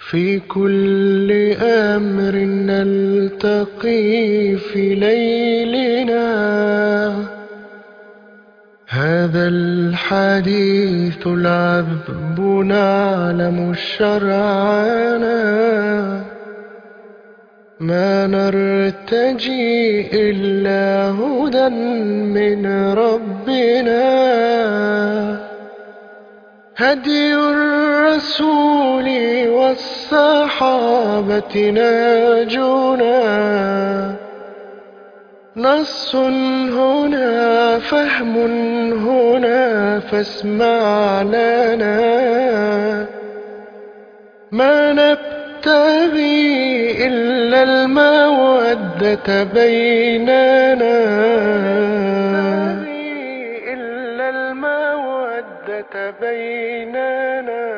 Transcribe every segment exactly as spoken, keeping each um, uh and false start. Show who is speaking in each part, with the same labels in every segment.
Speaker 1: في كل أمر نلتقي في ليلنا، هذا الحديث العذب نعلم شرعنا، ما نرتجي إلا هدى من ربنا، هدي الرسول والصحابة ناجنا، نص هنا فهم هنا فاسمع لنا، ما نبتغي إلا المودة بيننا، إلا المودة بيننا.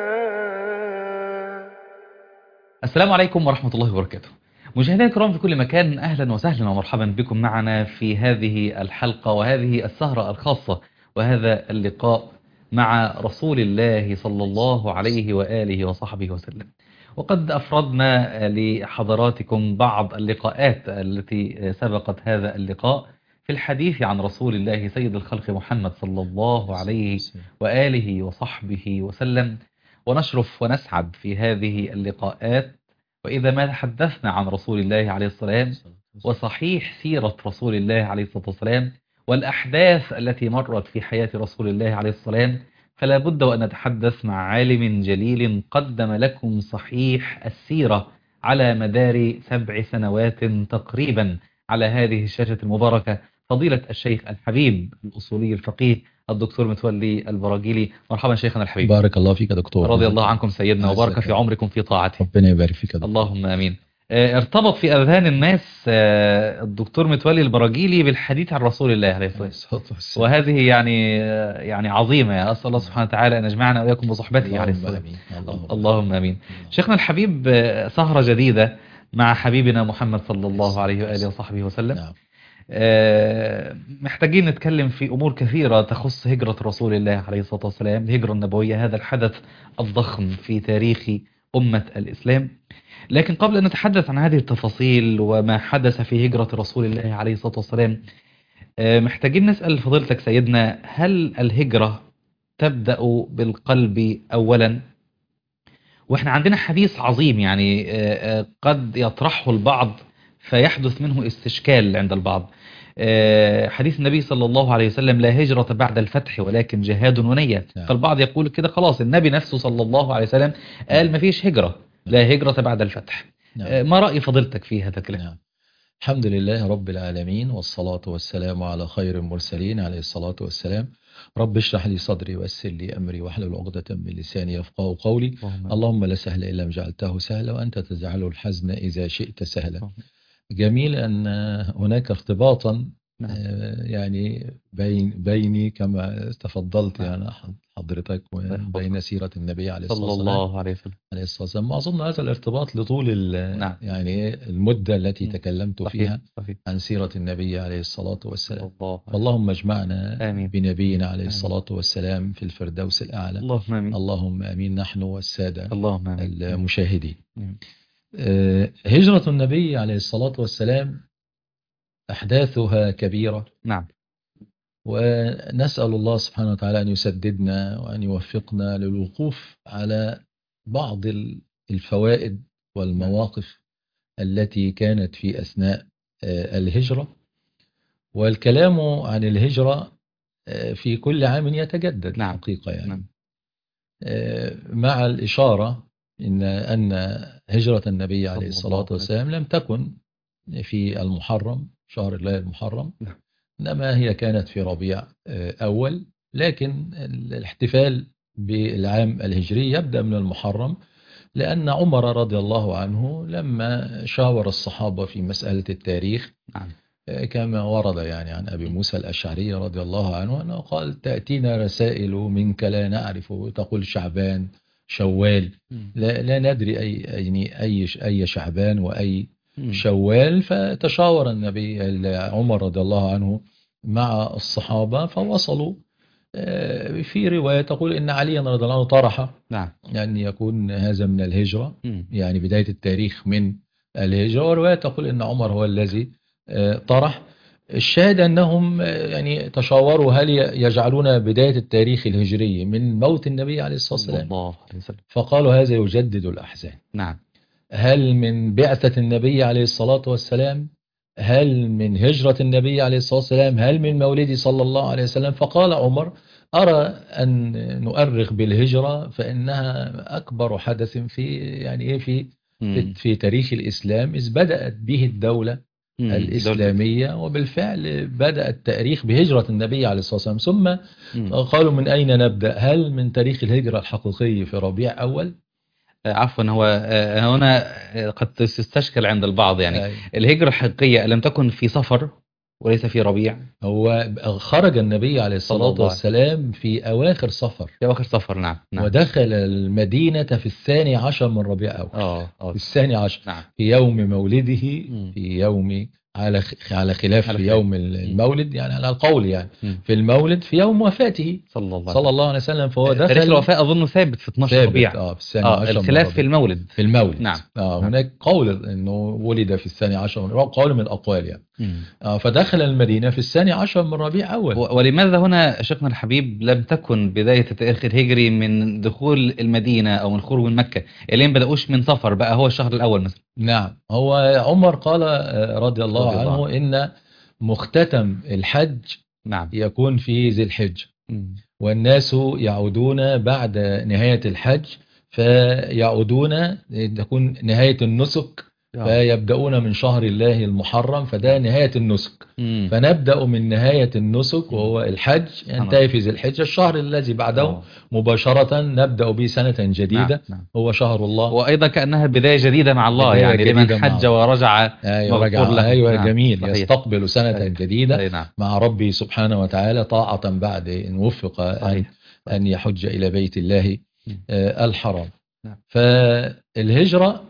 Speaker 2: السلام عليكم ورحمة الله وبركاته. مشاهدينا الكرام في كل مكان، أهلا وسهلا ومرحبا بكم معنا في هذه الحلقة وهذه السهرة الخاصة وهذا اللقاء مع رسول الله صلى الله عليه وآله وصحبه وسلم. وقد أفردنا لحضراتكم بعض اللقاءات التي سبقت هذا اللقاء في الحديث عن رسول الله سيد الخلق محمد صلى الله عليه وآله وصحبه وسلم، ونشرف ونسعد في هذه اللقاءات وإذا ما تحدثنا عن رسول الله عليه الصلاة والسلام وصحيح سيرة رسول الله عليه الصلاة والسلام والأحداث التي مرت في حياة رسول الله عليه الصلاة والسلام، فلا بد وأن نتحدث مع عالم جليل قدم لكم صحيح السيرة على مدار سبع سنوات تقريبا على هذه الشاشة المباركة، فضيلة الشيخ الحبيب الأصولي الفقيه الدكتور متولي البراجيلي. مرحبا شيخنا الحبيب.
Speaker 3: بارك الله فيك يا دكتور.
Speaker 2: رضي الله عنكم سيدنا وبارك في عمركم في طاعته.
Speaker 3: ربنا يبارك فيك يا دكتور.
Speaker 2: اللهم امين. آه، ارتبط في اذهان الناس آه، الدكتور متولي البراجيلي بالحديث عن رسول الله عليه الصلاه والسلام، وهذه يعني آه، يعني عظيمه. اسال الله سبحانه وتعالى ان يجمعنا واياكم بصحبته عليه الصلاه والسلام. اللهم امين. شيخنا الحبيب، آه، سهره جديده مع حبيبنا محمد صلى الله عليه واله وصحبه وسلم.
Speaker 3: نعم.
Speaker 2: آه، محتاجين نتكلم في أمور كثيرة تخص هجرة رسول الله عليه الصلاة والسلام، الهجرة النبوية، هذا الحدث الضخم في تاريخ أمة الإسلام. لكن قبل أن نتحدث عن هذه التفاصيل وما حدث في هجرة رسول الله عليه الصلاة والسلام، آه، محتاجين نسأل فضيلتك سيدنا، هل الهجرة تبدأ بالقلب أولا؟ وإحنا عندنا حديث عظيم يعني آه، آه، قد يطرحه البعض فيحدث منه استشكال عند البعض. آه، حديث النبي صلى الله عليه وسلم: لا هجرة بعد الفتح ولكن جهاد ونية.
Speaker 3: نعم.
Speaker 2: فالبعض يقول كده خلاص النبي نفسه صلى الله عليه وسلم قال ما فيش هجرة، لا هجرة بعد الفتح.
Speaker 3: نعم.
Speaker 2: آه، ما رأي فضيلتك في هذا الكلام؟
Speaker 3: نعم. الحمد لله رب العالمين، والصلاة والسلام على خير المرسلين عليه الصلاة والسلام. رب اشرح لي صدري ويسر لي أمري واحلل عقدة من لساني يفقهوا قولي.
Speaker 2: اللهم
Speaker 3: اللهم لا سهل إلا ما جعلته سهلا وأنت تجعل الحزن إذا شئت سهلا.
Speaker 2: اللهم.
Speaker 3: جميل أن هناك ارتباطا
Speaker 2: نعم.
Speaker 3: آه، يعني بين بيني كما تفضلت
Speaker 2: نعم.
Speaker 3: يعني حضرتك
Speaker 2: يحفظك.
Speaker 3: بين سيرة النبي عليه الصلاة
Speaker 2: صلى
Speaker 3: والسلام
Speaker 2: الله عليه وسلم.
Speaker 3: عليه الصلاة والسلام. وأظن هذا الارتباط لطول ال-
Speaker 2: نعم.
Speaker 3: يعني المدة التي
Speaker 2: مم.
Speaker 3: تكلمت
Speaker 2: صحيح
Speaker 3: فيها
Speaker 2: صحيح.
Speaker 3: عن سيرة النبي عليه الصلاة
Speaker 2: صلى
Speaker 3: والسلام.
Speaker 2: الله عليه.
Speaker 3: اللهم اجمعنا
Speaker 2: آمين.
Speaker 3: بنبينا عليه
Speaker 2: آمين.
Speaker 3: الصلاة والسلام في الفردوس الأعلى.
Speaker 2: اللهم آمين.
Speaker 3: اللهم آمين نحن والسادة
Speaker 2: اللهم آمين.
Speaker 3: المشاهدين.
Speaker 2: آمين.
Speaker 3: آه، هجرة النبي عليه الصلاة والسلام أحداثها كبيرة،
Speaker 2: نعم.
Speaker 3: ونسأل الله سبحانه وتعالى أن يسددنا وأن يوفقنا للوقوف على بعض الفوائد والمواقف التي كانت في أثناء آه، الهجرة. والكلام عن الهجرة آه، في كل عام يتجدد.
Speaker 2: نعم.
Speaker 3: حقيقة يعني
Speaker 2: نعم.
Speaker 3: آه، مع الإشارة إن أن هجرة النبي
Speaker 2: صلى
Speaker 3: عليه
Speaker 2: الله
Speaker 3: الصلاة
Speaker 2: عليه
Speaker 3: والسلام لم تكن في المحرم، شهر الله المحرم،
Speaker 2: نعم.
Speaker 3: إنما هي كانت في ربيع آه، أول. لكن الاحتفال بالعام الهجري يبدأ من المحرم، لأن عمر رضي الله عنه لما شاور الصحابة في مسألة التاريخ
Speaker 2: نعم.
Speaker 3: آه، كما ورد يعني عن أبي موسى الأشعري رضي الله عنه أنه قال: تأتينا رسائل منك لا نعرف، تقول شعبان شوال،
Speaker 2: مم.
Speaker 3: لا, لا ندري أي, أي, أي, أي شعبان وأي
Speaker 2: مم.
Speaker 3: شوال. فتشاور النبي عمر رضي الله عنه مع الصحابة فوصلوا آه، في رواية تقول إن عليا رضي الله عنه طرح
Speaker 2: نعم.
Speaker 3: يعني يكون هذا من الهجرة،
Speaker 2: مم.
Speaker 3: يعني بداية التاريخ من الهجرة، ورواية تقول إن عمر هو الذي آه، طرح. الشاهد أنهم آه، يعني تشاوروا هل ي- يجعلون بداية التاريخ الهجري من موت النبي عليه الصلاة
Speaker 2: صلى
Speaker 3: والسلام،
Speaker 2: الله عليه وسلم.
Speaker 3: فقالوا هذا يجدد الأحزان.
Speaker 2: نعم.
Speaker 3: هل من بعثة النبي عليه الصلاة والسلام، هل من هجرة النبي عليه الصلاة والسلام، هل من مولده صلى الله عليه وسلم؟ فقال عمر أرى أن نؤرخ بالهجرة فإنها أكبر حدث في يعني إيه في في,
Speaker 2: مم.
Speaker 3: في تاريخ الإسلام، إذ بدأت به الدولة
Speaker 2: مم.
Speaker 3: الإسلامية، وبالفعل بدأ التاريخ بهجرة النبي عليه الصلاة والسلام. ثم
Speaker 2: مم.
Speaker 3: قالوا من أين نبدأ؟ هل من تاريخ الهجرة الحقيقي في ربيع أول؟
Speaker 2: آه، عفوا، هو آه، هنا آه، قد تستشكل عند البعض يعني
Speaker 3: أي.
Speaker 2: الهجرة الحقيقية لم تكن في صفر وليس في ربيع.
Speaker 3: هو خرج النبي عليه
Speaker 2: صلى
Speaker 3: الصلاة
Speaker 2: الله عليه وسلم
Speaker 3: والسلام في أواخر صفر،
Speaker 2: في آخر صفر. نعم نعم.
Speaker 3: ودخل المدينة في الثاني عشر من ربيع أول،
Speaker 2: اه اه
Speaker 3: في الثاني عشر،
Speaker 2: نعم.
Speaker 3: في يوم مولده،
Speaker 2: مم.
Speaker 3: في يوم على خ- على خلاف
Speaker 2: على
Speaker 3: في
Speaker 2: خلاف.
Speaker 3: يوم
Speaker 2: مم.
Speaker 3: المولد، يعني على القول يعني
Speaker 2: مم.
Speaker 3: في المولد في يوم وفاته
Speaker 2: صلى الله عليه
Speaker 3: صلى
Speaker 2: وسلم.
Speaker 3: الله عليه وسلم، فهو
Speaker 2: تاريخ
Speaker 3: دخل
Speaker 2: الوفاة أظن ثابت في اثناشر
Speaker 3: ثابت
Speaker 2: ربيع.
Speaker 3: اه في الثاني
Speaker 2: اه
Speaker 3: عشر من
Speaker 2: الخلاف في
Speaker 3: ربيع
Speaker 2: المولد.
Speaker 3: في المولد.
Speaker 2: نعم
Speaker 3: آه
Speaker 2: نعم.
Speaker 3: هناك قول انه ولد في الثاني عشر من ربيع، قول من الاقوال يعني.
Speaker 2: مم.
Speaker 3: آه فدخل المدينة في الثاني عشر من ربيع اول.
Speaker 2: و- ولماذا هنا شيخنا الحبيب لم تكن بداية التاريخ الهجري من دخول المدينة أو من خروج من مكة؟ ليه ما بدأوش من صفر بقى هو الشهر الأول مثلا؟
Speaker 3: نعم، هو عمر قال آه، رضي الله
Speaker 2: رضي الله
Speaker 3: عنه
Speaker 2: عنه.
Speaker 3: إن مختتم الحج
Speaker 2: نعم.
Speaker 3: يكون في ذي الحجة،
Speaker 2: مم.
Speaker 3: والناس يعودون بعد نهاية الحج فيعودون، تكون نهاية النسك،
Speaker 2: آه.
Speaker 3: فيبدأون من شهر الله المحرم، فده نهاية النسك.
Speaker 2: مم.
Speaker 3: فنبدأ من نهاية النسك وهو الحج ينتهي في ذي الحجة، الشهر الذي بعده
Speaker 2: آه.
Speaker 3: مباشرة نبدأ به سنة
Speaker 2: نعم
Speaker 3: جديدة
Speaker 2: نعم.
Speaker 3: هو شهر الله.
Speaker 2: وأيضا كأنها بداية جديدة مع الله،
Speaker 3: بداية
Speaker 2: يعني
Speaker 3: جديدة
Speaker 2: لمن
Speaker 3: مع
Speaker 2: حج
Speaker 3: الله.
Speaker 2: ورجع
Speaker 3: ايوه
Speaker 2: مغفور
Speaker 3: رجع،
Speaker 2: له.
Speaker 3: ايوه
Speaker 2: نعم.
Speaker 3: جميل،
Speaker 2: صحيح.
Speaker 3: يستقبل سنة
Speaker 2: أي.
Speaker 3: جديدة
Speaker 2: أي نعم.
Speaker 3: مع ربه سبحانه وتعالى طاعة بعد ان وفق ان
Speaker 2: صحيح.
Speaker 3: ان يحج الى بيت الله
Speaker 2: مم.
Speaker 3: آه، الحرام.
Speaker 2: نعم.
Speaker 3: فالهجرة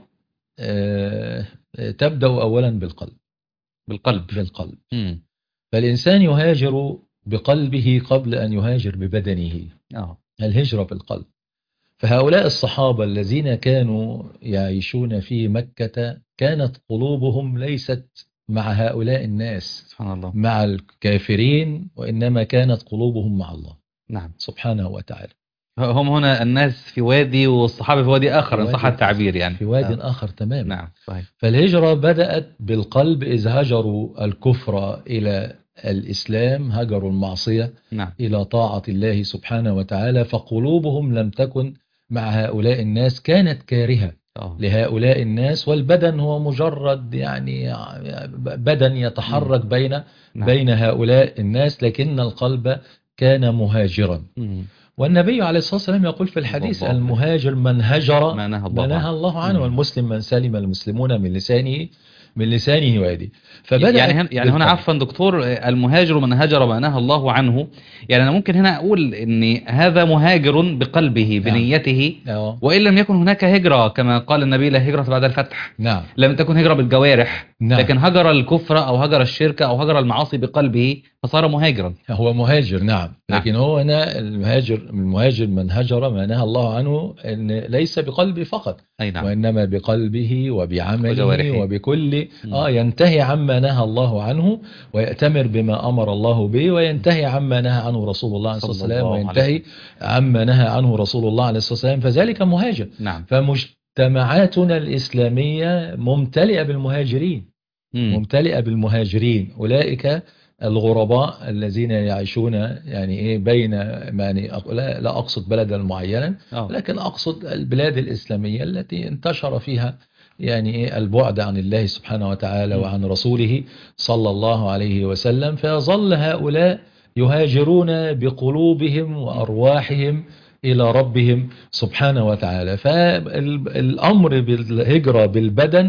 Speaker 3: آه، تبدأ اولا بالقلب.
Speaker 2: بالقلب.
Speaker 3: بالقلب.
Speaker 2: مم.
Speaker 3: فالانسان يهاجر بقلبه قبل ان يهاجر ببدنه.
Speaker 2: اه
Speaker 3: الهجرة بالقلب. فهؤلاء الصحابة الذين كانوا يعيشون في مكة كانت قلوبهم ليست مع هؤلاء الناس،
Speaker 2: سبحان الله.
Speaker 3: مع الكافرين، وإنما كانت قلوبهم مع الله
Speaker 2: نعم.
Speaker 3: سبحانه وتعالى.
Speaker 2: هم هنا الناس في وادي والصحابة في وادي آخر
Speaker 3: في
Speaker 2: إن صح
Speaker 3: وادي
Speaker 2: التعبير
Speaker 3: آخر.
Speaker 2: يعني.
Speaker 3: في وادي
Speaker 2: آه.
Speaker 3: آخر تماما.
Speaker 2: نعم صحيح.
Speaker 3: فالهجرة بدأت بالقلب، إذ هجروا الكفر إلى الإسلام، هجروا المعصية
Speaker 2: نعم.
Speaker 3: إلى طاعة الله سبحانه وتعالى، فقلوبهم لم تكن مع هؤلاء الناس، كانت كارهة
Speaker 2: آه.
Speaker 3: لهؤلاء الناس، والبدن هو مجرد يعني بدن يتحرك بين
Speaker 2: نعم.
Speaker 3: بين هؤلاء الناس، لكن القلب كان مهاجرا.
Speaker 2: مم.
Speaker 3: والنبي عليه الصلاة والسلام يقول في الحديث
Speaker 2: الله.
Speaker 3: المهاجر من هجر
Speaker 2: ما نهى الله
Speaker 3: ما نهى
Speaker 2: عنه.
Speaker 3: الله عنه،
Speaker 2: مم.
Speaker 3: والمسلم من سلم المسلمون من لسانه من لسانه ويده. فبدأ
Speaker 2: يعني هن يعني هنا عفوا دكتور، المهاجر من هجر ما نهى الله عنه، يعني أنا ممكن هنا أقول إن هذا مهاجر بقلبه
Speaker 3: نعم.
Speaker 2: بنيته،
Speaker 3: أوه.
Speaker 2: وإن لم يكن هناك هجرة كما قال النبي لا هجرة بعد الفتح.
Speaker 3: نعم.
Speaker 2: لم تكن هجرة بالجوارح.
Speaker 3: نعم.
Speaker 2: لكن هجر الكفر أو هجر الشرك أو هجر المعاصي بقلبه فصار مهاجرا.
Speaker 3: هو مهاجر نعم.
Speaker 2: نعم.
Speaker 3: لكن هو هنا المهاجر المهاجر من هجر ما نهى الله عنه، إن ليس بقلبه فقط،
Speaker 2: أي نعم.
Speaker 3: وإنما بقلبه وبعمله
Speaker 2: وجوارحه.
Speaker 3: وبكل
Speaker 2: مم.
Speaker 3: آه ينتهي عما نهى الله عنه ويأتمر بما أمر الله به، وينتهي عما نهى عنه رسول الله عليه الصلاة
Speaker 2: صلى
Speaker 3: والسلام،
Speaker 2: الله عليه
Speaker 3: وينتهي
Speaker 2: وسلم.
Speaker 3: عما نهى عنه رسول الله عليه الصلاة والسلام، فذلك مهاجر.
Speaker 2: نعم.
Speaker 3: فمجتمعاتنا الإسلامية ممتلئة بالمهاجرين.
Speaker 2: مم.
Speaker 3: ممتلئة بالمهاجرين، أولئك الغرباء الذين يعيشون يعني إيه بين يعني لا, لا أقصد بلدا معينا،
Speaker 2: أوه.
Speaker 3: لكن أقصد البلاد الإسلامية التي انتشر فيها يعني إيه البعد عن الله سبحانه وتعالى
Speaker 2: م.
Speaker 3: وعن رسوله صلى الله عليه وسلم، فيظل هؤلاء يهاجرون بقلوبهم وأرواحهم إلى ربهم سبحانه وتعالى. فالأمر بالهجرة بالبدن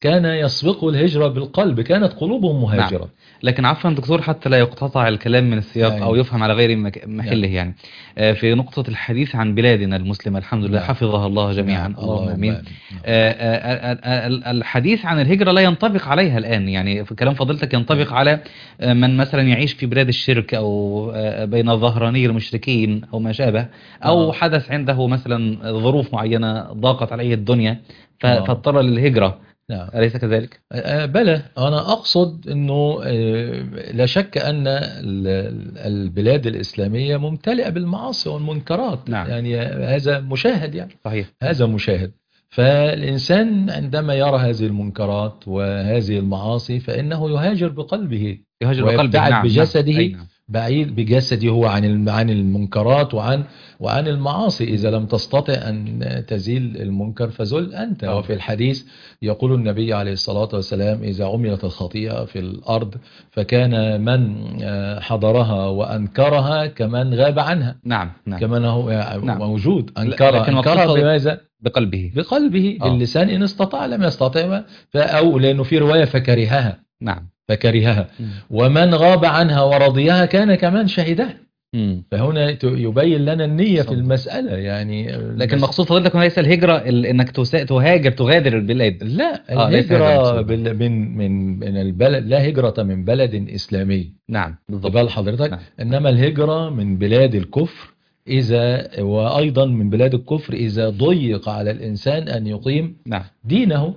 Speaker 3: كان يسبق الهجرة بالقلب، كانت قلوبهم مهاجرة.
Speaker 2: نعم. لكن عفوا دكتور، حتى لا يقتطع الكلام من السياق
Speaker 3: نعم.
Speaker 2: أو يفهم على غير مك- محله
Speaker 3: نعم.
Speaker 2: يعني آه، في نقطة الحديث عن بلادنا المسلمة الحمد لله
Speaker 3: نعم.
Speaker 2: حفظها الله جميعا
Speaker 3: نعم.
Speaker 2: اللهم
Speaker 3: اللهم
Speaker 2: آمين.
Speaker 3: آمين. نعم.
Speaker 2: آه، آه، آه، آه، الحديث عن الهجرة لا ينطبق عليها الآن، يعني في كلام فضيلتك ينطبق على آه، من مثلا يعيش في بلاد الشرك أو آه، بين ظهراني المشركين أو ما شابه، أو
Speaker 3: آه.
Speaker 2: حدث عنده مثلا ظروف معينة ضاقت عليه الدنيا ف-
Speaker 3: آه.
Speaker 2: فاضطر للهجرة،
Speaker 3: نعم.
Speaker 2: أليس كذلك؟
Speaker 3: آه، بلى، أنا أقصد أنه آه، لا شك أن ال- البلاد الإسلامية ممتلئة بالمعاصي والمنكرات.
Speaker 2: نعم.
Speaker 3: يعني هذا مشاهد، يعني
Speaker 2: صحيح.
Speaker 3: هذا مشاهد. فالإنسان عندما يرى هذه المنكرات وهذه المعاصي فإنه يهاجر بقلبه
Speaker 2: يهاجر بقلبه.
Speaker 3: ويبتعد
Speaker 2: نعم.
Speaker 3: بجسده.
Speaker 2: نعم. أي نعم.
Speaker 3: بعيد بجسده هو عن الم- عن المنكرات وعن وعن المعاصي. إذا لم تستطع أن تزيل المنكر فزل أنت.
Speaker 2: آه.
Speaker 3: وفي الحديث يقول النبي عليه الصلاة والسلام: إذا عملت الخطيئة في الأرض فكان من آه، حضرها وأنكرها كمن غاب عنها.
Speaker 2: نعم. نعم.
Speaker 3: كمان هو
Speaker 2: نعم.
Speaker 3: موجود.
Speaker 2: ل-
Speaker 3: أنكر
Speaker 2: لكن
Speaker 3: أنكرها
Speaker 2: مقصود
Speaker 3: بماذا؟
Speaker 2: بقلبه.
Speaker 3: بقلبه،
Speaker 2: آه.
Speaker 3: باللسان إن استطاع، لم يستطع ف- أو لأنه في رواية فكرهها
Speaker 2: نعم.
Speaker 3: فكرهها
Speaker 2: مم.
Speaker 3: ومن غاب عنها ورضيها كان كمان شهدها.
Speaker 2: مم.
Speaker 3: فهنا ت- يبين لنا النية في
Speaker 2: صدق.
Speaker 3: المسألة يعني.
Speaker 2: لكن
Speaker 3: بس-
Speaker 2: مقصود فضيلتك ليس الهجرة ال- انك تسا- تهاجر تغادر البلاد.
Speaker 3: لا،
Speaker 2: آه، ليس هذا
Speaker 3: الهجرة
Speaker 2: المقصود.
Speaker 3: بال- من من من البلد، لا هجرة من بلد إسلامي.
Speaker 2: نعم بالضبط.
Speaker 3: بال حضرتك.
Speaker 2: نعم.
Speaker 3: إنما الهجرة من بلاد الكفر، إذا وأيضا من بلاد الكفر إذا ضيق على الإنسان أن يقيم
Speaker 2: نعم.
Speaker 3: دينه.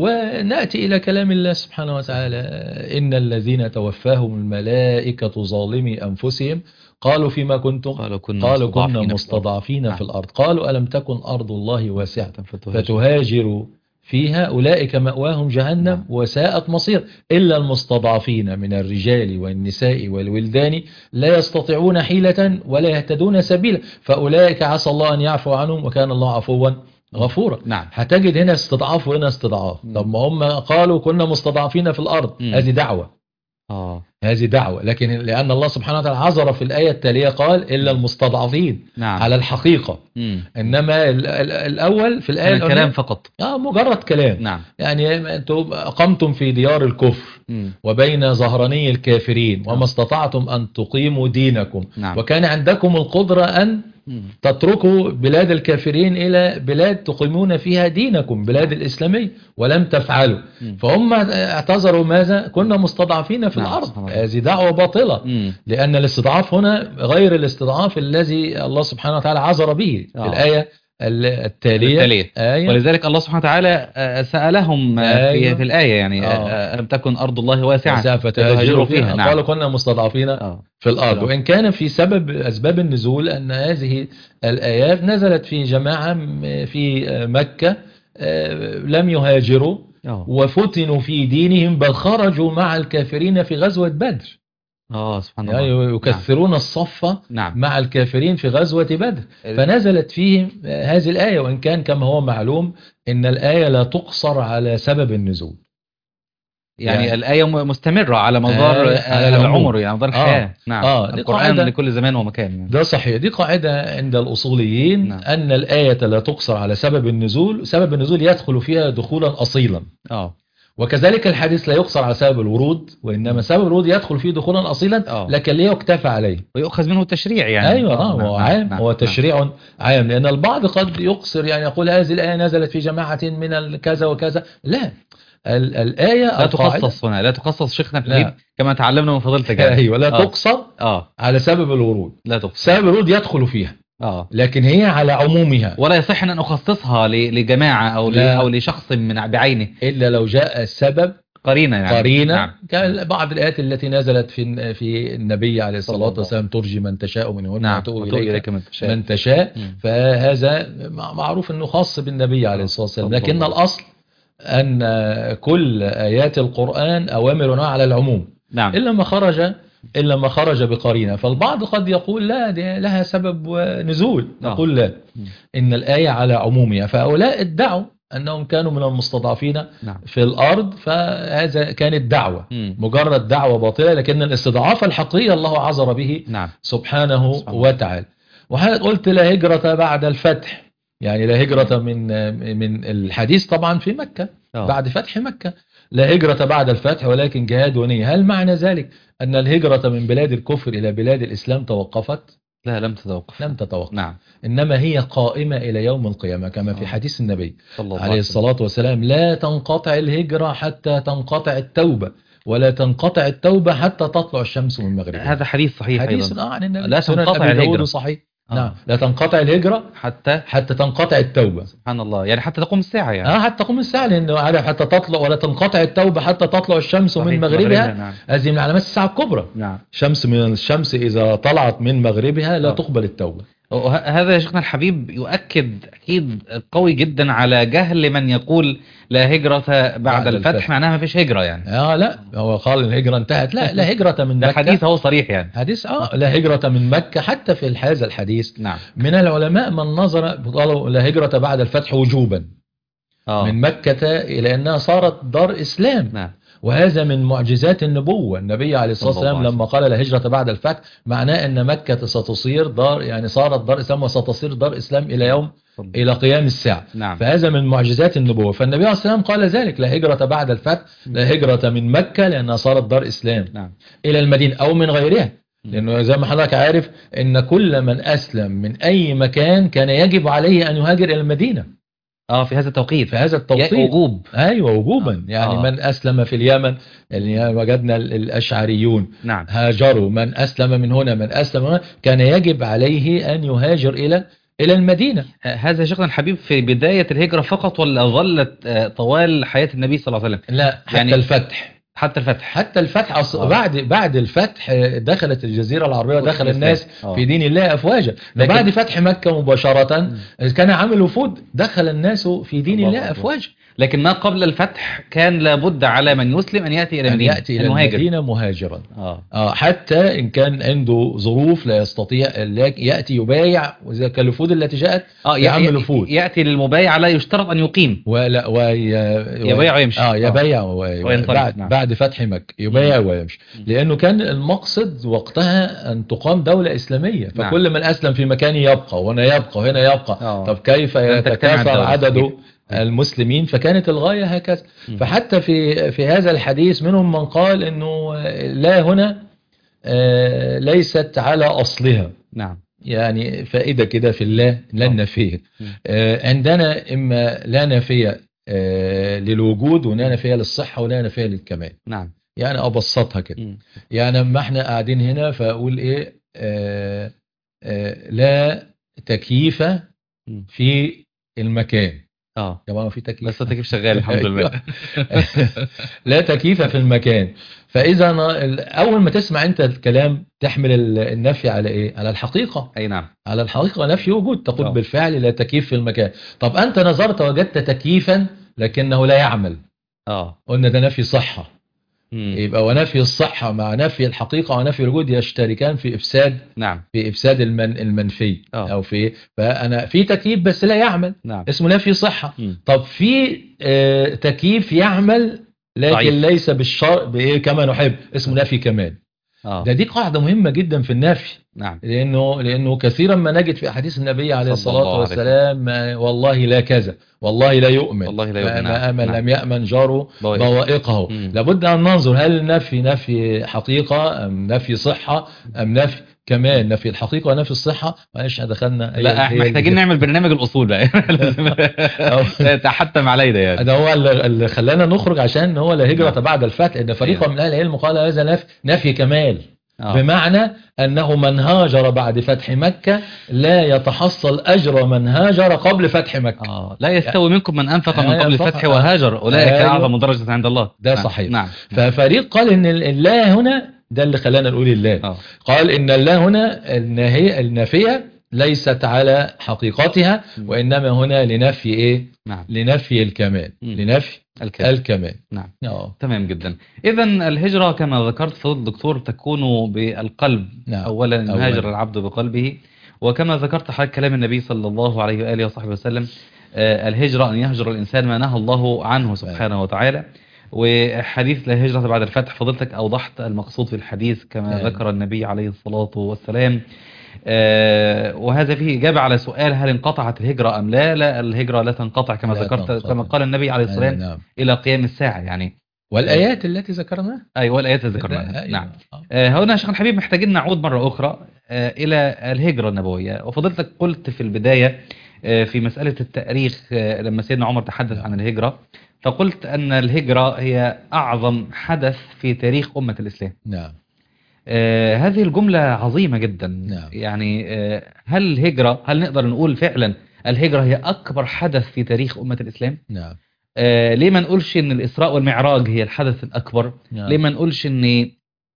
Speaker 3: ونأتي إلى كلام الله سبحانه وتعالى: إن الذين توفاهم الملائكة ظالمي أنفسهم قالوا فيما كنتم
Speaker 2: قالوا كنا
Speaker 3: قالوا كنا
Speaker 2: مستضعفين في
Speaker 3: مستضعفين
Speaker 2: الأرض.
Speaker 3: في الأرض. قالوا ألم تكن أرض الله واسعة
Speaker 2: فتهاجر.
Speaker 3: فتهاجروا فيها أولئك مأواهم جهنم
Speaker 2: نعم.
Speaker 3: وساءت مصير إلا المستضعفين من الرجال والنساء والولدان لا يستطيعون حيلة ولا يهتدون سبيلا فأولئك عسى الله أن يعفو عنهم وكان الله عفوا غفورا.
Speaker 2: نعم.
Speaker 3: هتجد هنا استضعاف وهنا استضعاف.
Speaker 2: مم.
Speaker 3: طب ما هم قالوا كنا مستضعفين في الأرض،
Speaker 2: مم.
Speaker 3: هذه دعوة
Speaker 2: آه.
Speaker 3: هذه دعوة. لكن لأن الله سبحانه وتعالى عذر في الآية التالية قال إلا المستضعفين
Speaker 2: نعم.
Speaker 3: على الحقيقة.
Speaker 2: مم.
Speaker 3: إنما ال- ال- الأول في الآية
Speaker 2: كان كلام
Speaker 3: الأولى
Speaker 2: فقط.
Speaker 3: آه مجرد كلام.
Speaker 2: نعم.
Speaker 3: يعني أنتم أقمتم في ديار الكفر
Speaker 2: مم.
Speaker 3: وبين ظهراني الكافرين
Speaker 2: نعم.
Speaker 3: وما استطعتم أن تقيموا دينكم.
Speaker 2: نعم.
Speaker 3: وكان عندكم القدرة أن
Speaker 2: مم.
Speaker 3: تتركوا بلاد الكافرين إلى بلاد تقيمون فيها دينكم، بلاد الإسلامية، ولم تفعلوا.
Speaker 2: مم.
Speaker 3: فهم اعتذروا ماذا؟ كنا مستضعفين في
Speaker 2: نعم.
Speaker 3: الأرض.
Speaker 2: سبحان الله.
Speaker 3: هذه دعوة باطلة.
Speaker 2: مم.
Speaker 3: لأن الاستضعاف هنا غير الاستضعاف الذي الله سبحانه وتعالى عذر به في
Speaker 2: آه.
Speaker 3: الآية التالية.
Speaker 2: التالية.
Speaker 3: آية.
Speaker 2: ولذلك الله سبحانه وتعالى آه، سألهم آه، في
Speaker 3: أيوة.
Speaker 2: في الآية يعني
Speaker 3: آه.
Speaker 2: آه، ألم تكن أرض الله واسعة
Speaker 3: واسعة فتهاجروا فيها.
Speaker 2: نعم.
Speaker 3: قالوا كنا مستضعفين
Speaker 2: آه.
Speaker 3: في الأرض.
Speaker 2: نعم.
Speaker 3: وإن كان في سبب أسباب النزول أن هذه الآيات نزلت في جماعة في مكة آه، لم يهاجروا
Speaker 2: آه.
Speaker 3: وفتنوا في دينهم بل خرجوا مع الكافرين في غزوة بدر.
Speaker 2: آه سبحان
Speaker 3: يعني
Speaker 2: الله.
Speaker 3: يكثرون الصف
Speaker 2: نعم.
Speaker 3: مع الكافرين في غزوة بدر. فنزلت فيهم هذه الآية. وإن كان كما هو معلوم إن الآية لا تقصر على سبب النزول.
Speaker 2: يعني,
Speaker 3: يعني
Speaker 2: الآية م- مستمرة على مدار
Speaker 3: آية
Speaker 2: آه،
Speaker 3: على العموم.
Speaker 2: العمر، يعني مدار الحياة.
Speaker 3: آه.
Speaker 2: نعم.
Speaker 3: آه. دي
Speaker 2: القرآن
Speaker 3: قاعدة-
Speaker 2: لكل زمان ومكان يعني.
Speaker 3: ده صحيح. دي قاعدة عند الأصوليين.
Speaker 2: نعم.
Speaker 3: أن الآية لا تقصر على سبب النزول. سبب النزول يدخل فيها دخولا أصيلا.
Speaker 2: آه.
Speaker 3: وكذلك الحديث لا يقصر على سبب الورود، وإنما سبب الورود يدخل فيه دخولا أصيلا
Speaker 2: آه.
Speaker 3: لكن لا يكتفى عليه.
Speaker 2: ويؤخذ منه التشريع يعني.
Speaker 3: أيوة. آه.
Speaker 2: نعم.
Speaker 3: هو
Speaker 2: نعم.
Speaker 3: عام.
Speaker 2: نعم.
Speaker 3: هو
Speaker 2: نعم.
Speaker 3: تشريع عام. لأن البعض قد يقصر، يعني يقول هذه الآية نزلت في جماعة من الكذا وكذا. لا، ال- الآية
Speaker 2: لا
Speaker 3: القاعدة-
Speaker 2: تخصص هنا، لا تخصص شيخنا
Speaker 3: لا.
Speaker 2: الحبيب كما تعلمنا من فضيلتك يعني.
Speaker 3: أيوة. لا
Speaker 2: آه.
Speaker 3: تقصر
Speaker 2: آه.
Speaker 3: على سبب الورود.
Speaker 2: لا تخصص.
Speaker 3: سبب الورود يدخل فيها
Speaker 2: آه.
Speaker 3: لكن هي على عمومها.
Speaker 2: ولا يصح أن أخصصها ل- لجماعة أو ل-
Speaker 3: لا.
Speaker 2: أو لشخص من بعينه.
Speaker 3: إلا لو جاء السبب
Speaker 2: قرينة يعني.
Speaker 3: قرينة.
Speaker 2: نعم.
Speaker 3: كان بعض الآيات التي نزلت في في النبي عليه
Speaker 2: صلى
Speaker 3: الصلاة
Speaker 2: الله.
Speaker 3: والسلام: ترجي من تشاء منهن
Speaker 2: نعم.
Speaker 3: وتؤوي
Speaker 2: وتؤوي
Speaker 3: إليك
Speaker 2: إليك من تشاء.
Speaker 3: من تشاء.
Speaker 2: مم.
Speaker 3: فهذا مع- معروف أنه خاص بالنبي عليه الصلاة والسلام.
Speaker 2: صلى
Speaker 3: لكن
Speaker 2: الله.
Speaker 3: الأصل أن كل آيات القرآن أوامرنا على العموم
Speaker 2: نعم.
Speaker 3: إلا ما خرج إلا ما خرج بقرينة. فالبعض قد يقول لا، دي لها سبب نزول.
Speaker 2: آه.
Speaker 3: نقول لا، إن الآية على عمومها. فهؤلاء ادعوا أنهم كانوا من المستضعفين
Speaker 2: نعم.
Speaker 3: في الأرض، فهذا كانت دعوة
Speaker 2: مم.
Speaker 3: مجرد دعوة باطلة. لكن الاستضعاف الحقيقي الله عذر به
Speaker 2: نعم.
Speaker 3: سبحانه
Speaker 2: سبحانه.
Speaker 3: وتعالى. وحضرتك قلت لا هجرة بعد الفتح. يعني لا هجرة من من الحديث طبعا في مكة
Speaker 2: أوه.
Speaker 3: بعد فتح مكة، لا هجرة بعد الفتح ولكن جهاد ونية. هل معنى ذلك أن الهجرة من بلاد الكفر إلى بلاد الإسلام توقفت؟
Speaker 2: لا، لم تتوقف.
Speaker 3: لم تتوقف.
Speaker 2: نعم.
Speaker 3: إنما هي قائمة إلى يوم القيامة كما في حديث النبي عليه الصلاة والسلام: لا تنقطع الهجرة حتى تنقطع التوبة، ولا تنقطع التوبة حتى تطلع الشمس من مغربها.
Speaker 2: هذا حديث صحيح
Speaker 3: حديث
Speaker 2: أيضا.
Speaker 3: آه عن النبي.
Speaker 2: لا تنقطع الهجرة
Speaker 3: صحيح.
Speaker 2: آه.
Speaker 3: نعم، لا تنقطع الهجرة
Speaker 2: حتى
Speaker 3: حتى تنقطع التوبة.
Speaker 2: سبحان الله، يعني حتى تقوم الساعة يعني.
Speaker 3: اه حتى تقوم الساعة، لأنه عارف حتى تطلع، ولا تنقطع التوبة حتى تطلع الشمس من مغربها.
Speaker 2: نعم.
Speaker 3: هذه من علامات الساعة الكبرى.
Speaker 2: نعم.
Speaker 3: شمس من الشمس إذا طلعت من مغربها لا
Speaker 2: آه.
Speaker 3: تقبل التوبة.
Speaker 2: هذا يا شيخنا الحبيب يؤكد أكيد قوي جدا على جهل من يقول لا هجرة بعد, بعد الفتح, الفتح. معناها ما فيش هجرة يعني.
Speaker 3: اه لا، هو قال الهجرة انتهت. لا، لا هجرة من مكة.
Speaker 2: الحديث هو صريح يعني.
Speaker 3: حديث اه لا هجرة من مكة. حتى في هذا الحديث
Speaker 2: نعم.
Speaker 3: من العلماء من نظر قالوا لا هجرة بعد الفتح وجوبا آه. من مكة إلى أنها صارت دار إسلام.
Speaker 2: نعم.
Speaker 3: وهذا من معجزات النبوة. النبي عليه الصلاة والسلام لما قال لا هجرة بعد الفتح معناه أن مكة ستصير دار، يعني صارت دار إسلام وستصير دار إسلام إلى يوم صدق. إلى قيام الساعة.
Speaker 2: نعم.
Speaker 3: فهذا من معجزات النبوة. فالنبي عليه الصلاة والسلام قال ذلك: لا هجرة بعد الفتح، لا هجرة من مكة لأنها صارت دار إسلام
Speaker 2: نعم.
Speaker 3: إلى المدينة أو من غيرها. لأنه زي ما حضرتك عارف أن كل من أسلم من أي مكان كان يجب عليه أن يهاجر إلى المدينة.
Speaker 2: اه في هذا التوقيت.
Speaker 3: في هذا التوقيت
Speaker 2: وجوب.
Speaker 3: ايوه وجوبا. آه. يعني آه. من اسلم في اليمن، يعني وجدنا الاشعريون
Speaker 2: نعم.
Speaker 3: هاجروا. من اسلم من هنا، من اسلم من هنا، كان يجب عليه ان يهاجر الى الى المدينه.
Speaker 2: هذا يا شيخنا الحبيب في بدايه الهجره فقط، ولا ظلت طوال حياه النبي صلى الله عليه وسلم؟
Speaker 3: لا، حتى يعني الفتح.
Speaker 2: حتى الفتح
Speaker 3: حتى الفتح أص... آه. بعد بعد الفتح دخلت الجزيرة العربية، دخل الناس آه. في دين الله أفواجا. لكن... بعد فتح مكة مباشرة م. كان عامل وفود، دخل الناس في دين الله, الله أفواجا.
Speaker 2: لكن ما قبل الفتح كان لابد على من يسلم أن يأتي إلى المدينة،
Speaker 3: أن يأتي إلى المدينة مهاجرا.
Speaker 2: آه.
Speaker 3: آه حتى إن كان عنده ظروف لا يستطيع يأتي يبايع، وإذا كالوفود التي جاءت
Speaker 2: آه يعمل وفود، يأتي للمبايع لا يشترط أن يقيم،
Speaker 3: ولا وي...
Speaker 2: يبايع ويمشي.
Speaker 3: آه يبايع آه. وي... بعد, نعم. بعد فتح مكة يبايع ويمشي، لأنه كان المقصد وقتها أن تقام دولة إسلامية. فكل نعم. من أسلم في مكان يبقى، وهنا يبقى وهنا يبقى. آه. طب كيف يتكاثر عدده المسلمين؟ فكانت الغاية هكذا. م. فحتى في في هذا الحديث منهم من قال انه لا هنا ليست على اصلها.
Speaker 2: نعم.
Speaker 3: يعني فائدة كده في الله لا النافية. عندنا اما لا نافية للوجود، ولا نافية للصحة، ولا نافية للكمال.
Speaker 2: نعم.
Speaker 3: يعني ابسطها كده. يعني لما احنا قاعدين هنا فاقول ايه آآ آآ لا تكييف في المكان.
Speaker 2: اه
Speaker 3: طبعا في تكييف،
Speaker 2: بس التكييف شغال الحمد لله.
Speaker 3: لا تكييف في المكان. فاذا اول ما تسمع انت الكلام تحمل النفي على ايه؟ على الحقيقه.
Speaker 2: اي نعم،
Speaker 3: على الحقيقه، نفي وجود. تقول أوه. بالفعل لا تكييف في المكان. طب انت نظرت وجدت تكييفا لكنه لا يعمل، اه قلنا ده نفي صحه. مم. يبقى ونفي الصحة مع نفي الحقيقة ونفي الوجود يشتركان في إفساد.
Speaker 2: نعم.
Speaker 3: في إفساد المن المنفي. أوه. أو في فأنا في تكييف بس لا يعمل.
Speaker 2: نعم.
Speaker 3: اسمه نفي صحة. مم. طب في آه تكييف يعمل لكن ضعيف. ليس بالشرط بإيه كما نحب، اسمه نفي كمال. أوه. ده دي قاعدة مهمة جدا في النفي.
Speaker 2: نعم.
Speaker 3: لأنه لأنه كثيرا ما نجد في أحاديث النبي عليه الصلاة والسلام والله لا كذا، والله لا يؤمن،
Speaker 2: والله لا يؤمن.
Speaker 3: ما أمن نعم. لم يأمن جاره بوائقه. لابد أن ننظر هل نفي نفي حقيقة أم نفي صحة أم نفي كمان نفي الحقيقة ونفي الصحة. معلش دخلنا.
Speaker 2: لا احنا محتاجين نعمل برنامج الأصول بقى. تحتم علينا يعني.
Speaker 3: ده هو اللي خلانا نخرج، عشان هو لا هجرة بعد الفتح. إن فريق من أهل العلم قال هذا نفي نفي كمال. أوه. بمعنى أنه من هاجر بعد فتح مكة لا يتحصل أجر من هاجر قبل فتح مكة.
Speaker 2: آه. لا يستوي منكم من أنفق من قبل الفتح وهاجر، أولئك آه. أعظم درجة عند الله.
Speaker 3: ده
Speaker 2: نعم.
Speaker 3: صحيح.
Speaker 2: نعم.
Speaker 3: ففريق قال إن الله هنا، ده اللي خلانا نقول الله. أوه. قال إن الله هنا النهي النافية ليست على حقيقتها، م. وإنما هنا لنفي إيه؟
Speaker 2: نعم.
Speaker 3: لنفي الكمال. م. لنفي الكمال, الكمال.
Speaker 2: نعم. أوه. تمام جدا. إذن الهجرة كما ذكرت فضل الدكتور تكون بالقلب. نعم. أولا إن هاجر العبد بقلبه، وكما ذكرت حال كلام النبي صلى الله عليه وآله وصحبه وسلم آه الهجرة أن يهجر الإنسان ما نهى الله عنه سبحانه وتعالى. وحديث لا هجرة بعد الفتح فضلتك أوضحت المقصود في الحديث كما ذكر النبي عليه الصلاة والسلام. آه، وهذا فيه إجابة على سؤال هل انقطعت الهجرة أم لا. لا، الهجرة لا تنقطع كما
Speaker 3: لا
Speaker 2: ذكرت،
Speaker 3: تنقطع.
Speaker 2: كما قال النبي عليه الصلاة
Speaker 3: أي
Speaker 2: والسلام
Speaker 3: نعم.
Speaker 2: إلى قيام الساعة يعني.
Speaker 3: والآيات التي ذكرناها.
Speaker 2: أيوة الآيات اللي ذكرناها.
Speaker 3: لا،
Speaker 2: نعم.
Speaker 3: أيوة. آه.
Speaker 2: آه، هنا يا شيخ الحبيب محتاجين نعود مرة أخرى آه، إلى الهجرة النبوية. وفضلتك قلت في البداية آه، في مسألة التاريخ آه، لما سيدنا عمر تحدث
Speaker 3: نعم.
Speaker 2: عن الهجرة، فقلت أن الهجرة هي أعظم حدث في تاريخ أمة الإسلام.
Speaker 3: نعم.
Speaker 2: آه، هذه الجملة عظيمة جدا.
Speaker 3: نعم.
Speaker 2: يعني آه، هل الهجرة، هل نقدر نقول فعلا الهجرة هي أكبر حدث في تاريخ أمة الإسلام؟
Speaker 3: نعم.
Speaker 2: آه، ليه ما نقولش ان الإسراء والمعراج هي الحدث الأكبر؟
Speaker 3: نعم.
Speaker 2: ليه ما نقولش ان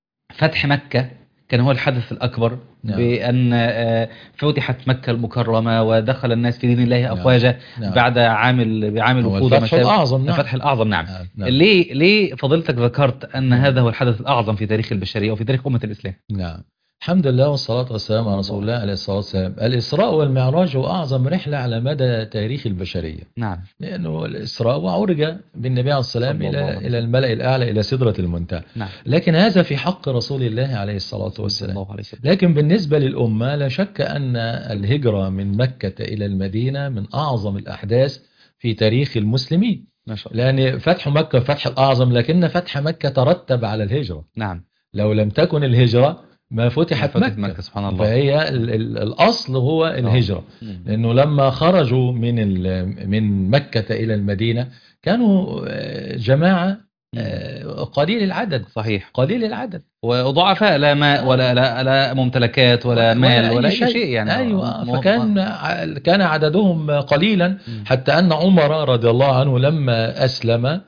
Speaker 2: فتح مكة كان هو الحدث الأكبر؟
Speaker 3: نعم.
Speaker 2: بأن آه، فتحت مكة المكرمة ودخل الناس في دين الله
Speaker 3: نعم.
Speaker 2: أفواجا
Speaker 3: نعم.
Speaker 2: بعد عامل بعامل
Speaker 3: هو
Speaker 2: وفود
Speaker 3: الفتح
Speaker 2: ومساوئ.
Speaker 3: الأعظم. نعم.
Speaker 2: الفتح الأعظم. نعم.
Speaker 3: نعم. نعم.
Speaker 2: ليه ليه فضيلتك ذكرت أن
Speaker 3: نعم.
Speaker 2: هذا هو الحدث الأعظم في تاريخ البشرية وفي تاريخ أمة الإسلام؟
Speaker 3: نعم. الحمد لله والصلاة والسلام على رسول الله عليه الصلاة والسلام. الإسراء والمعراج هو أعظم رحلة على مدى تاريخ البشرية.
Speaker 2: نعم.
Speaker 3: لأنه الإسراء وعرج بالنبي عليه السلام
Speaker 2: صلى الله عليه
Speaker 3: إلى
Speaker 2: وسلم.
Speaker 3: إلى الملأ الأعلى، إلى سدرة المنتهى.
Speaker 2: نعم.
Speaker 3: لكن هذا في حق رسول الله عليه الصلاة
Speaker 2: صلى
Speaker 3: والسلام.
Speaker 2: الله عليه وسلم.
Speaker 3: لكن بالنسبة للأمة لا شك أن الهجرة من مكة إلى المدينة من أعظم الأحداث في تاريخ المسلمين.
Speaker 2: ما شاء الله.
Speaker 3: لأن فتح مكة فتح الأعظم، لكن فتح مكة ترتب على الهجرة.
Speaker 2: نعم.
Speaker 3: لو لم تكن الهجرة ما فتحت
Speaker 2: ما فتحت
Speaker 3: مكة.
Speaker 2: مكة سبحان الله.
Speaker 3: فهي ال ال الأصل هو الهجرة.
Speaker 2: مم.
Speaker 3: لأنه لما خرجوا من ال- من مكة إلى المدينة كانوا آه، جماعة آه، قليل العدد.
Speaker 2: صحيح.
Speaker 3: قليل العدد
Speaker 2: وضعفاء، لا ماء ولا لا, لا ممتلكات ولا مال ولا أي شيء يعني.
Speaker 3: أيوة.
Speaker 2: م-
Speaker 3: فكان ع- كان عددهم قليلا،
Speaker 2: مم.
Speaker 3: حتى أن عمر رضي الله عنه لما أسلم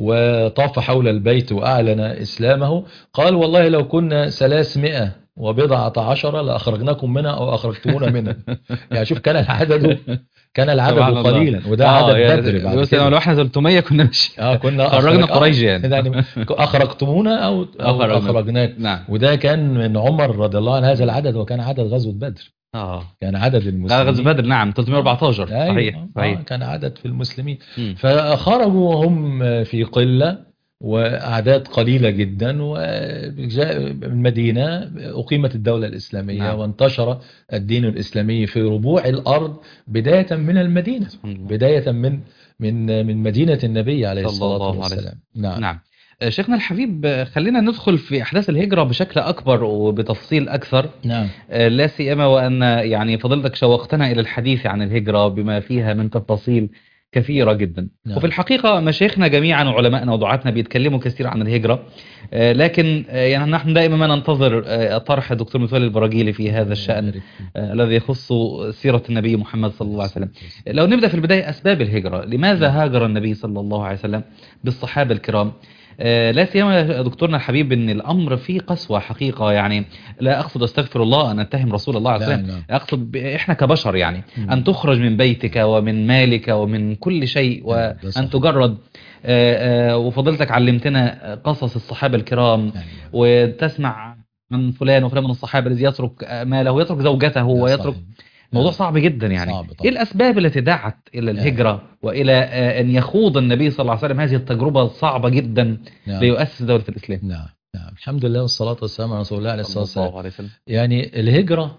Speaker 3: وطاف حول البيت وأعلن إسلامه قال والله لو كنا ثلاثمائة وبضعة عشر لأخرجناكم منها أو أخرجتمونا منها. يعني شوف كان العدد كان العدد
Speaker 2: سبحان الله.
Speaker 3: قليلا، وده
Speaker 2: آه
Speaker 3: عدد
Speaker 2: يا-
Speaker 3: بدر بعد
Speaker 2: بس
Speaker 3: كده.
Speaker 2: لو احنا ثلاثمية كنا مش
Speaker 3: اه كنا
Speaker 2: خرجنا
Speaker 3: أخرج-
Speaker 2: قريش
Speaker 3: آه،
Speaker 2: يعني.
Speaker 3: يعني أخرجتمونا أو, أو
Speaker 2: أخرجنا.
Speaker 3: أخرجناك.
Speaker 2: نعم.
Speaker 3: وده كان من عمر رضي الله عنه هذا العدد، وكان عدد غزوة بدر.
Speaker 2: اه
Speaker 3: كان عدد
Speaker 2: لا
Speaker 3: المسلمين.
Speaker 2: غزو بدر نعم ثلاثمية وأربعتاشر.
Speaker 3: أيوة.
Speaker 2: صحيح
Speaker 3: آه
Speaker 2: صحيح.
Speaker 3: كان عدد في المسلمين.
Speaker 2: مم.
Speaker 3: فخرجوا هم في قلة وأعداد قليلة جدا، وجاء المدينة أقيمت الدولة الإسلامية.
Speaker 2: نعم.
Speaker 3: وانتشر الدين الإسلامي في ربوع الأرض بداية من المدينة،
Speaker 2: سبحان الله.
Speaker 3: بداية من من من مدينة النبي عليه
Speaker 2: صلى
Speaker 3: الصلاة
Speaker 2: الله عليه
Speaker 3: والسلام. نعم.
Speaker 2: نعم. آه، شيخنا الحبيب، آه، خلينا ندخل في أحداث الهجرة بشكل أكبر وبتفصيل أكثر.
Speaker 3: نعم.
Speaker 2: آه، لا سيما وأن يعني فضلتك شوقتنا إلى الحديث عن الهجرة بما فيها من تفاصيل كثيرة جدا.
Speaker 3: نعم.
Speaker 2: وفي الحقيقة مشايخنا جميعا وعلمائنا ودعاتنا بيتكلموا كثير عن الهجرة، آه، لكن آه، يعني نحن دائما ما ننتظر آه، طرح الدكتور متولي البراجيلي في هذا الشأن آه، الذي يخص سيرة النبي محمد صلى الله عليه وسلم. لو نبدأ في البداية أسباب الهجرة، لماذا هاجر النبي صلى الله عليه وسلم بالصحابة الكرام؟ آه، لا سيما يا دكتورنا الحبيب ان الامر فيه قسوه حقيقه. يعني لا اقصد استغفر الله ان اتهم رسول الله عليه
Speaker 3: لا،
Speaker 2: وسلم،
Speaker 3: لا.
Speaker 2: اقصد ب- احنا كبشر يعني
Speaker 3: مم.
Speaker 2: ان تخرج من بيتك ومن مالك ومن كل شيء
Speaker 3: نعم، ده
Speaker 2: وان
Speaker 3: صحيح.
Speaker 2: تجرد. آه، آه، وفضلتك علمتنا قصص الصحابه الكرام،
Speaker 3: أيوة.
Speaker 2: وتسمع من فلان وفلان من الصحابه الذي يترك ماله ويترك زوجته
Speaker 3: ده
Speaker 2: ويترك.
Speaker 3: صحيح.
Speaker 2: موضوع
Speaker 3: نعم.
Speaker 2: صعب جدا يعني.
Speaker 3: صعب طبعا.
Speaker 2: ايه الاسباب التي دعت الى الهجره والى آه، ان يخوض النبي صلى الله عليه وسلم هذه التجربه الصعبه جدا
Speaker 3: نعم.
Speaker 2: ليؤسس دوله الاسلام؟
Speaker 3: نعم. نعم. الحمد لله والصلاة والسلام على رسول الله عليه الصلاة
Speaker 2: صلى الله
Speaker 3: والسلام.
Speaker 2: عليه وسلم.
Speaker 3: يعني الهجرة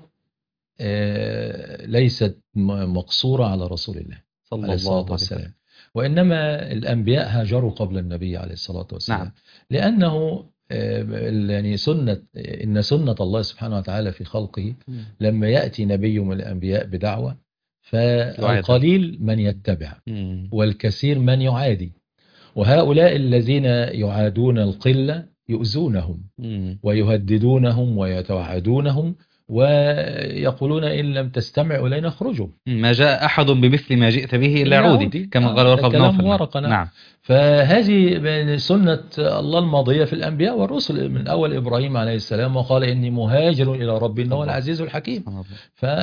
Speaker 3: آه، ليست م- مقصورة على رسول الله
Speaker 2: صلى
Speaker 3: عليه
Speaker 2: الله
Speaker 3: الصلاة
Speaker 2: عليه وسلم.
Speaker 3: والسلام، وإنما الأنبياء هاجروا قبل النبي عليه الصلاة والسلام.
Speaker 2: نعم.
Speaker 3: لأنه آه، يعني سنة إن سنة الله سبحانه وتعالى في خلقه لما يأتي نبي من الأنبياء بدعوة فالقليل من يتبع
Speaker 2: مم.
Speaker 3: والكثير من يعادي، وهؤلاء الذين يعادون القلة يؤذونهم
Speaker 2: مم.
Speaker 3: ويهددونهم ويتوعدونهم ويقولون إن لم تستمعوا إلينا اخرجوا.
Speaker 2: ما جاء أحد بمثل ما جئت به إلا
Speaker 3: إلا
Speaker 2: عودي،
Speaker 3: عودي.
Speaker 2: كما
Speaker 3: آه،
Speaker 2: قال ورقة بن
Speaker 3: كلام
Speaker 2: نوفل.
Speaker 3: ورقة. نعم.
Speaker 2: نعم.
Speaker 3: فهذه من سنة الله الماضية في الأنبياء والرسل من أول إبراهيم عليه السلام وقال إني مهاجر إلى ربي إنه هو العزيز الحكيم.
Speaker 2: سبحان الله.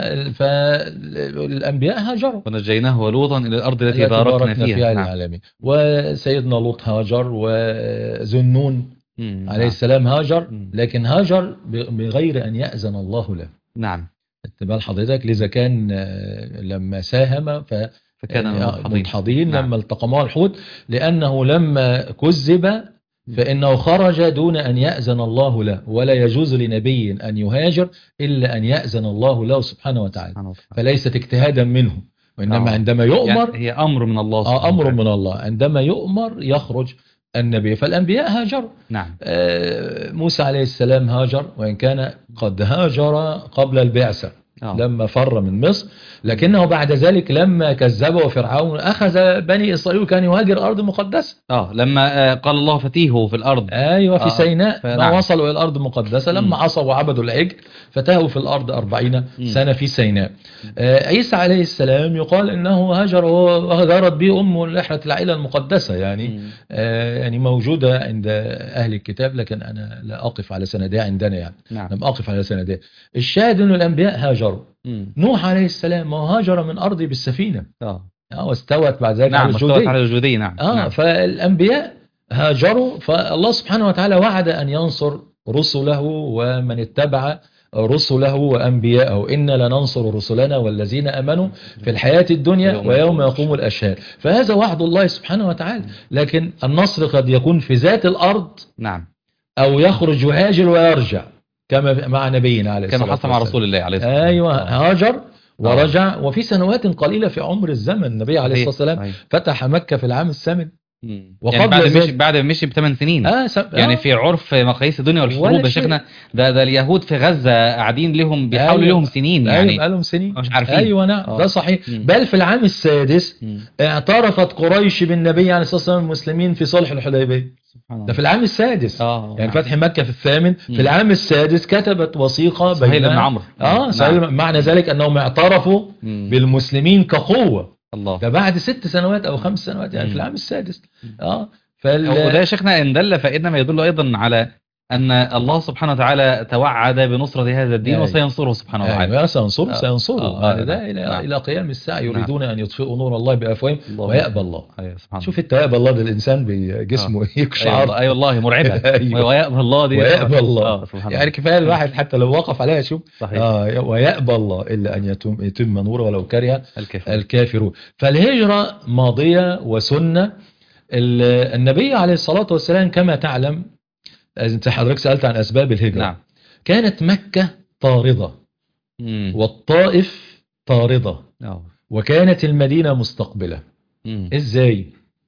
Speaker 3: فالأنبياء هاجروا
Speaker 2: ونجيناه ولوطا إلى الأرض التي
Speaker 3: التي
Speaker 2: باركنا فيها. نعم.
Speaker 3: العالمين. وسيدنا لوط هاجر، وذنون
Speaker 2: مم.
Speaker 3: عليه
Speaker 2: نعم.
Speaker 3: السلام هاجر،
Speaker 2: مم.
Speaker 3: لكن هاجر بغير أن يأذن الله له.
Speaker 2: نعم.
Speaker 3: اتبال حضرتك لذا كان آه، لما ساهم ف
Speaker 2: فكان
Speaker 3: آه،
Speaker 2: منحضين.
Speaker 3: منحضين
Speaker 2: نعم.
Speaker 3: لما التقماه الحوت، لأنه لما كذب فإنه خرج دون أن يأذن الله له، ولا يجوز لنبي أن يهاجر إلا أن يأذن الله له سبحانه وتعالى،
Speaker 2: سبحانه وتعالى.
Speaker 3: فليست اجتهادا منه، وإنما
Speaker 2: آه.
Speaker 3: عندما يؤمر
Speaker 2: يعني هي أمر من الله سبحانه
Speaker 3: آه أمر
Speaker 2: وتعالى.
Speaker 3: من الله، عندما يؤمر يخرج النبي. فالأنبياء هاجروا.
Speaker 2: نعم.
Speaker 3: آه موسى عليه السلام هاجر، وإن كان قد هاجر قبل البعثة
Speaker 2: آه.
Speaker 3: لما فر من مصر، لكنه بعد ذلك لما كذبه فرعون أخذ بني إسرائيل كان يهاجر أرض مقدسة.
Speaker 2: آه لما آه قال الله فتيهوا في الأرض.
Speaker 3: أيوة في
Speaker 2: آه.
Speaker 3: سيناء ما
Speaker 2: فنعم.
Speaker 3: وصلوا إلى الأرض المقدسة لما
Speaker 2: مم.
Speaker 3: عصوا وعبدوا العجل فتاهوا في الأرض أربعين
Speaker 2: مم.
Speaker 3: سنة في سيناء. آه عيسى عليه السلام يقال إنه هاجر وهاجرت به أم رحلة العائلة المقدسة، يعني
Speaker 2: مم.
Speaker 3: آه يعني موجودة عند أهل الكتاب، لكن أنا لا أقف على سندها عندنا، يعني
Speaker 2: نعم.
Speaker 3: لم أقف على سندها. الشاهد أن الأنبياء هاجروا.
Speaker 2: مم.
Speaker 3: نوح عليه السلام هاجر من أرضه بالسفينة
Speaker 2: آه.
Speaker 3: آه واستوت بعد ذلك
Speaker 2: نعم
Speaker 3: على
Speaker 2: استوت
Speaker 3: الجودية.
Speaker 2: على الجودية. نعم.
Speaker 3: آه
Speaker 2: نعم.
Speaker 3: فالأنبياء هاجروا، فالله سبحانه وتعالى وعد أن ينصر رسله ومن اتبع رسله وأنبياءه، إن لننصر رسلنا والذين أمنوا في الحياة الدنيا ويوم يقوم الأشهاد. فهذا وعد الله سبحانه وتعالى، لكن النصر قد يكون في ذات الأرض
Speaker 2: نعم.
Speaker 3: أو يخرج يهاجر ويرجع كما مع نبينا عليه الصلاة
Speaker 2: كما
Speaker 3: والسلام.
Speaker 2: حصل مع رسول الله عليه الصلاة والسلام.
Speaker 3: أيوة
Speaker 2: آه.
Speaker 3: هاجر ورجع، وفي سنوات قليلة في عمر الزمن النبي عليه
Speaker 2: صحيح.
Speaker 3: الصلاة والسلام
Speaker 2: صحيح.
Speaker 3: فتح مكة في العام الثامن.
Speaker 2: مم.
Speaker 3: وقبل
Speaker 2: يعني بعد
Speaker 3: ذلك-
Speaker 2: مشي بعد ما مشي بثمان سنين.
Speaker 3: آه سب...
Speaker 2: يعني
Speaker 3: آه.
Speaker 2: في عرف مقاييس الدنيا
Speaker 3: ولا
Speaker 2: والحروب يا
Speaker 3: شيء.
Speaker 2: شيخنا، ده ده اليهود في غزة قاعدين لهم بيحاولوا
Speaker 3: أيوة.
Speaker 2: لهم سنين
Speaker 3: أيوة
Speaker 2: يعني
Speaker 3: بقالهم سنين
Speaker 2: مش عارفين.
Speaker 3: أيوة نعم
Speaker 2: آه.
Speaker 3: ده صحيح.
Speaker 2: مم.
Speaker 3: بل في العام السادس
Speaker 2: مم.
Speaker 3: اعترفت قريش بالنبي عليه الصلاة والسلام المسلمين في صلح الحديبية.
Speaker 2: سبحان
Speaker 3: ده
Speaker 2: الله.
Speaker 3: في العام السادس.
Speaker 2: آه.
Speaker 3: يعني
Speaker 2: نعم.
Speaker 3: فتح مكة في الثامن،
Speaker 2: مم.
Speaker 3: في العام السادس كتبت وثيقة
Speaker 2: سهيل بن
Speaker 3: بين
Speaker 2: عمرو.
Speaker 3: اه سهيل
Speaker 2: نعم.
Speaker 3: معنى ذلك أنهم اعترفوا
Speaker 2: مم.
Speaker 3: بالمسلمين كقوة.
Speaker 2: الله.
Speaker 3: ده بعد ست سنوات أو خمس سنوات، يعني
Speaker 2: مم.
Speaker 3: في العام السادس.
Speaker 2: مم.
Speaker 3: اه فال...
Speaker 2: وده يا شيخنا إن دل فإنما يدل أيضا على أن الله سبحانه وتعالى توعد بنصرة هذا الدين
Speaker 3: أيوة.
Speaker 2: وسينصره سبحانه وتعالى.
Speaker 3: أيوة سينصره
Speaker 2: آه.
Speaker 3: سينصره
Speaker 2: آه.
Speaker 3: بعد
Speaker 2: آه.
Speaker 3: ده
Speaker 2: نعم.
Speaker 3: إلى
Speaker 2: نعم.
Speaker 3: إلى قيام الساعة.
Speaker 2: نعم.
Speaker 3: يريدون أن يطفئوا نور الله بأفواههم
Speaker 2: الله.
Speaker 3: ويأبى الله.
Speaker 2: أيوة سبحان
Speaker 3: شوف انت يأبى الله ده الإنسان بجسمه يقشعر.
Speaker 2: أي والله مرعبة.
Speaker 3: أيوة.
Speaker 2: ويأبى الله دي.
Speaker 3: ويأبى الله
Speaker 2: آه. سبحان
Speaker 3: يعني كفاية الواحد حتى لو وقف عليها شوف
Speaker 2: صحيح.
Speaker 3: آه ويأبى الله إلا أن يتم, يتم نوره ولو كره
Speaker 2: الكافر.
Speaker 3: الكافرون. فالهجرة ماضية وسنة. النبي عليه الصلاة والسلام كما تعلم، أنت حضرتك سألت عن أسباب الهجرة.
Speaker 2: نعم.
Speaker 3: كانت مكة طاردة
Speaker 2: مم.
Speaker 3: والطائف طاردة
Speaker 2: آه.
Speaker 3: وكانت المدينة مستقبلة.
Speaker 2: مم.
Speaker 3: إزاي؟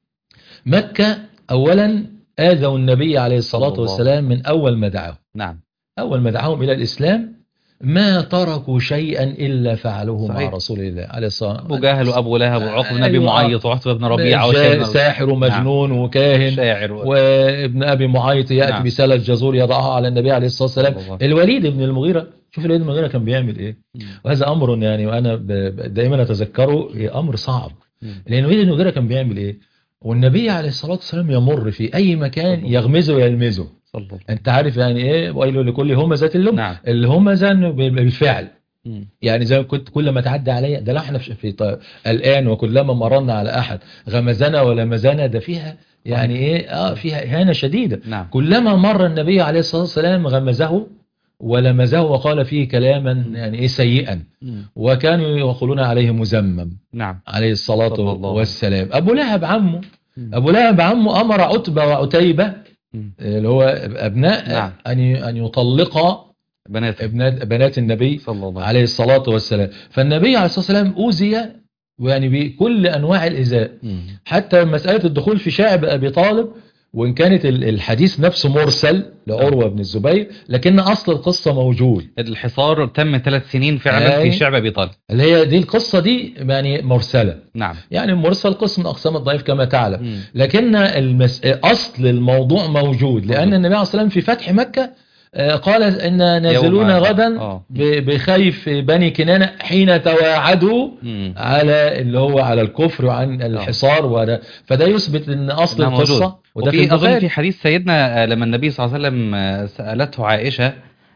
Speaker 3: مكة أولا آذوا النبي عليه الصلاة
Speaker 2: الله.
Speaker 3: والسلام من أول ما دعاهم.
Speaker 2: نعم.
Speaker 3: أول ما دعاهم إلى الإسلام ما تركوا شيئا إلا فعلوه
Speaker 2: صحيح.
Speaker 3: مع رسول الله عليه الصلاة والسلام.
Speaker 2: أبو جهل وأبو لهب وعقب بن أبي
Speaker 3: أيوة.
Speaker 2: معيط وعتبة بن ربيعة
Speaker 3: جا-
Speaker 2: وشيبة
Speaker 3: ساحر ومجنون
Speaker 2: نعم.
Speaker 3: وكاهن
Speaker 2: شاعر و...
Speaker 3: وابن أبي معيط يأتي
Speaker 2: نعم.
Speaker 3: بسلة جزور يضعها على النبي عليه الصلاة والسلام.
Speaker 2: الله.
Speaker 3: الوليد بن المغيرة، شوف الوليد بن المغيرة كان بيعمل إيه.
Speaker 2: مم.
Speaker 3: وهذا أمر يعني وأنا ب- ب- دائما أتذكره أمر صعب.
Speaker 2: مم.
Speaker 3: لأن الوليد بن المغيرة كان بيعمل إيه، والنبي عليه الصلاة والسلام يمر في أي مكان يغمزه ويلمزه.
Speaker 2: صلى الله.
Speaker 3: أنت عارف يعني إيه ويل لكل همزة لمزة.
Speaker 2: نعم.
Speaker 3: الهمزة بالفعل،
Speaker 2: مم.
Speaker 3: يعني زي ما كنت كل ما تعدي عليا ده. لا احنا في في ط- الآن وكلما مررنا على أحد غمزنا ولمزنا، ده فيها يعني إيه آه فيها إهانة شديدة.
Speaker 2: نعم.
Speaker 3: كلما مر النبي عليه الصلاة والسلام غمزه ولمزه وقال فيه كلاما يعني إيه سيئا،
Speaker 2: مم.
Speaker 3: وكانوا يقولون عليه مزمم
Speaker 2: نعم.
Speaker 3: عليه الصلاة
Speaker 2: صلى الله.
Speaker 3: والسلام. أبو لهب عمه
Speaker 2: مم.
Speaker 3: أبو لهب عمه أمر عتبة وعتيبة
Speaker 2: مم.
Speaker 3: اللي هو أبناء
Speaker 2: نعم.
Speaker 3: أن ي- أن يطلق
Speaker 2: بنات
Speaker 3: ابنات بنات النبي
Speaker 2: صلى الله عليه
Speaker 3: عليه الصلاة والسلام. فالنبي عليه الصلاة والسلام أوذي يعني بكل أنواع الإيذاء،
Speaker 2: وسلم.
Speaker 3: حتى مسألة الدخول في شعب أبي طالب، وإن كانت ال- الحديث نفسه مرسل لعروة بن الزبير، لكن أصل القصة موجود.
Speaker 2: الحصار تم ثلاث سنين فعلا
Speaker 3: أي.
Speaker 2: في شعب أبي طالب.
Speaker 3: اللي هي دي القصة دي يعني مرسلة،
Speaker 2: نعم.
Speaker 3: يعني مرسل قسم من أقسام الضعيف كما تعلم.
Speaker 2: مم.
Speaker 3: لكن المس... أصل الموضوع موجود، لأن
Speaker 2: موجود.
Speaker 3: النبي عليه الصلاة والسلام في فتح مكة آه، قال إن نازلون
Speaker 2: يوم-
Speaker 3: غدا
Speaker 2: آه.
Speaker 3: ب- بخيف بني كنانة حين تواعدوا
Speaker 2: مم.
Speaker 3: على اللي هو على الكفر وعن الحصار وده. فده يثبت ان اصل
Speaker 2: إنها موجود.
Speaker 3: القصة. وده في
Speaker 2: وفي أظن
Speaker 3: البخاري.
Speaker 2: في حديث سيدنا آه، لما النبي صلى الله عليه وسلم آه، سألته عائشة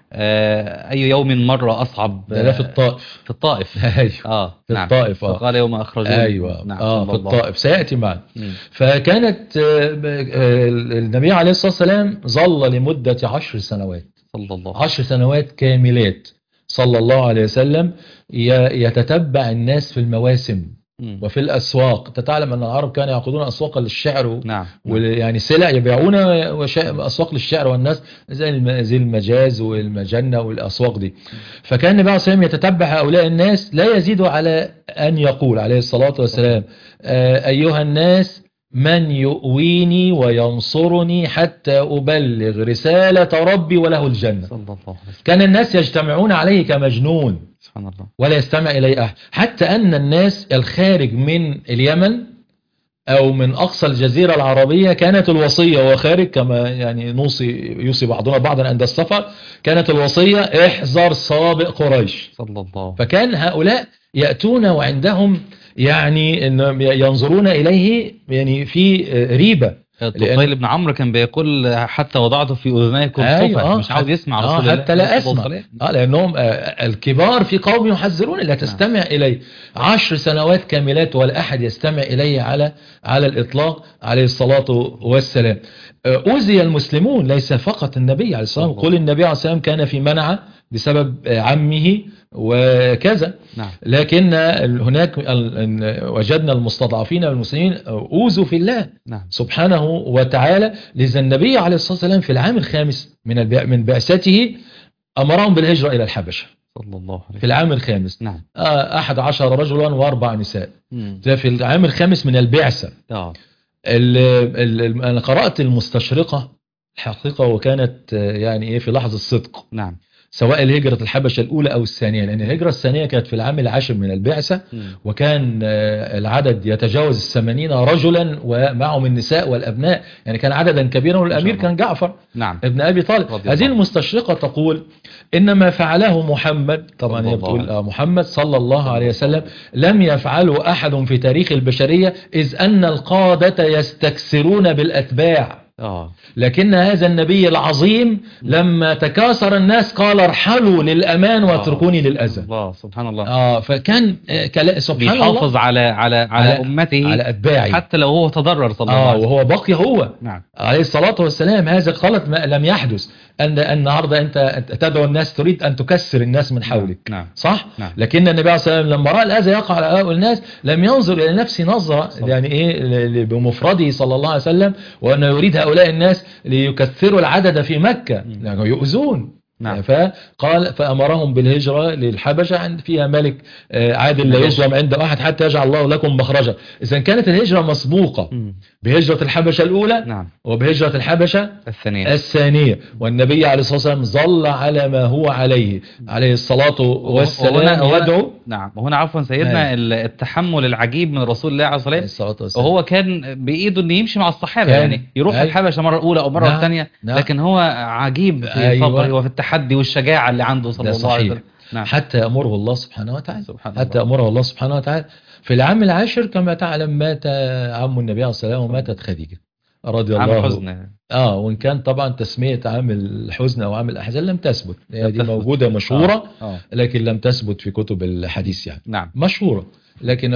Speaker 2: آه، أي يوم مر أصعب
Speaker 3: ده ده في
Speaker 2: آه،
Speaker 3: الطائف.
Speaker 2: في الطائف.
Speaker 3: ايوه
Speaker 2: اه
Speaker 3: في
Speaker 2: نعم.
Speaker 3: الطائف اه
Speaker 2: فقال يوم أخرجوني.
Speaker 3: ايوه
Speaker 2: نعم.
Speaker 3: اه
Speaker 2: صلى
Speaker 3: في
Speaker 2: الله.
Speaker 3: الطائف سياتي معنا.
Speaker 2: مم.
Speaker 3: فكانت آه، ب- آه، النبي عليه الصلاه والسلام ظل لمده عشر سنوات
Speaker 2: صلى الله.
Speaker 3: عشر سنوات كاملات صلى الله عليه وسلم ي- يتتبع الناس في المواسم.
Speaker 2: مم.
Speaker 3: وفي الأسواق. أنت تعلم أن العرب كانوا يعقدون أسواقا للشعر و...
Speaker 2: نعم.
Speaker 3: ويعني سلع يبيعون وش... أسواق للشعر والناس زي الم... زي المجاز والمجنة والأسواق دي. فكان النبي عليه الصلاة والسلام يتتبع هؤلاء الناس، لا يزيد على أن يقول عليه الصلاة والسلام آه أيها الناس من يؤويني وينصرني حتى أبلغ رسالة ربي وله الجنة.
Speaker 2: صلى الله عليه وسلم.
Speaker 3: كان الناس يجتمعون عليه كمجنون
Speaker 2: سبحان الله.
Speaker 3: ولا يستمع إليه أحد، حتى أن الناس الخارج من اليمن أو من أقصى الجزيرة العربية كانت الوصية وهو خارج، كما يعني نوصي يوصي بعضنا بعضا عند السفر، كانت الوصية احذر سابق قريش.
Speaker 2: صلى الله عليه وسلم.
Speaker 3: فكان هؤلاء يأتون وعندهم يعني إنهم ينظرون إليه يعني في ريبة.
Speaker 2: طفيل بن عمرو كان بيقول حتى وضعته في أذنيكم
Speaker 3: أيوة
Speaker 2: صفا،
Speaker 3: آه
Speaker 2: مش عاوز يسمع رسول
Speaker 3: آه
Speaker 2: الله
Speaker 3: حتى لا أسمع آه لأنهم آه الكبار في قوم يحذرون لا تستمع نعم. إليه. عشر سنوات كاملات ولا أحد يستمع إليه على على الإطلاق عليه الصلاة والسلام. أوذي المسلمون ليس فقط النبي عليه الصلاة والسلام، قل النبي عليه الصلاة والسلام كان في منعه بسبب عمه وكذا نعم. لكن هناك وجدنا المستضعفين والمسلمين أوذوا في الله نعم. سبحانه وتعالى. لذا النبي عليه الصلاة والسلام في العام الخامس من من بعثته أمرهم بالهجرة إلى الحبشة صلى الله عليه وسلم في العام الخامس نعم. أحد عشر رجلا وأربع نساء. ده في العام الخامس من البعثة. آه. ال ال أنا قرأت المستشرقة الحقيقة وكانت يعني إيه في لحظة صدق نعم. سواء الهجرة الحبشة الأولى أو الثانية، لأن الهجرة الثانية كانت في العام العاشر من البعثة م. وكان العدد يتجاوز الثمانين رجلا ومعهم النساء والأبناء، يعني كان عددا كبيرا، والأمير كان جعفر نعم. ابن أبي طالب. هذه المستشرقة تقول إنما فعله محمد، طبعا هي بتقول محمد صلى الله عليه وسلم، لم يفعله أحد في تاريخ البشرية، إذ أن القادة يستكثرون بالأتباع آه. لكن هذا النبي العظيم لما تكاثر الناس قال ارحلوا للأمان واتركوني آه. للأذى. الله سبحان الله. آه فكان آه سبحان الله
Speaker 2: بيحافظ على على على, على أمته
Speaker 3: على أتباعه
Speaker 2: حتى لو هو تضرر صلى الله عليه
Speaker 3: وسلم. آه وهو بقي هو نعم. عليه الصلاة والسلام. هذا غلط ما لم يحدث، أن النهارده أنت تدعو الناس تريد أن تكسر الناس من حولك نعم. نعم. صح نعم. لكن النبي عليه الصلاة والسلام لما رأى الأذى يقع على هؤلاء الناس لم ينظر إلى نفسه نظرة يعني إيه بمفرده صلى الله عليه وسلم، وأنه يريد هؤلاء الناس ليكثروا العدد في مكة لأنه يؤذون نعم. فقال فأمرهم بالهجرة للحبشة فيها ملك عادل لا يظلم عنده أحد حتى يجعل الله لكم مخرجا. إذن كانت الهجرة مسبوقة بهجرة الحبشة الأولى نعم. وبهجرة الحبشة الثانية. الثانية والنبي عليه الصلاة والسلام ظل على ما هو عليه عليه الصلاة والسلام يدعو
Speaker 2: نعم. وهنا عفوا سيدنا نعم. التحمل العجيب من رسول الله عليه الصلاة والسلام، وهو كان بإيده أن يمشي مع الصحابة يعني يروح أي. الحبشة مرة أولى أو مرة نعم. الثانية نعم. لكن هو عجيب في أيوة. صبره وفي التحدي والشجاعة اللي عنده صلى الله عليه وسلم
Speaker 3: نعم. حتى أمره الله سبحانه وتعالى سبحان حتى الله. أمره الله سبحانه وتعالى. في العام العاشر كما تعلم مات عم النبي عليه الصلاة والسلام وماتت خديجة رضي الله عنها. حزن اه وان كان طبعا تسمية عام الحزن او عام الاحزان لم تثبت، هي دي موجودة مشهورة آه. آه. لكن لم تثبت في كتب الحديث يعني نعم. مشهورة. لكن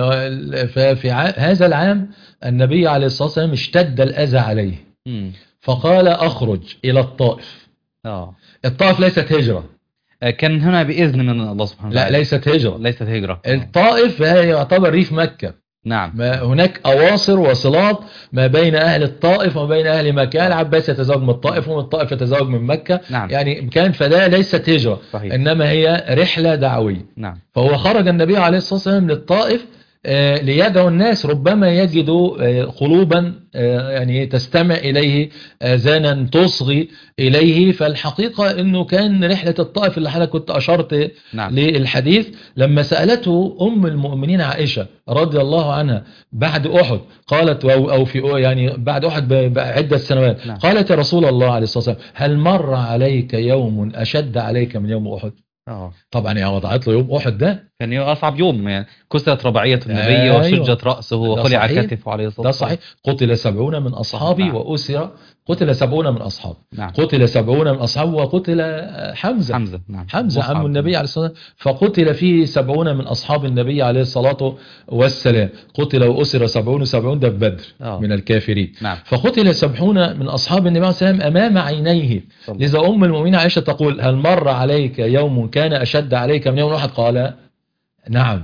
Speaker 3: في هذا العام النبي عليه الصلاة والسلام اشتد الأذى عليه م. فقال أخرج إلى الطائف. آه. الطائف ليست هجرة،
Speaker 2: كان هنا بإذن من الله سبحانه
Speaker 3: وتعالى. لا ليست هجرة ليست
Speaker 2: هجرة
Speaker 3: الطائف هي يعتبر ريف مكة نعم. ما هناك أواصر وصلات ما بين أهل الطائف وما بين أهل مكة. العباس يتزوج من الطائف ومن الطائف يتزوج من مكة نعم. يعني كان فده ليست هجرة صحيح. إنما هي رحلة دعوية نعم. فهو خرج النبي عليه الصلاة والسلام للطائف آه ليدعو الناس، ربما يجدوا آه قلوبا آه يعني تستمع إليه، آذانا تصغي إليه. فالحقيقة أنه كان رحلة الطائف اللي حضرتك كنت أشرت نعم. للحديث لما سألته أم المؤمنين عائشة رضي الله عنها بعد أحد قالت أو في يعني بعد أحد بعدة سنوات نعم. قالت يا رسول الله عليه الصلاة والسلام هل مر عليك يوم أشد عليك من يوم أحد؟ أوه. طبعا هي وضعت له يوم أحد ده
Speaker 2: كان يعني أصعب يوم يعني كسرت رباعية النبي أيوة. وشجت رأسه وخلع كتفه عليه الصلاة
Speaker 3: والسلام. ده صحيح. قتل سبعون من أصحابي نعم. وأسر قتل سبعون من أصحاب نعم. قتل سبعون من أصحاب وقتل حمزة
Speaker 2: حمزة نعم.
Speaker 3: حمزة عم النبي عليه الصلاة والسلام فقتل فيه سبعون من أصحاب النبي عليه الصلاة والسلام. قتل وأسر سبعون سبعون ده بدر أوه. من الكافرين نعم. فقتل سبعون من أصحاب النبي عليه الصلاة والسلام أمام عينيه. لذا أم المؤمنين عائشة تقول هل مر عليك يوم كان أشد عليك من يوم واحد؟ قال نعم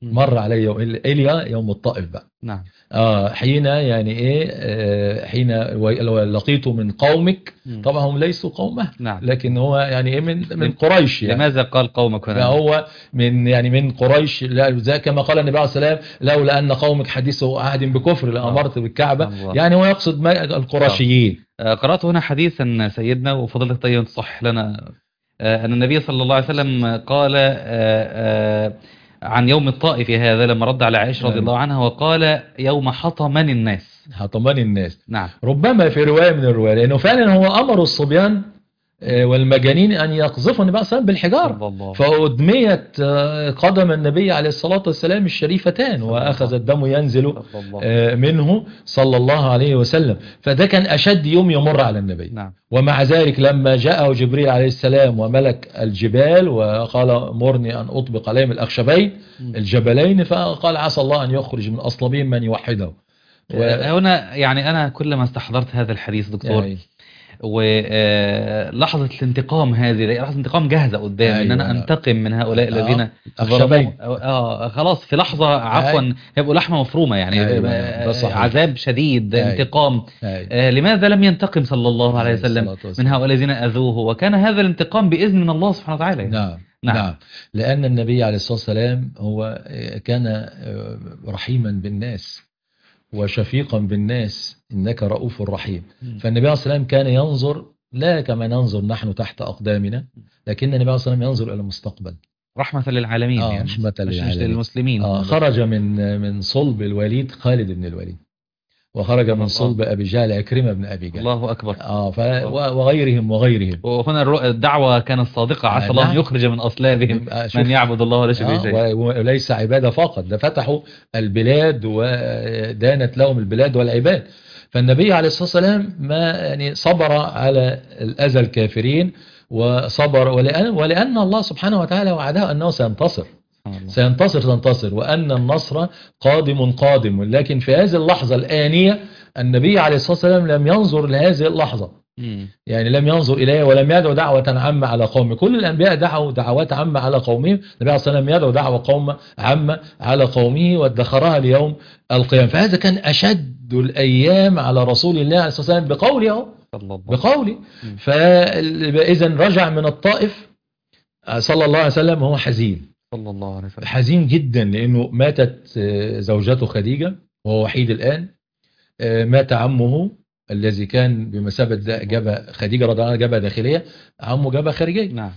Speaker 2: مم.
Speaker 3: مر علي يوم إيليا يوم الطائف بقى.
Speaker 2: نعم.
Speaker 3: آه حين يعني إيه آه حين و- لقيت من قومك،
Speaker 2: مم.
Speaker 3: طبعا هم ليسوا قومه،
Speaker 2: نعم.
Speaker 3: لكن هو يعني إيه من من
Speaker 2: لم-
Speaker 3: قريش يعني.
Speaker 2: لماذا قال قومك هنا؟
Speaker 3: فهو من يعني من قريش، لا زي كما قال النبي عليه الصلاة والسلام لولا أن قومك حديث عهد بكفر لأمرت بالكعبة،
Speaker 2: الله.
Speaker 3: يعني هو يقصد ما- القرشيين.
Speaker 2: آه، قرأت هنا حديثا سيدنا وفضلت طيب تصح لنا، آه، أن النبي صلى الله عليه وسلم قال آه، آه، عن يوم الطائف هذا لما رد على عائشة رضي الله عنها وقال يوم حطمن الناس.
Speaker 3: حطمان الناس.
Speaker 2: نعم.
Speaker 3: ربما في رواية من الرواية، لأنه فعلا هو أمر الصبيان آه، والمجانين أن يقذفوا النبي صلى الله عليه وسلم بالحجارة،
Speaker 2: الله.
Speaker 3: فأدميت آه، قدم النبي عليه الصلاة والسلام الشريفتان، وأخذ الدم ينزل آه، منه صلى الله عليه وسلم. فده كان أشد يوم يمر على النبي.
Speaker 2: نعم.
Speaker 3: ومع ذلك لما جاءه جبريل عليه السلام وملك الجبال وقال مرني أن أطبق عليهم الأخشبين الجبلين، فقال عسى الله أن يخرج من أصلبهم من يوحده.
Speaker 2: و... هنا يعني أنا كلما استحضرت هذا الحديث دكتور
Speaker 3: يعني
Speaker 2: ولحظة الانتقام هذه لحظة انتقام جاهزة قدام.
Speaker 3: أيوة.
Speaker 2: ان انا انتقم من هؤلاء الذين
Speaker 3: ظلموا.
Speaker 2: اه خلاص في لحظة عفوا هيبقوا لحمة مفرومة يعني.
Speaker 3: أيوة.
Speaker 2: آه عذاب شديد.
Speaker 3: أيوة.
Speaker 2: انتقام.
Speaker 3: أيوة.
Speaker 2: آه لماذا لم ينتقم صلى الله عليه وسلم من هؤلاء الذين أذوه، وكان هذا الانتقام بإذن من الله سبحانه وتعالى يعني.
Speaker 3: نعم.
Speaker 2: نعم.
Speaker 3: نعم. لأن النبي عليه الصلاة والسلام هو كان رحيما بالناس وشفيقا بالناس، إنك رؤوف رحيم. فالنبي عليه الصلاة والسلام كان ينظر لا كما ننظر نحن تحت أقدامنا، لكن النبي عليه الصلاة والسلام ينظر إلى المستقبل
Speaker 2: رحمة للعالمين.
Speaker 3: آه
Speaker 2: يعني
Speaker 3: رحمة
Speaker 2: مش
Speaker 3: للعالمين.
Speaker 2: للمسلمين.
Speaker 3: آه خرج من من صلب الوليد خالد بن الوليد، وخرج من صلب أبي جهل عكرمة بن أبي جهل.
Speaker 2: الله أكبر.
Speaker 3: آه ف... وغيرهم وغيرهم.
Speaker 2: وهنا الدعوة كانت صادقة، عسى
Speaker 3: آه
Speaker 2: الله
Speaker 3: نعم.
Speaker 2: أن يخرج من أصلابهم من يعبد الله ولا شيء شيء.
Speaker 3: آه وليس عبادة فقط، ده فتحوا البلاد ودانت لهم البلاد والعباد. فالنبي عليه الصلاة والسلام ما يعني صبر على الأذى الكافرين وصبر، ولأن, ولأن الله سبحانه وتعالى وعده أنه سينتصر. سينتصر سينتصر وأن النصر قادم قادم. لكن في هذه اللحظة الآنية النبي عليه الصلاة والسلام لم ينظر لهذه اللحظة، يعني لم ينظر إليها ولم يدعو دعوة عامة على قومه. كل الأنبياء دعوا دعوات عامة على قومهم، النبي عليه الصلاة والسلام يدعو دعوة قوم عامة على قومه وادخرها ليوم القيامة. فهذا كان أشد الأيام على رسول الله عليه الصلاة والسلام بقوله بقوله فإذا رجع من الطائف صلى الله عليه وسلم هو حزين
Speaker 2: صلى الله عليه وسلم،
Speaker 3: حزين جدا، لأنه ماتت زوجته خديجة وهو وحيد الآن، مات عمه الذي كان بمثابة جبهة خديجة رضي الله عنها جبهة داخلية، عمه جبهة خارجية. نعم.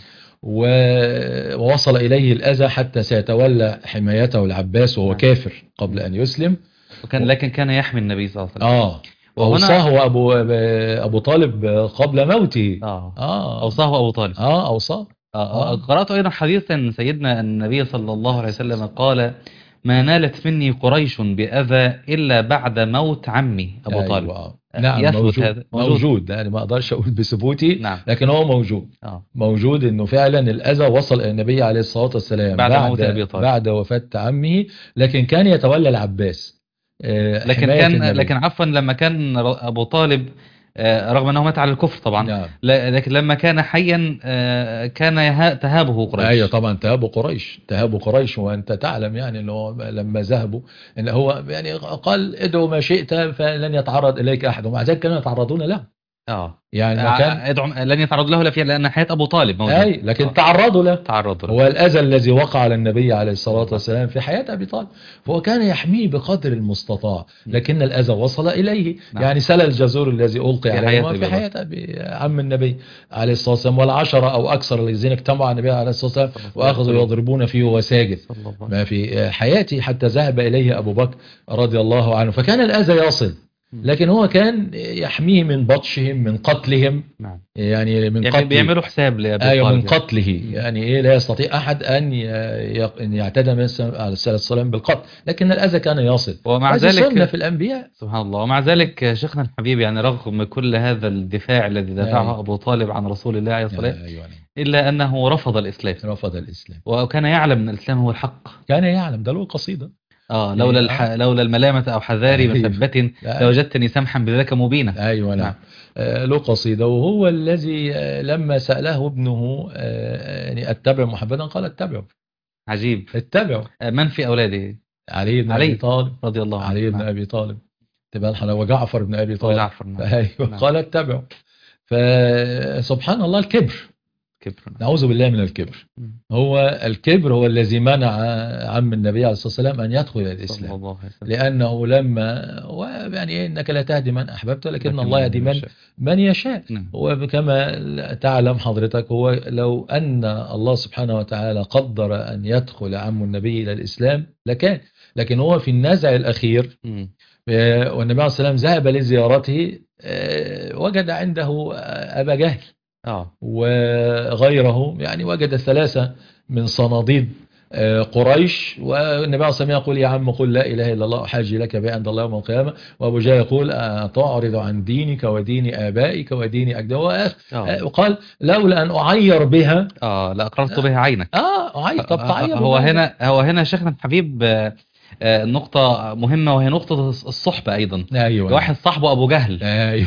Speaker 3: ووصل إليه الأذى حتى سيتولى حمايته العباس وهو نعم. كافر قبل أن يسلم،
Speaker 2: وكان لكن كان يحمي النبي صلى الله عليه وسلم.
Speaker 3: آه أوصاه أبو, أبو طالب قبل موته.
Speaker 2: آه. آه. أوصاه أبو طالب.
Speaker 3: آه أوصاه.
Speaker 2: آه. آه. قرأت أيضا حديثا سيدنا النبي صلى الله عليه وسلم قال ما نالت مني قريش بأذى إلا بعد موت عمي أبو طالب.
Speaker 3: أيوة. نعم موجود. هذا موجود, موجود. يعني ما أقدرش أقول بثبوتي.
Speaker 2: نعم.
Speaker 3: لكن هو موجود. آه. موجود إنه فعلا الأذى وصل إلى النبي عليه الصلاة والسلام
Speaker 2: بعد,
Speaker 3: بعد
Speaker 2: موت أبي طالب،
Speaker 3: بعد وفاة عمه، لكن كان يتولى العباس.
Speaker 2: آه لكن كان النبي. لكن عفوا لما كان أبو طالب رغم أنه مات على الكفر طبعا. نعم. لكن لما كان حيا كان تهابه قريش.
Speaker 3: أيوة طبعا تهابه قريش تهابه قريش وأنت تعلم يعني أنه لما ذهبوا إن هو يعني قال ادعوا ما شئت فلن يتعرض إليك أحد، ومع ذلك كانوا يتعرضون له.
Speaker 2: اه
Speaker 3: يعني ما كان
Speaker 2: لن يتعرض له لا فيها لأن حياة أبو طالب موجود.
Speaker 3: أي لكن آه. تعرضوا له
Speaker 2: تعرضوا له
Speaker 3: هو الأذى الذي وقع على النبي عليه الصلاة والسلام في حياة أبي طالب، فهو كان يحميه بقدر المستطاع، لكن الأذى وصل إليه. نعم. يعني سل الجزور الذي ألقي عليه في حياة أبي عم النبي عليه الصلاة والسلام، والعشرة أو أكثر الذين اجتمعوا على النبي عليه الصلاة والسلام وأخذوا يضربون فيه وهو ساجد ما في حياته، حتى ذهب إليه أبو بكر رضي الله عنه. فكان الأذى يصل، لكن هو كان يحميه من بطشهم من قتلهم. نعم. يعني من
Speaker 2: يعني قتله بيعملوا حساب لأبي
Speaker 3: أيوة من قتله. يعني إيه لا يستطيع أحد أن يعتدى من عليه الصلاة والسلام بالقتل، لكن الأذى كان يصل.
Speaker 2: ومع ذلك
Speaker 3: سنة في الأنبياء
Speaker 2: سبحان الله. ومع ذلك شيخنا الحبيب يعني رغم كل هذا الدفاع الذي دفعه أيوة. أبو طالب عن رسول الله عليه الصلاة والسلام أيوة. إلا أنه رفض الإسلام
Speaker 3: رفض الإسلام
Speaker 2: وكان يعلم أن الإسلام هو الحق.
Speaker 3: كان يعلم، ده له قصيدة
Speaker 2: اه لولا الح... لولا الملامة أو حذاري مثبت لوجدتني سمحا بذاك مبينا.
Speaker 3: أيوة نعم. آه له قصيدة، وهو الذي آه لما سأله ابنه آه يعني أتبع محمدا قال اتبعه.
Speaker 2: عجيب.
Speaker 3: اتبعوا.
Speaker 2: آه، من في أولاده؟
Speaker 3: علي بن
Speaker 2: علي
Speaker 3: أبي طالب
Speaker 2: رضي الله عنه.
Speaker 3: علي بن
Speaker 2: نعم.
Speaker 3: أبي طالب تبقى الحلا وجعفر بن أبي طالب.
Speaker 2: وجعفر. نعم.
Speaker 3: أيوه
Speaker 2: نعم.
Speaker 3: قال اتبعوا. فسبحان الله الكبر،
Speaker 2: كبر.
Speaker 3: نعوذ بالله من الكبر.
Speaker 2: مم.
Speaker 3: هو الكبر هو الذي منع عم النبي عليه الصلاة والسلام أن يدخل
Speaker 2: صلى
Speaker 3: الإسلام،
Speaker 2: الله عليه وسلم.
Speaker 3: لأنه لما يعني إيه، إنك لا تهدي من أحببت ولكن
Speaker 2: لكن
Speaker 3: الله يهدي من
Speaker 2: يشاء.
Speaker 3: من يشاء.
Speaker 2: نعم.
Speaker 3: وكما تعلم حضرتك، هو لو أن الله سبحانه وتعالى قدر أن يدخل عم النبي إلى الإسلام لكان، لكن هو في النزع الأخير
Speaker 2: مم.
Speaker 3: والنبي عليه الصلاة والسلام ذهب لزيارته، آه، وجد عنده أبا جهل
Speaker 2: اه
Speaker 3: وغيره، يعني وجد ثلاثة من صناديد آه، قريش. والنبي عليه الصلاة والسلام يقول يا عم قل لا إله إلا الله أحاجي لك بها عند الله يوم القيامة. وأبو جهل يقول أتعرض عن دينك ودين آبائك ودين أجدادك.
Speaker 2: اه
Speaker 3: وقال لولا أن أعير بها
Speaker 2: اه لا أقررت به عينك.
Speaker 3: آه أعير. طب تعير
Speaker 2: هو
Speaker 3: بها.
Speaker 2: هنا هو هنا شيخنا الحبيب، آه، آه، نقطة مهمة، وهي نقطة الصحبة أيضا.
Speaker 3: أيوة.
Speaker 2: واحد صاحبه أبو جهل.
Speaker 3: أيوة.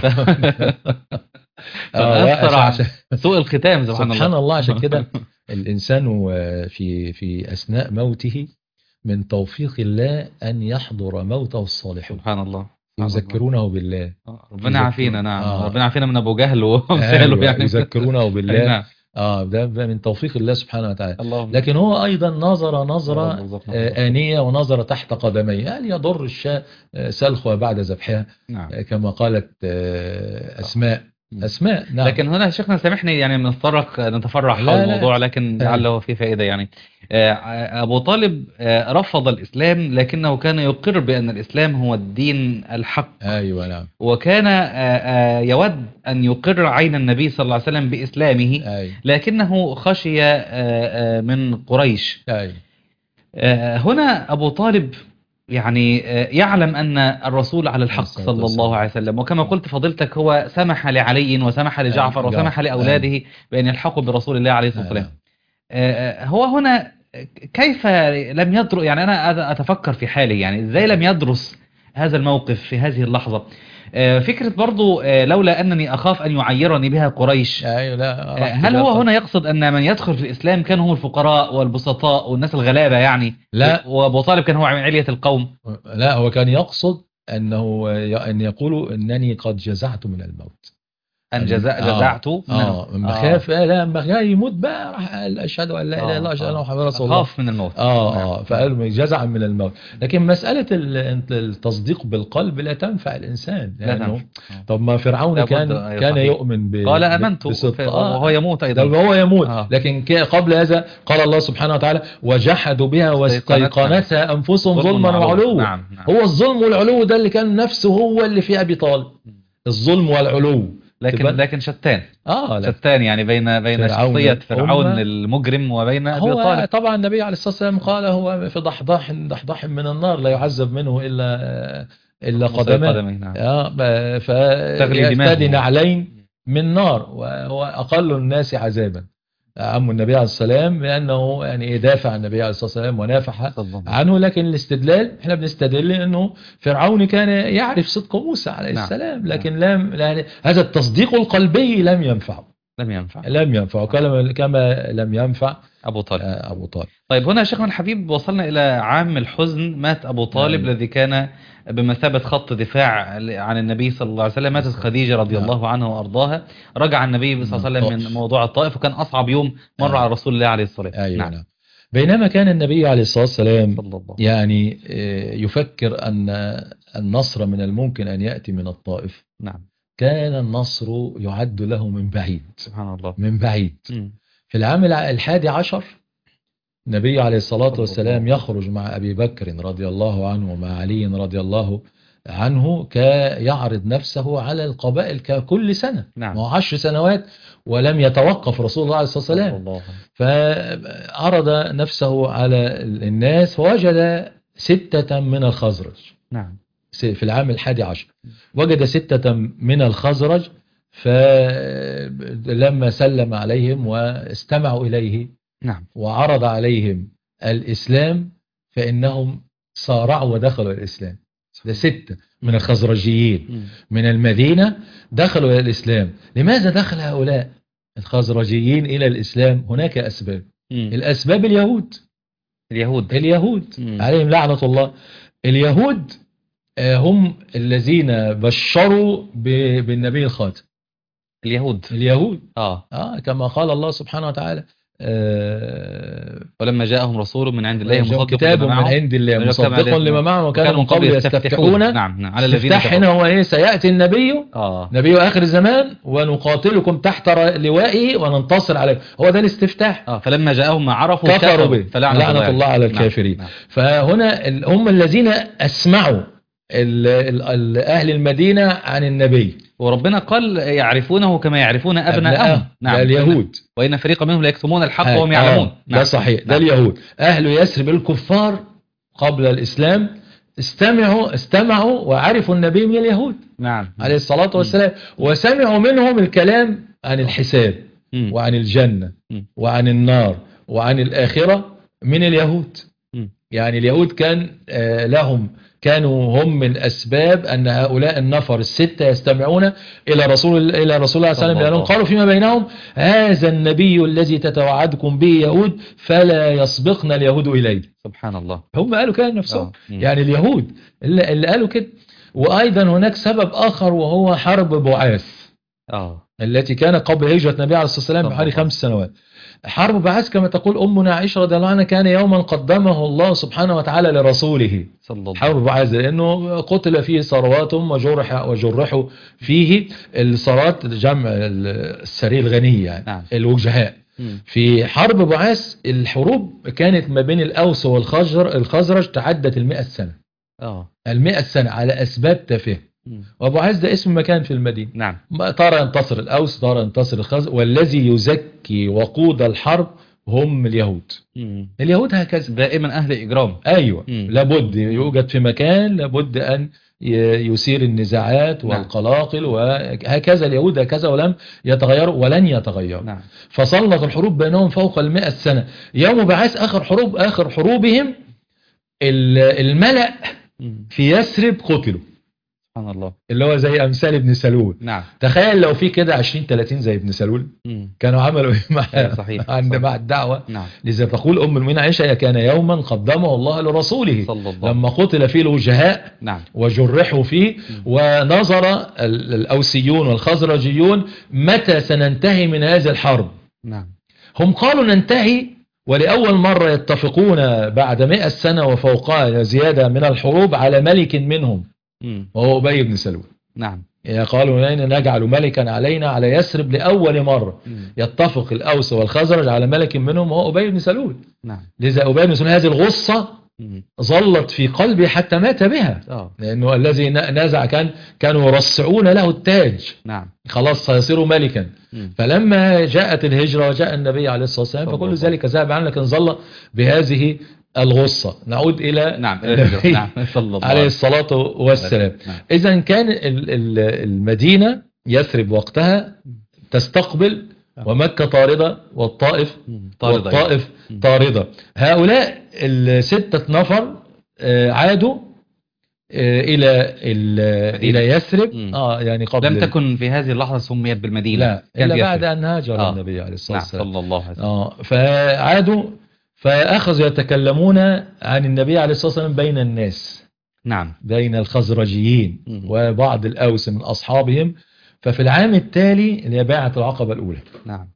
Speaker 2: فأثر
Speaker 3: آه،
Speaker 2: عن
Speaker 3: عشان-
Speaker 2: سوء الختام. سبحان,
Speaker 3: سبحان
Speaker 2: الله.
Speaker 3: الله. عشان كده الإنسان في في أثناء موته من توفيق الله أن يحضر موته الصالحون
Speaker 2: سبحان الله. سبحان الله.
Speaker 3: يذكرونه بالله.
Speaker 2: آه، ربنا يعافينا. نعم.
Speaker 3: آه.
Speaker 2: ربنا يعافينا من أبو جهل وامثاله.
Speaker 3: أيوة.
Speaker 2: يعني
Speaker 3: يذكرونه بالله.
Speaker 2: نعم.
Speaker 3: اه ده ده من توفيق الله سبحانه وتعالى.
Speaker 2: اللهم
Speaker 3: لكن هو أيضا نظر نظرة
Speaker 2: اللهم ارزقنا
Speaker 3: آه،
Speaker 2: حضرته.
Speaker 3: آنية ونظر تحت قدميه. هل يضر الشاة آه، سلخها بعد ذبحها؟
Speaker 2: نعم.
Speaker 3: آه، كما قالت آه، أسماء.
Speaker 2: مم.
Speaker 3: أسماء نعم.
Speaker 2: لكن هنا شيخنا سامحني، يعني بنتطرق نتفرع حول
Speaker 3: لا، لا.
Speaker 2: الموضوع، لكن لعله فيه فائدة. يعني آه، أبو طالب آه، رفض الإسلام، لكنه كان يقر بأن الإسلام هو الدين الحق.
Speaker 3: أيوة نعم.
Speaker 2: وكان آه، آه، يود أن يقر عين النبي صلى الله عليه وسلم بإسلامه،
Speaker 3: أيوة.
Speaker 2: لكنه خشي آه، آه، من قريش.
Speaker 3: أيوة.
Speaker 2: آه، هنا أبو طالب يعني آه، يعلم أن الرسول على الحق
Speaker 3: الصلاة
Speaker 2: صلى
Speaker 3: والسلام.
Speaker 2: الله عليه وسلم، وكما قلت فضيلتك هو سمح لعلي وسمح لجعفر
Speaker 3: أيوة.
Speaker 2: وسمح لأولاده بأن يلحقوا برسول الله عليه الصلاة والسلام.
Speaker 3: نعم.
Speaker 2: آه، هو هنا كيف لم يدرس؟ يعني أنا أتفكر في حالي، يعني إزاي لم يدرس هذا الموقف في هذه اللحظة؟ آه، فكرة برضو آه، لولا أنني أخاف أن يعيرني بها قريش.
Speaker 3: أيوة. لا
Speaker 2: آه،
Speaker 3: رحت
Speaker 2: هل هو
Speaker 3: بقى.
Speaker 2: هنا يقصد أن من يدخل في الإسلام كانوا هم الفقراء والبسطاء والناس الغلابة يعني؟
Speaker 3: لا.
Speaker 2: وأبو طالب كان هو من علية القوم.
Speaker 3: لا هو كان يقصد أنه أن يقولوا أنني قد جزعت من الموت.
Speaker 2: أن جزع جزعت
Speaker 3: آه. آه. من مخاف آه. لا لما جاي يموت بقى راح قال أشهد أن لا إله إلا الله أشهد أن محمدا رسول الله.
Speaker 2: خاف من الموت.
Speaker 3: آه
Speaker 2: نعم.
Speaker 3: آه فقال جزعا من الموت. لكن مسألة التصديق بالقلب لا تنفع الإنسان، لأنه طب ما فرعون كان
Speaker 2: أيوة
Speaker 3: كان
Speaker 2: صحيح.
Speaker 3: يؤمن ب
Speaker 2: قال آمنت
Speaker 3: بصدق
Speaker 2: آه. وهو يموت أيضا.
Speaker 3: وهو يموت
Speaker 2: آه.
Speaker 3: لكن قبل هذا قال الله سبحانه وتعالى وجحدوا بها واستيقنتها أنفسهم ظلما وعلوا.
Speaker 2: نعم. نعم.
Speaker 3: هو الظلم والعلو ده اللي كان نفسه هو اللي في أبي طالب، الظلم والعلو.
Speaker 2: لكن لكن شتان.
Speaker 3: اه
Speaker 2: شتان يعني بين بين شخصية فرعون المجرم وبين أبي
Speaker 3: هو
Speaker 2: طالب.
Speaker 3: طبعا النبي عليه الصلاة والسلام قال هو في ضحضاح ضحضاح من النار لا يعذب منه إلا إلا قدمه.
Speaker 2: نعم.
Speaker 3: اه فيرتدي نعلين من نار وهو أقل الناس عذابا عم النبي عليه السلام، لأنه يعني يدافع عن النبي عليه الصلاة والسلام ونافح عنه. لكن الاستدلال احنا بنستدل أنه فرعون كان يعرف صدق موسى عليه نعم. السلام، لكن لم يعني هذا التصديق القلبي لم ينفعه
Speaker 2: لم ينفع
Speaker 3: لم ينفع كما لم ينفع
Speaker 2: أبو طالب.
Speaker 3: أبو طالب.
Speaker 2: طيب هنا شيخنا الحبيب وصلنا إلى عام الحزن، مات أبو طالب نعم. الذي كان بمثابة خط دفاع عن النبي صلى الله عليه وسلم. ماتت خديجة رضي نعم. الله عنها وأرضاها. رجع النبي صلى الله عليه وسلم من موضوع الطائف، وكان أصعب يوم مر نعم. على رسول الله عليه الصلاة والسلام.
Speaker 3: أيوة نعم. بينما كان النبي عليه الصلاة والسلام يعني يفكر أن النصر من الممكن أن يأتي من الطائف،
Speaker 2: نعم.
Speaker 3: كان النصر يعد له من بعيد.
Speaker 2: سبحان الله.
Speaker 3: من بعيد.
Speaker 2: م.
Speaker 3: في العام الحادي عشر النبي عليه الصلاة والسلام يخرج مع أبي بكر رضي الله عنه ومع علي رضي الله عنه كيعرض نفسه على القبائل ككل سنة.
Speaker 2: نعم.
Speaker 3: عشر سنوات ولم يتوقف رسول الله عليه الصلاة والسلام، فعرض نفسه على الناس فوجد ستة من الخزرج.
Speaker 2: نعم.
Speaker 3: في العام الحادي عشر وجد ستة من الخزرج، فلما سلم عليهم واستمعوا إليه
Speaker 2: نعم.
Speaker 3: وعرض عليهم الإسلام فإنهم صارعوا ودخلوا الإسلام. ده ستة من الخزرجيين من المدينة دخلوا إلى الإسلام. لماذا دخل هؤلاء الخزرجيين إلى الإسلام؟ هناك أسباب. الأسباب اليهود
Speaker 2: اليهود
Speaker 3: اليهود
Speaker 2: مم.
Speaker 3: عليهم لعنة الله. اليهود آه، هم الذين بشروا ب- بالنبي الخاتم.
Speaker 2: اليهود
Speaker 3: اليهود
Speaker 2: اه
Speaker 3: آه كما قال الله سبحانه وتعالى آه،
Speaker 2: ولما جاءهم رسول من عند الله
Speaker 3: جاءهم
Speaker 2: مصدق
Speaker 3: كتاب
Speaker 2: لما
Speaker 3: من
Speaker 2: معهم
Speaker 3: عند الله
Speaker 2: لما كتاب
Speaker 3: مصدق
Speaker 2: عليه-
Speaker 3: لما معهم وكانوا
Speaker 2: وكانوا
Speaker 3: من قبل يستفتحون.
Speaker 2: نعم نعم على الذين
Speaker 3: استفتاح هنا
Speaker 2: كفروا
Speaker 3: هو ايه؟ سيأتي النبي
Speaker 2: اه
Speaker 3: نبي آخر الزمان ونقاتلكم تحت لوائه وننتصر عليه. هو ده الاستفتاح.
Speaker 2: اه فلما جاءهم ما عرفوا
Speaker 3: كفروا به
Speaker 2: فلعنة
Speaker 3: لعنة الله على
Speaker 2: نعم.
Speaker 3: الكافرين.
Speaker 2: نعم.
Speaker 3: فهنا ال- هم الذين أسمعوا ال- ال- ال- أهل المدينة عن النبي.
Speaker 2: وربنا قال يعرفونه كما يعرفون أبناءهم.
Speaker 3: أبناءهم. ده اليهود.
Speaker 2: وإن فريقا منهم ليكتمون الحق
Speaker 3: آه،
Speaker 2: وهم يعلمون.
Speaker 3: ده صحيح. ده
Speaker 2: نعم.
Speaker 3: اليهود. أهل يثرب الكفار قبل الإسلام استمعوا استمعوا وعرفوا النبي من اليهود
Speaker 2: نعم
Speaker 3: عليه الصلاة والسلام، وسمعوا منهم الكلام عن الحساب
Speaker 2: مم.
Speaker 3: وعن الجنة
Speaker 2: مم.
Speaker 3: وعن النار وعن الآخرة من اليهود.
Speaker 2: مم.
Speaker 3: يعني اليهود كان آه، لهم كانوا هم من أسباب أن هؤلاء النفر الستة يستمعون إلى رسول إلى رسول الله صلى الله عليه وسلم، لأنهم قالوا فيما بينهم هذا النبي الذي تتوعدكم به يهود فلا يسبقنا اليهود إليه.
Speaker 2: سبحان الله.
Speaker 3: هم قالوا كده نفسهم.
Speaker 2: آه. مم.
Speaker 3: يعني اليهود اللي, اللي قالوا كده. وأيضا هناك سبب آخر وهو حرب بعاث
Speaker 2: اه
Speaker 3: التي كانت قبل هجرة النبي عليه الصلاة والسلام بحوالي
Speaker 2: طبعا.
Speaker 3: خمس سنوات. حرب بعاث كما تقول أمنا عائشة رضي الله عنها كان يوما قدمه الله سبحانه وتعالى لرسوله.
Speaker 2: صلى الله.
Speaker 3: حرب بعاث لأنه قتل فيه ثروات وجرح وجرحوا فيه الثروات جمع السري الغني يعني
Speaker 2: نعم.
Speaker 3: الوجهاء.
Speaker 2: مم.
Speaker 3: في حرب بعاث الحروب كانت ما بين الأوس والخزر الخزرج تعدت المئة سنة.
Speaker 2: اه
Speaker 3: المئة سنة على أسباب تافهة.
Speaker 2: مم.
Speaker 3: وبعاث ده اسم مكان في المدينة.
Speaker 2: نعم.
Speaker 3: ترى ينتصر الأوس ترى ينتصر الخزرج، والذي يزكي وقود الحرب هم اليهود.
Speaker 2: مم.
Speaker 3: اليهود هكذا
Speaker 2: دائما أهل إجرام.
Speaker 3: أيوة.
Speaker 2: مم.
Speaker 3: لابد يوجد في مكان لابد أن ي- يثير النزاعات
Speaker 2: نعم.
Speaker 3: والقلاقل، وهكذا اليهود هكذا ولم يتغيروا ولن يتغيروا.
Speaker 2: نعم.
Speaker 3: فسلط الحروب بينهم فوق المئة سنة. يوم بعث آخر حروب آخر حروبهم ال- الملأ
Speaker 2: مم.
Speaker 3: في يثرب قتلوا،
Speaker 2: سبحان الله.
Speaker 3: اللي هو زي أمثال ابن سلول.
Speaker 2: نعم.
Speaker 3: تخيل لو في كده عشرين ثلاثين زي ابن سلول
Speaker 2: مم.
Speaker 3: كانوا عملوا ايه مع
Speaker 2: أيوة صحيح.
Speaker 3: عند
Speaker 2: صحيح.
Speaker 3: مع الدعوة.
Speaker 2: نعم.
Speaker 3: لذا تقول أم المؤمنين عائشة كان يوما قدمه الله لرسوله
Speaker 2: صلى الله.
Speaker 3: لما قتل فيه الوجهاء
Speaker 2: نعم.
Speaker 3: وجرحوا فيه، ونظر ال- الأوسيون والخزرجيون متى سننتهي من هذه الحرب.
Speaker 2: نعم.
Speaker 3: هم قالوا ننتهي، ولأول مرة يتفقون بعد مئة سنة وفوقها زيادة من الحروب على ملك منهم
Speaker 2: مم.
Speaker 3: وهو أبي بن سلول.
Speaker 2: نعم.
Speaker 3: قالوا لنا نجعل ملكا علينا على يثرب لأول مرة.
Speaker 2: مم.
Speaker 3: يتفق الأوس والخزرج على ملك منهم وهو أبي بن سلول.
Speaker 2: نعم.
Speaker 3: لذا أبي بن سلول هذه الغصة
Speaker 2: مم.
Speaker 3: ظلت في قلبي حتى مات بها،
Speaker 2: اه
Speaker 3: لأنه الذي نزع كان كانوا يرصعون له التاج،
Speaker 2: نعم.
Speaker 3: خلاص سيصير ملكا.
Speaker 2: مم.
Speaker 3: فلما جاءت الهجرة وجاء النبي عليه الصلاة والسلام
Speaker 2: صلى
Speaker 3: فكل
Speaker 2: الله.
Speaker 3: ذلك ذهب عنه، لكن ظل بهذه الغصة. نعود إلى
Speaker 2: نعم. الهجرة. نعم. صلى الله
Speaker 3: عليه الصلاة والسلام.
Speaker 2: نعم.
Speaker 3: إذا كان ال- ال- المدينة يثرب وقتها تستقبل، ومكة طاردة، والطائف
Speaker 2: مم. طاردة.
Speaker 3: والطائف
Speaker 2: مم.
Speaker 3: طاردة. هؤلاء الستة نفر آه، عادوا آه، إلى ال-
Speaker 2: مدينة.
Speaker 3: إلى يثرب.
Speaker 2: مم.
Speaker 3: اه يعني قبل
Speaker 2: لم تكن في هذه اللحظة سميت بالمدينة.
Speaker 3: لا
Speaker 2: كانت
Speaker 3: إلا بعد
Speaker 2: يثرب.
Speaker 3: أن هاجر
Speaker 2: آه.
Speaker 3: النبي عليه الصلاة
Speaker 2: نعم.
Speaker 3: والسلام.
Speaker 2: صلى الله عليه وسلم.
Speaker 3: اه فعادوا فأخذوا يتكلمون عن النبي عليه الصلاة والسلام بين الناس،
Speaker 2: نعم.
Speaker 3: بين الخزرجيين
Speaker 2: مم.
Speaker 3: وبعض الأوس من أصحابهم. ففي العام التالي اللي هي بيعة العقبة الأولى
Speaker 2: نعم.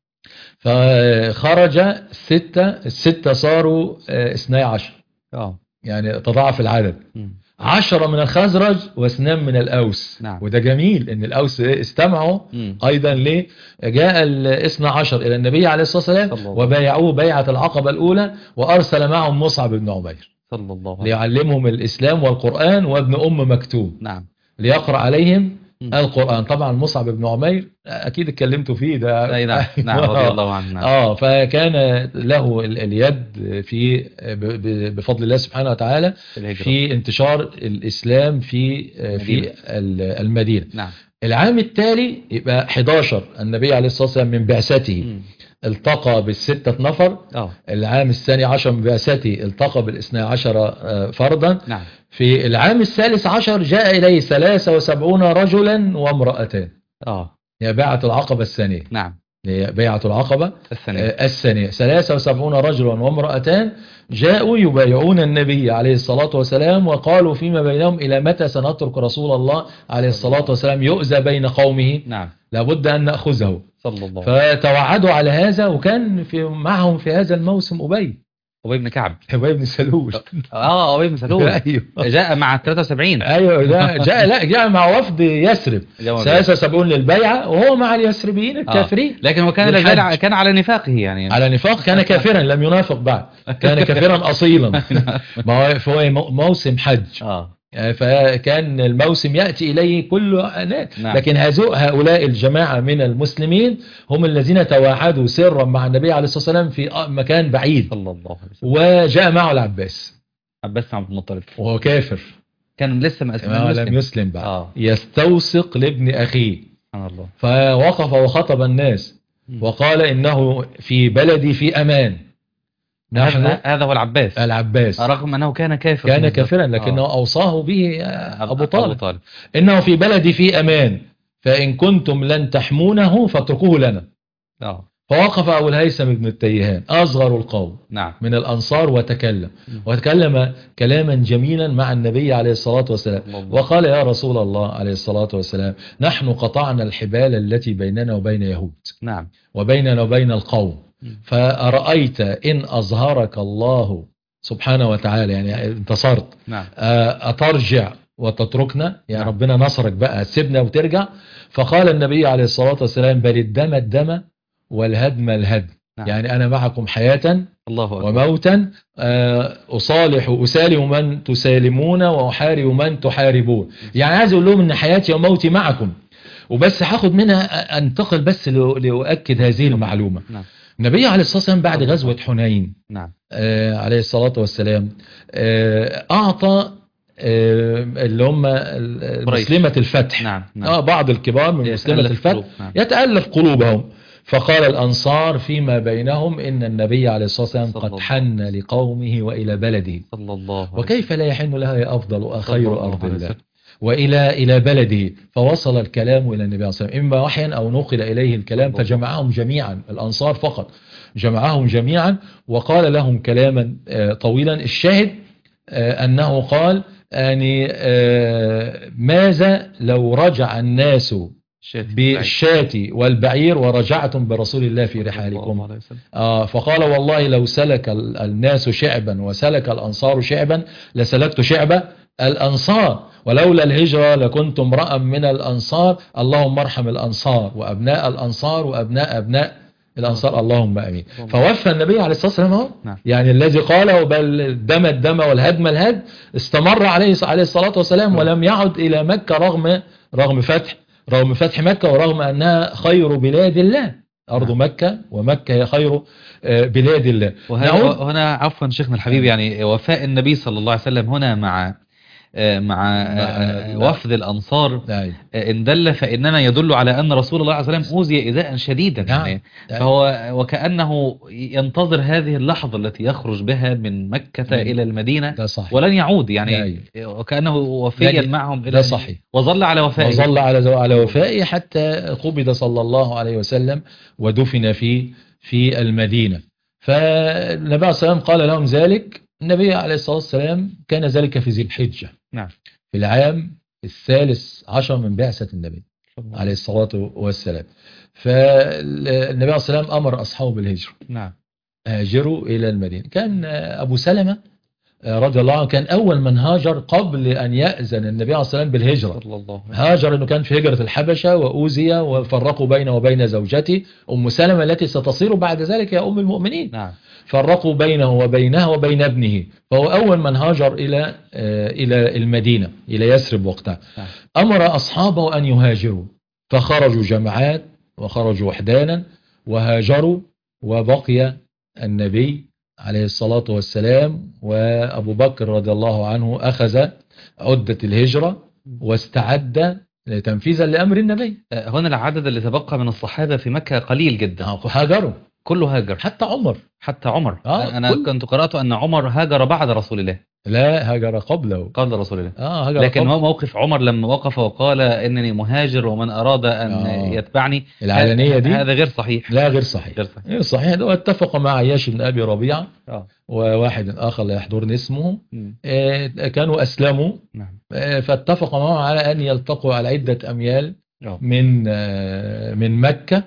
Speaker 3: فخرج ستة الستة صاروا آه، اثني عشر،
Speaker 2: اه
Speaker 3: يعني تضاعف العدد.
Speaker 2: مم.
Speaker 3: عشرة من الخزرج واثنان من الأوس.
Speaker 2: نعم.
Speaker 3: وده جميل ان الأوس استمعوا
Speaker 2: مم.
Speaker 3: أيضا ليه جاء الاثنى عشر إلى النبي عليه الصلاة
Speaker 2: صلى
Speaker 3: والسلام
Speaker 2: الله.
Speaker 3: وبايعوه بيعة العقبة الأولى، وأرسل معهم مصعب بن عمير
Speaker 2: صلى الله عليه وسلم.
Speaker 3: ليعلمهم الإسلام والقرآن وابن أم مكتوم
Speaker 2: نعم.
Speaker 3: ليقرأ عليهم
Speaker 2: مم.
Speaker 3: القرآن. طبعا مصعب بن عمير أكيد اتكلمتوا فيه ده.
Speaker 2: أي نعم. نعم. رضي الله عنه. نعم.
Speaker 3: آه فكان له ال- اليد في ب- ب- بفضل الله سبحانه وتعالى
Speaker 2: الهجرة.
Speaker 3: في انتشار الإسلام في في
Speaker 2: المدينة.
Speaker 3: ال- المدينة.
Speaker 2: نعم.
Speaker 3: العام التالي يبقى حداشر النبي عليه الصلاة والسلام من بعثته
Speaker 2: مم.
Speaker 3: التقى بالستة نفر.
Speaker 2: اه
Speaker 3: العام الثاني عشر من بعثته التقى بالاثنى عشر آه، فردا.
Speaker 2: نعم.
Speaker 3: في العام الثالث عشر جاء إليه ثلاثة وسبعون رجلا وامرأتان،
Speaker 2: اه
Speaker 3: هي باعة العقبة الثانية.
Speaker 2: نعم.
Speaker 3: بيعة العقبة
Speaker 2: الثانية.
Speaker 3: آه، الثانية. ثلاثة وسبعون رجلا وامرأتان جاءوا يبايعون النبي عليه الصلاة والسلام، وقالوا فيما بينهم إلى متى سنترك رسول الله عليه الصلاة والسلام يؤذى بين قومه،
Speaker 2: نعم
Speaker 3: لابد أن نأخذه.
Speaker 2: صلى الله عليه
Speaker 3: فتوعدوا على هذا، وكان في معهم في هذا الموسم أبي
Speaker 2: أبي بن كعب.
Speaker 3: أبي بن سلول.
Speaker 2: اه أبي بن سلول
Speaker 3: أيوه
Speaker 2: جاء مع ثلاثة وسبعين.
Speaker 3: ايوه ده جاء لا جاء مع وفد يثرب
Speaker 2: جاء
Speaker 3: ثلاثة وسبعين للبيعة، وهو مع اليثربيين الكافرين.
Speaker 2: آه. لكن هو كان
Speaker 3: بالحج.
Speaker 2: لا زال كان على نفاقه يعني
Speaker 3: على نفاق، كان كافرا لم ينافق بعد، كان كافرا اصيلا. ما هو فهو موسم حج،
Speaker 2: اه
Speaker 3: فكان الموسم يأتي إليه كل ناس.
Speaker 2: نعم.
Speaker 3: لكن هؤلاء الجماعة من المسلمين هم الذين توعدوا سرا مع النبي عليه الصلاة والسلام في مكان بعيد،
Speaker 2: صلى الله عليه وسلم.
Speaker 3: وجاء معه العباس
Speaker 2: عباس بن عبد المطلب
Speaker 3: وهو كافر،
Speaker 2: كان لسه ما
Speaker 3: ما لم يسلم بعد.
Speaker 2: آه.
Speaker 3: يستوثق لابن أخيه،
Speaker 2: سبحان الله.
Speaker 3: فوقف وخطب الناس وقال إنه في بلدي في أمان. نحن
Speaker 2: هذا هذا هو العباس
Speaker 3: العباس
Speaker 2: رغم أنه كان كافر
Speaker 3: كان كافرا، لكنه
Speaker 2: آه.
Speaker 3: أوصاه به أبو طالب.
Speaker 2: أبو طالب
Speaker 3: إنه في بلدي في أمان، فإن كنتم لن تحمونه فاتركوه لنا.
Speaker 2: آه.
Speaker 3: فوقف أبو الهيثم بن التيهان أصغر القوم
Speaker 2: نعم.
Speaker 3: من الأنصار وتكلم وتكلم كلاما جميلا مع النبي عليه الصلاة والسلام، وقال يا رسول الله عليه الصلاة والسلام نحن قطعنا الحبال التي بيننا وبين يهود،
Speaker 2: نعم،
Speaker 3: وبيننا وبين القوم، فأرأيت إن أظهرك الله سبحانه وتعالى يعني انتصرت،
Speaker 2: نعم.
Speaker 3: أترجع وتتركنا؟ يعني
Speaker 2: نعم.
Speaker 3: ربنا نصرك بقى تسيبنا وترجع؟ فقال النبي عليه الصلاة والسلام بل الدم الدم والهدم الهدم.
Speaker 2: نعم.
Speaker 3: يعني أنا معكم حياة
Speaker 2: الله أكبر.
Speaker 3: وموتا، أصالح أسالم من تسالمون وأحارب من تحاربون. يعني عايز أقول لهم أن حياتي وموتي معكم، وبس هاخد منها أنتقل بس لأؤكد هذه المعلومة.
Speaker 2: نعم.
Speaker 3: النبي عليه الصلاة والسلام بعد غزوة حنين،
Speaker 2: نعم.
Speaker 3: آه عليه الصلاة والسلام، آه أعطى آه اللي هم مسلمة الفتح،
Speaker 2: نعم. نعم.
Speaker 3: آه بعض الكبار من مسلمة الفتح
Speaker 2: نعم.
Speaker 3: يتألف قلوبهم، فقال الأنصار فيما بينهم إن النبي عليه الصلاة والسلام قد حن لقومه وإلى بلده،
Speaker 2: صلى الله عليه
Speaker 3: وكيف لا يحن لها يا أفضل وخير أرض الله وإلى إلى بلده. فوصل الكلام إلى النبي عليه الصلاة والسلام إما وحيا أو نقل إليه الكلام، فجمعهم جميعا، الأنصار فقط جمعهم جميعا وقال لهم كلاما طويلا. الشاهد أنه قال يعني ماذا لو رجع الناس بالشاة والبعير ورجعتم برسول الله في رحالكم؟ آه فقال والله لو سلك الناس شعبا وسلك الأنصار شعبا لسلكت شعب الأنصار، ولولا الهجرة لكنت امرأ من الأنصار، اللهم ارحم الأنصار وأبناء الأنصار وأبناء أبناء الأنصار، اللهم أمين. فوفى النبي عليه الصلاة والسلام، يعني الذي قاله بل الدم الدم والهدم الهد استمر عليه عليه الصلاة والسلام ولم يعد إلى مكة رغم رغم فتح رغم فتح مكة، ورغم أنها خير بلاد الله، أرض مكة ومكة هي خير بلاد الله.
Speaker 2: هنا عفوا شيخنا الحبيب، يعني وفاء النبي صلى الله عليه وسلم هنا مع مع وفد الأنصار إن دل فإنما يدل على أن رسول الله عليه وسلم أوذي إيذاء شديدا، يعني فهو وكأنه ينتظر هذه اللحظة التي يخرج بها من مكة إلى المدينة ولن يعود، يعني وكأنه وفيا معهم إلى
Speaker 3: صحيح،
Speaker 2: وظل عليه وفائه
Speaker 3: وظل على على وفائه حتى قبض صلى الله عليه وسلم ودفن في في المدينة. فالنبي عليه الصلاة والسلام قال لهم ذلك. النبي عليه الصلاة والسلام كان ذلك في ذي الحجة،
Speaker 2: نعم،
Speaker 3: في العام الثالث عشر من بعثة النبي عليه الصلاة والسلام. فالنبي عليه الصلاة والسلام أمر أصحابه بالهجرة،
Speaker 2: نعم،
Speaker 3: هاجروا إلى المدينة. كان أبو سلمة رضي الله عنه كان أول من هاجر قبل أن يأذن النبي عليه الصلاة والسلام بالهجرة. هاجر أنه كان في هجرة الحبشة وأوذي وفرقوا بينه وبين زوجته أم سلمة التي ستصير بعد ذلك يا أم المؤمنين،
Speaker 2: نعم.
Speaker 3: فرقوا بينه وبينها وبين ابنه، فهو أول من هاجر إلى إلى المدينة إلى يثرب وقتها. نعم. أمر أصحابه أن يهاجروا، فخرجوا جماعات وخرجوا وحدانا وهاجروا، وبقي النبي عليه الصلاة والسلام وأبو بكر رضي الله عنه أخذ عدة الهجرة واستعد تنفيذا لأمر النبي.
Speaker 2: هنا العدد اللي تبقى من الصحابة في مكة قليل جدا،
Speaker 3: هاجروا
Speaker 2: كله هاجر،
Speaker 3: حتى عمر
Speaker 2: حتى عمر
Speaker 3: آه
Speaker 2: أنا كل... كنت قرأت أن عمر هاجر بعد رسول الله
Speaker 3: لا، هاجر قبله.
Speaker 2: قبل رسول الله.
Speaker 3: اه هاجر
Speaker 2: لكن
Speaker 3: قبله.
Speaker 2: هو موقف عمر لما وقف وقال إنني مهاجر ومن أراد أن
Speaker 3: آه.
Speaker 2: يتبعني،
Speaker 3: العلنية
Speaker 2: ه-
Speaker 3: دي
Speaker 2: هذا غير صحيح.
Speaker 3: لا، غير صحيح.
Speaker 2: غير صحيح.
Speaker 3: غير صحيح. ده اتفق مع عياش بن أبي ربيعة
Speaker 2: اه.
Speaker 3: وواحد آخر لا يحضرني اسمه.
Speaker 2: مم.
Speaker 3: آه، كانوا أسلموا،
Speaker 2: نعم.
Speaker 3: آه، فاتفقوا معه على أن يلتقوا على عدة أميال
Speaker 2: اه.
Speaker 3: من آه، من مكة.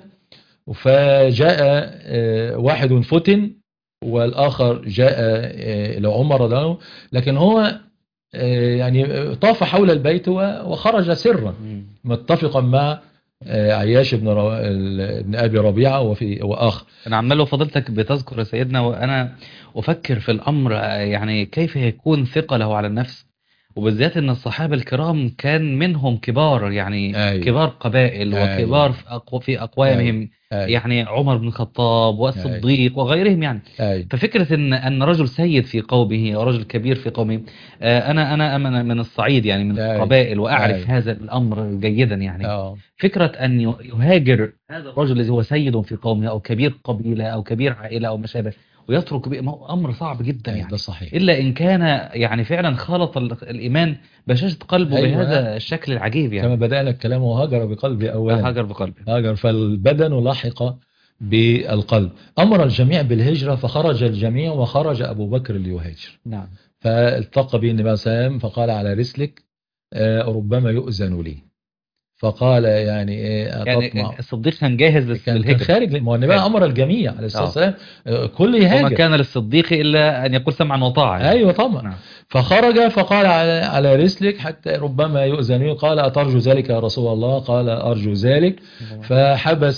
Speaker 3: فجاء آه، واحد فتن والآخر جاء آه، لعمر رضي الله عنه، لكن هو آه، يعني طاف حول البيت و- وخرج سرا
Speaker 2: مم.
Speaker 3: متفقا مع آه، عياش بن رو- ال- بن أبي ربيعة وفي وآخر.
Speaker 2: أنا عمال لو فضلتك بتذكر يا سيدنا وأنا أفكر في الأمر، آه، يعني كيف يكون ثقله على النفس، وبالذات أن الصحابة الكرام كان منهم كبار، يعني
Speaker 3: أيوة.
Speaker 2: كبار قبائل
Speaker 3: أيوة.
Speaker 2: وكبار في أقو- في أقوامهم،
Speaker 3: أيوة.
Speaker 2: يعني عمر بن الخطاب والصديق وغيرهم يعني.
Speaker 3: أيوة.
Speaker 2: ففكرة ان ان رجل سيد في قومه ورجل كبير في قومه، آه، انا انا أنا من الصعيد، يعني من
Speaker 3: أيوة.
Speaker 2: القبائل، واعرف
Speaker 3: أيوة.
Speaker 2: هذا الامر جيدا يعني.
Speaker 3: آه.
Speaker 2: فكرة ان ي- يهاجر هذا الرجل الذي هو سيد في قومه او كبير قبيلة او كبير عائلة او ما شابه، ويترك بي- مو- امر صعب جدا
Speaker 3: أيوة،
Speaker 2: يعني.
Speaker 3: ده صحيح.
Speaker 2: الا ان كان يعني فعلا خلط ال- الايمان بشاشة قلبه
Speaker 3: أيوة.
Speaker 2: بهذا الشكل العجيب
Speaker 3: كما
Speaker 2: يعني.
Speaker 3: بدأنا الكلام، وهاجر بقلبي أولا.
Speaker 2: هاجر بقلبه.
Speaker 3: هاجر فالبدن لحق بالقلب. أمر الجميع بالهجرة فخرج الجميع وخرج أبو بكر ليهاجر.
Speaker 2: نعم.
Speaker 3: فالتقى به النبي صلى الله عليه وسلم فقال على رسلك آه، ربما يؤذن لي. فقال يعني ايه
Speaker 2: يعني
Speaker 3: أتطمع.
Speaker 2: الصديق كان جاهز لل-
Speaker 3: كان كان
Speaker 2: للهجرة.
Speaker 3: خارج، ما هو النبي
Speaker 2: خارج.
Speaker 3: أمر الجميع عليه الصلاة
Speaker 2: آه.
Speaker 3: والسلام آه، كل
Speaker 2: وما
Speaker 3: يهاجر.
Speaker 2: كان للصديق إلا أن يقول سمعا وطاعا يعني.
Speaker 3: أيوة طبعا.
Speaker 2: نعم.
Speaker 3: فخرج فقال على, على رسلك حتى ربما يؤذن لي. قال أترجو ذلك يا رسول الله؟ قال أرجو ذلك. فحبس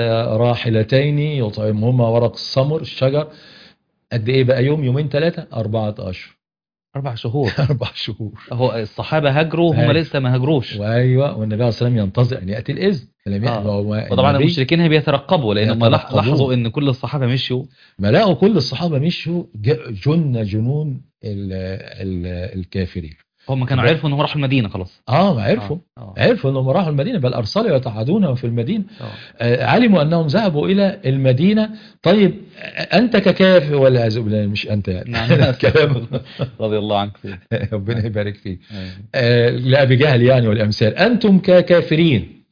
Speaker 3: راحلتين يطعمهما ورق السمر الشجر. قد ايه بقى؟ يوم يومين ثلاثة أربعة أشهر.
Speaker 2: أربع شهور.
Speaker 3: أربع شهور.
Speaker 2: هو الصحابة هاجروا هم
Speaker 3: هاجر.
Speaker 2: لسه ما هاجروش.
Speaker 3: وأيوة، والنبي عليه الصلاة والسلام ينتظر أن يأتي الإذن. فلم يأتي.
Speaker 2: آه.
Speaker 3: وهو
Speaker 2: وطبعا
Speaker 3: النبي-
Speaker 2: المشركين بيترقبوا لأنهم لح-
Speaker 3: يترقبون.
Speaker 2: لاحظوا أن كل الصحابة مشوا.
Speaker 3: ما لقوا كل الصحابة مشوا ج- جن جنون ال ال الكافرين.
Speaker 2: هم كانوا
Speaker 3: ده-
Speaker 2: عرفوا أنهم راحوا المدينة خلاص.
Speaker 3: اه عرفوا.
Speaker 2: آه. آه.
Speaker 3: عرفوا انهم راحوا المدينة، بل ارسلوا يتعادون في المدينة.
Speaker 2: آه.
Speaker 3: آه علموا انهم ذهبوا الى المدينة. طيب آه، انت ككافر والعياذ بالله، مش انت يعني.
Speaker 2: نعم.
Speaker 3: كلام
Speaker 2: رضي الله عنك فيه.
Speaker 3: ربنا يبارك فيك.
Speaker 2: أيوة.
Speaker 3: آه لأبي جهل يعني والامثال. انتم ككافرين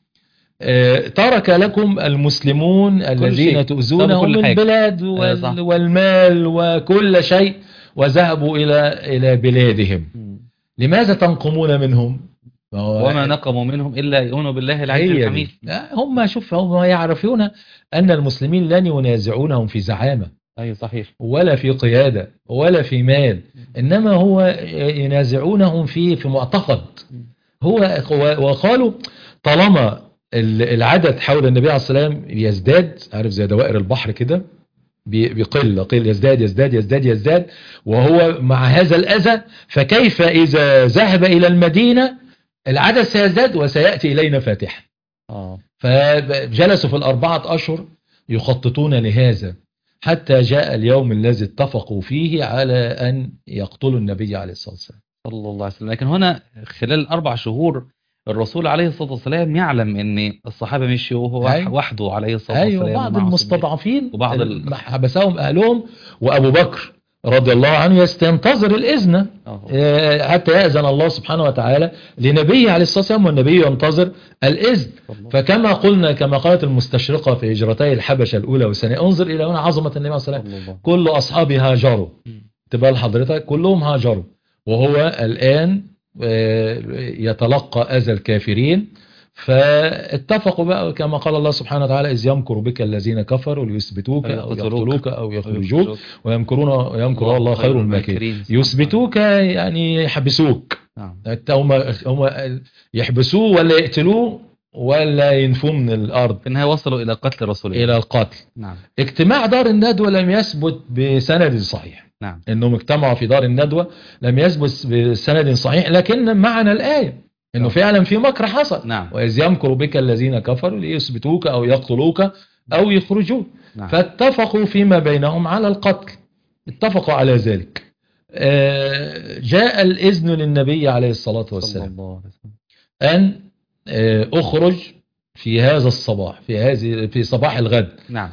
Speaker 3: آه ترك لكم المسلمون الذين
Speaker 2: شيء.
Speaker 3: تؤذونهم
Speaker 2: كل حاجة.
Speaker 3: البلاد
Speaker 2: أيوة صح.
Speaker 3: وال والمال وكل شيء، وذهبوا الى الى بلادهم.
Speaker 2: مم.
Speaker 3: لماذا تنقمون منهم؟ ما هو-
Speaker 2: وما نقموا منهم إلا يؤمنوا بالله العزيز
Speaker 3: هي دي.
Speaker 2: الحميد.
Speaker 3: لا، هم شوف هم يعرفون أن المسلمين لن ينازعونهم في زعامة
Speaker 2: أي صحيح.
Speaker 3: ولا في قيادة ولا في مال، إنما هو ينازعونهم في في معتقد. هو وقالوا طالما العدد حول النبي عليه الصلاة والسلام يزداد، عارف زي دوائر البحر كده، بي- بيقل قل يزداد يزداد يزداد يزداد، وهو مع هذا الأذى، فكيف إذا ذهب إلى المدينة العدد سيزداد وسيأتي إلينا فاتحا.
Speaker 2: آه.
Speaker 3: فجلسوا في الأربعة أشهر يخططون لهذا حتى جاء اليوم الذي اتفقوا فيه على أن يقتلوا النبي عليه الصلاة والسلام.
Speaker 2: صلى الله عليه وسلم. لكن هنا خلال أربع شهور الرسول عليه الصلاة والسلام يعلم أن الصحابة مشوا وهو
Speaker 3: أيوة.
Speaker 2: وحده عليه الصلاة والسلام.
Speaker 3: أيوة، بعض
Speaker 2: ومعه
Speaker 3: المستضعفين
Speaker 2: صديق وبعض ال...
Speaker 3: حبسهم أهلهم، وأبو بكر رضي الله عنه يستنتظر الإذن
Speaker 2: آه.
Speaker 3: حتى يأذن الله سبحانه وتعالى لنبيه عليه الصلاة والسلام، والنبي ينتظر الإذن. فكما قلنا كما قالت المستشرقة في هجرتي الحبشة الأولى والثانية، انظر إلى هنا عظمة النبي عليه الصلاة والسلام. كل أصحابه هاجروا، تبال حضرتك كلهم هاجروا، وهو الآن يتلقى أذى الكافرين. فاتفقوا بقى كما قال الله سبحانه وتعالى: إذ يمكر بك الذين كفروا ليثبتوك أو يقتلوك أو يخرجوك ويمكرون ويمكر الله خير الماكرين. يثبتوك يعني يحبسوك، هم هم يحبسوه ولا يقتلوه ولا ينفوه من الأرض.
Speaker 2: في النهاية وصلوا إلى قتل رسول الله.
Speaker 3: إلى القتل.
Speaker 2: نعم.
Speaker 3: اجتماع دار الندوة لم يثبت بسند صحيح.
Speaker 2: نعم.
Speaker 3: إنهم اجتمعوا في دار الندوة لم يثبت بسند صحيح، لكن معنى الآية إنه نعم. فعلا في مكر حصل.
Speaker 2: نعم.
Speaker 3: وإذ يمكر بك الذين كفروا ليثبتوك أو يقتلوك أو يخرجوك. نعم. فاتفقوا فيما بينهم على القتل، اتفقوا على ذلك. آه جاء الإذن للنبي عليه الصلاة والسلام أن آه أخرج في هذا الصباح، في هذه في صباح الغد.
Speaker 2: نعم.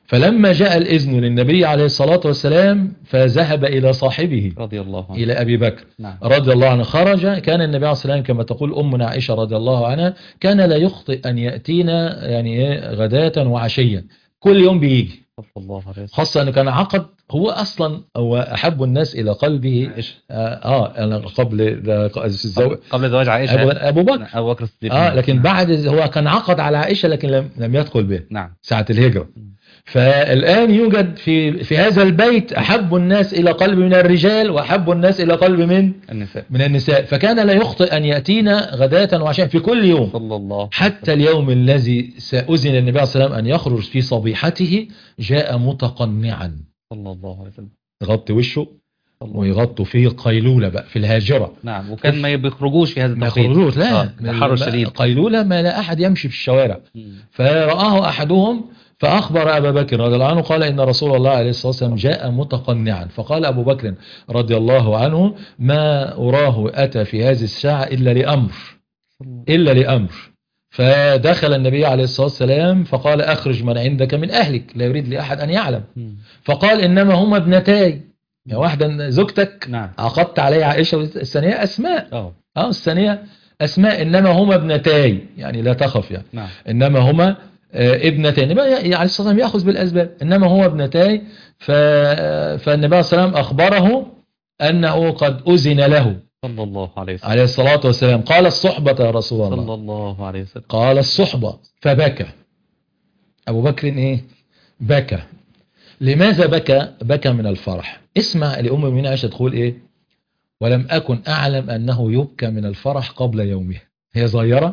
Speaker 3: فلما جاء الإذن للنبي عليه الصلاة والسلام فذهب إلى صاحبه
Speaker 2: رضي الله عنه.
Speaker 3: إلى أبي بكر
Speaker 2: نعم.
Speaker 3: رضي الله عنه. خرج، كان النبي عليه الصلاة والسلام كما تقول أمنا عائشة رضي الله عنها كان لا يخطئ أن يأتينا يعني غداة وعشيا، كل يوم بيجي،
Speaker 2: صلى الله عليه وسلم.
Speaker 3: خاصة أنه كان عقد، هو أصلا هو أحب الناس إلى قلبه
Speaker 2: عائشة.
Speaker 3: آه, آه أنا قبل الزواج
Speaker 2: قبل زواج عائشة
Speaker 3: أبو, أبو بكر
Speaker 2: أبو بكر الصديق.
Speaker 3: آه لكن
Speaker 2: نعم.
Speaker 3: بعد هو كان عقد على عائشة لكن لم, لم يدخل به
Speaker 2: نعم.
Speaker 3: ساعة الهجرة. فالآن يوجد في في هذا البيت أحب الناس إلى قلب من الرجال وأحب الناس إلى قلب من
Speaker 2: النساء.
Speaker 3: من النساء، فكان لا يخطئ أن يأتينا غداة وعشاء في كل يوم،
Speaker 2: صلى الله
Speaker 3: حتى اليوم الذي سأذن النبي عليه الصلاة والسلام أن يخرج في صبيحته جاء متقنعا،
Speaker 2: صلى الله عليه وسلم،
Speaker 3: يغطي وشه ويغطوا فيه قيلولة بقى في الهاجرة.
Speaker 2: نعم. وكان ما بيخرجوش في هذا
Speaker 3: ما
Speaker 2: التوقيت.
Speaker 3: يخرجوش، لا
Speaker 2: آه. الحر الشديد،
Speaker 3: قيلولة ما لا أحد يمشي في الشوارع. فرآه أحدهم فأخبر أبا بكر رضي الله عنه قال إن رسول الله عليه الصلاة والسلام جاء متقنعا، فقال أبو بكر رضي الله عنه ما أراه أتى في هذه الساعة إلا لأمر إلا لأمر. فدخل النبي عليه الصلاة والسلام فقال أخرج من عندك من أهلك، لا يريد لأحد أن يعلم. فقال إنما هما ابنتاي، يا واحدة زوجتك.
Speaker 2: نعم.
Speaker 3: عقدت عليه عائشة، الثانية أسماء.
Speaker 2: اه
Speaker 3: اه الثانية أسماء، إنما هما ابنتاي يعني لا تخف يعني.
Speaker 2: نعم.
Speaker 3: إنما هما آه ابنتين، عليه الصلاة والسلام يأخذ بالأسباب، إنما هو ابنتاي. ف... فالنبي عليه الصلاة والسلام أخبره أنه قد أذن له
Speaker 2: صلى الله عليه وسلم
Speaker 3: عليه الصلاة والسلام. قال الصحبة يا رسول الله،
Speaker 2: صلى الله عليه وسلم.
Speaker 3: قال الصحبة، فبكى أبو بكر. إيه بكى؟ لماذا بكى؟ بكى من الفرح. اسمع لأم المؤمنين عائشة تقول إيه: ولم أكن أعلم أنه يبكى من الفرح قبل يومه. هي صغيرة،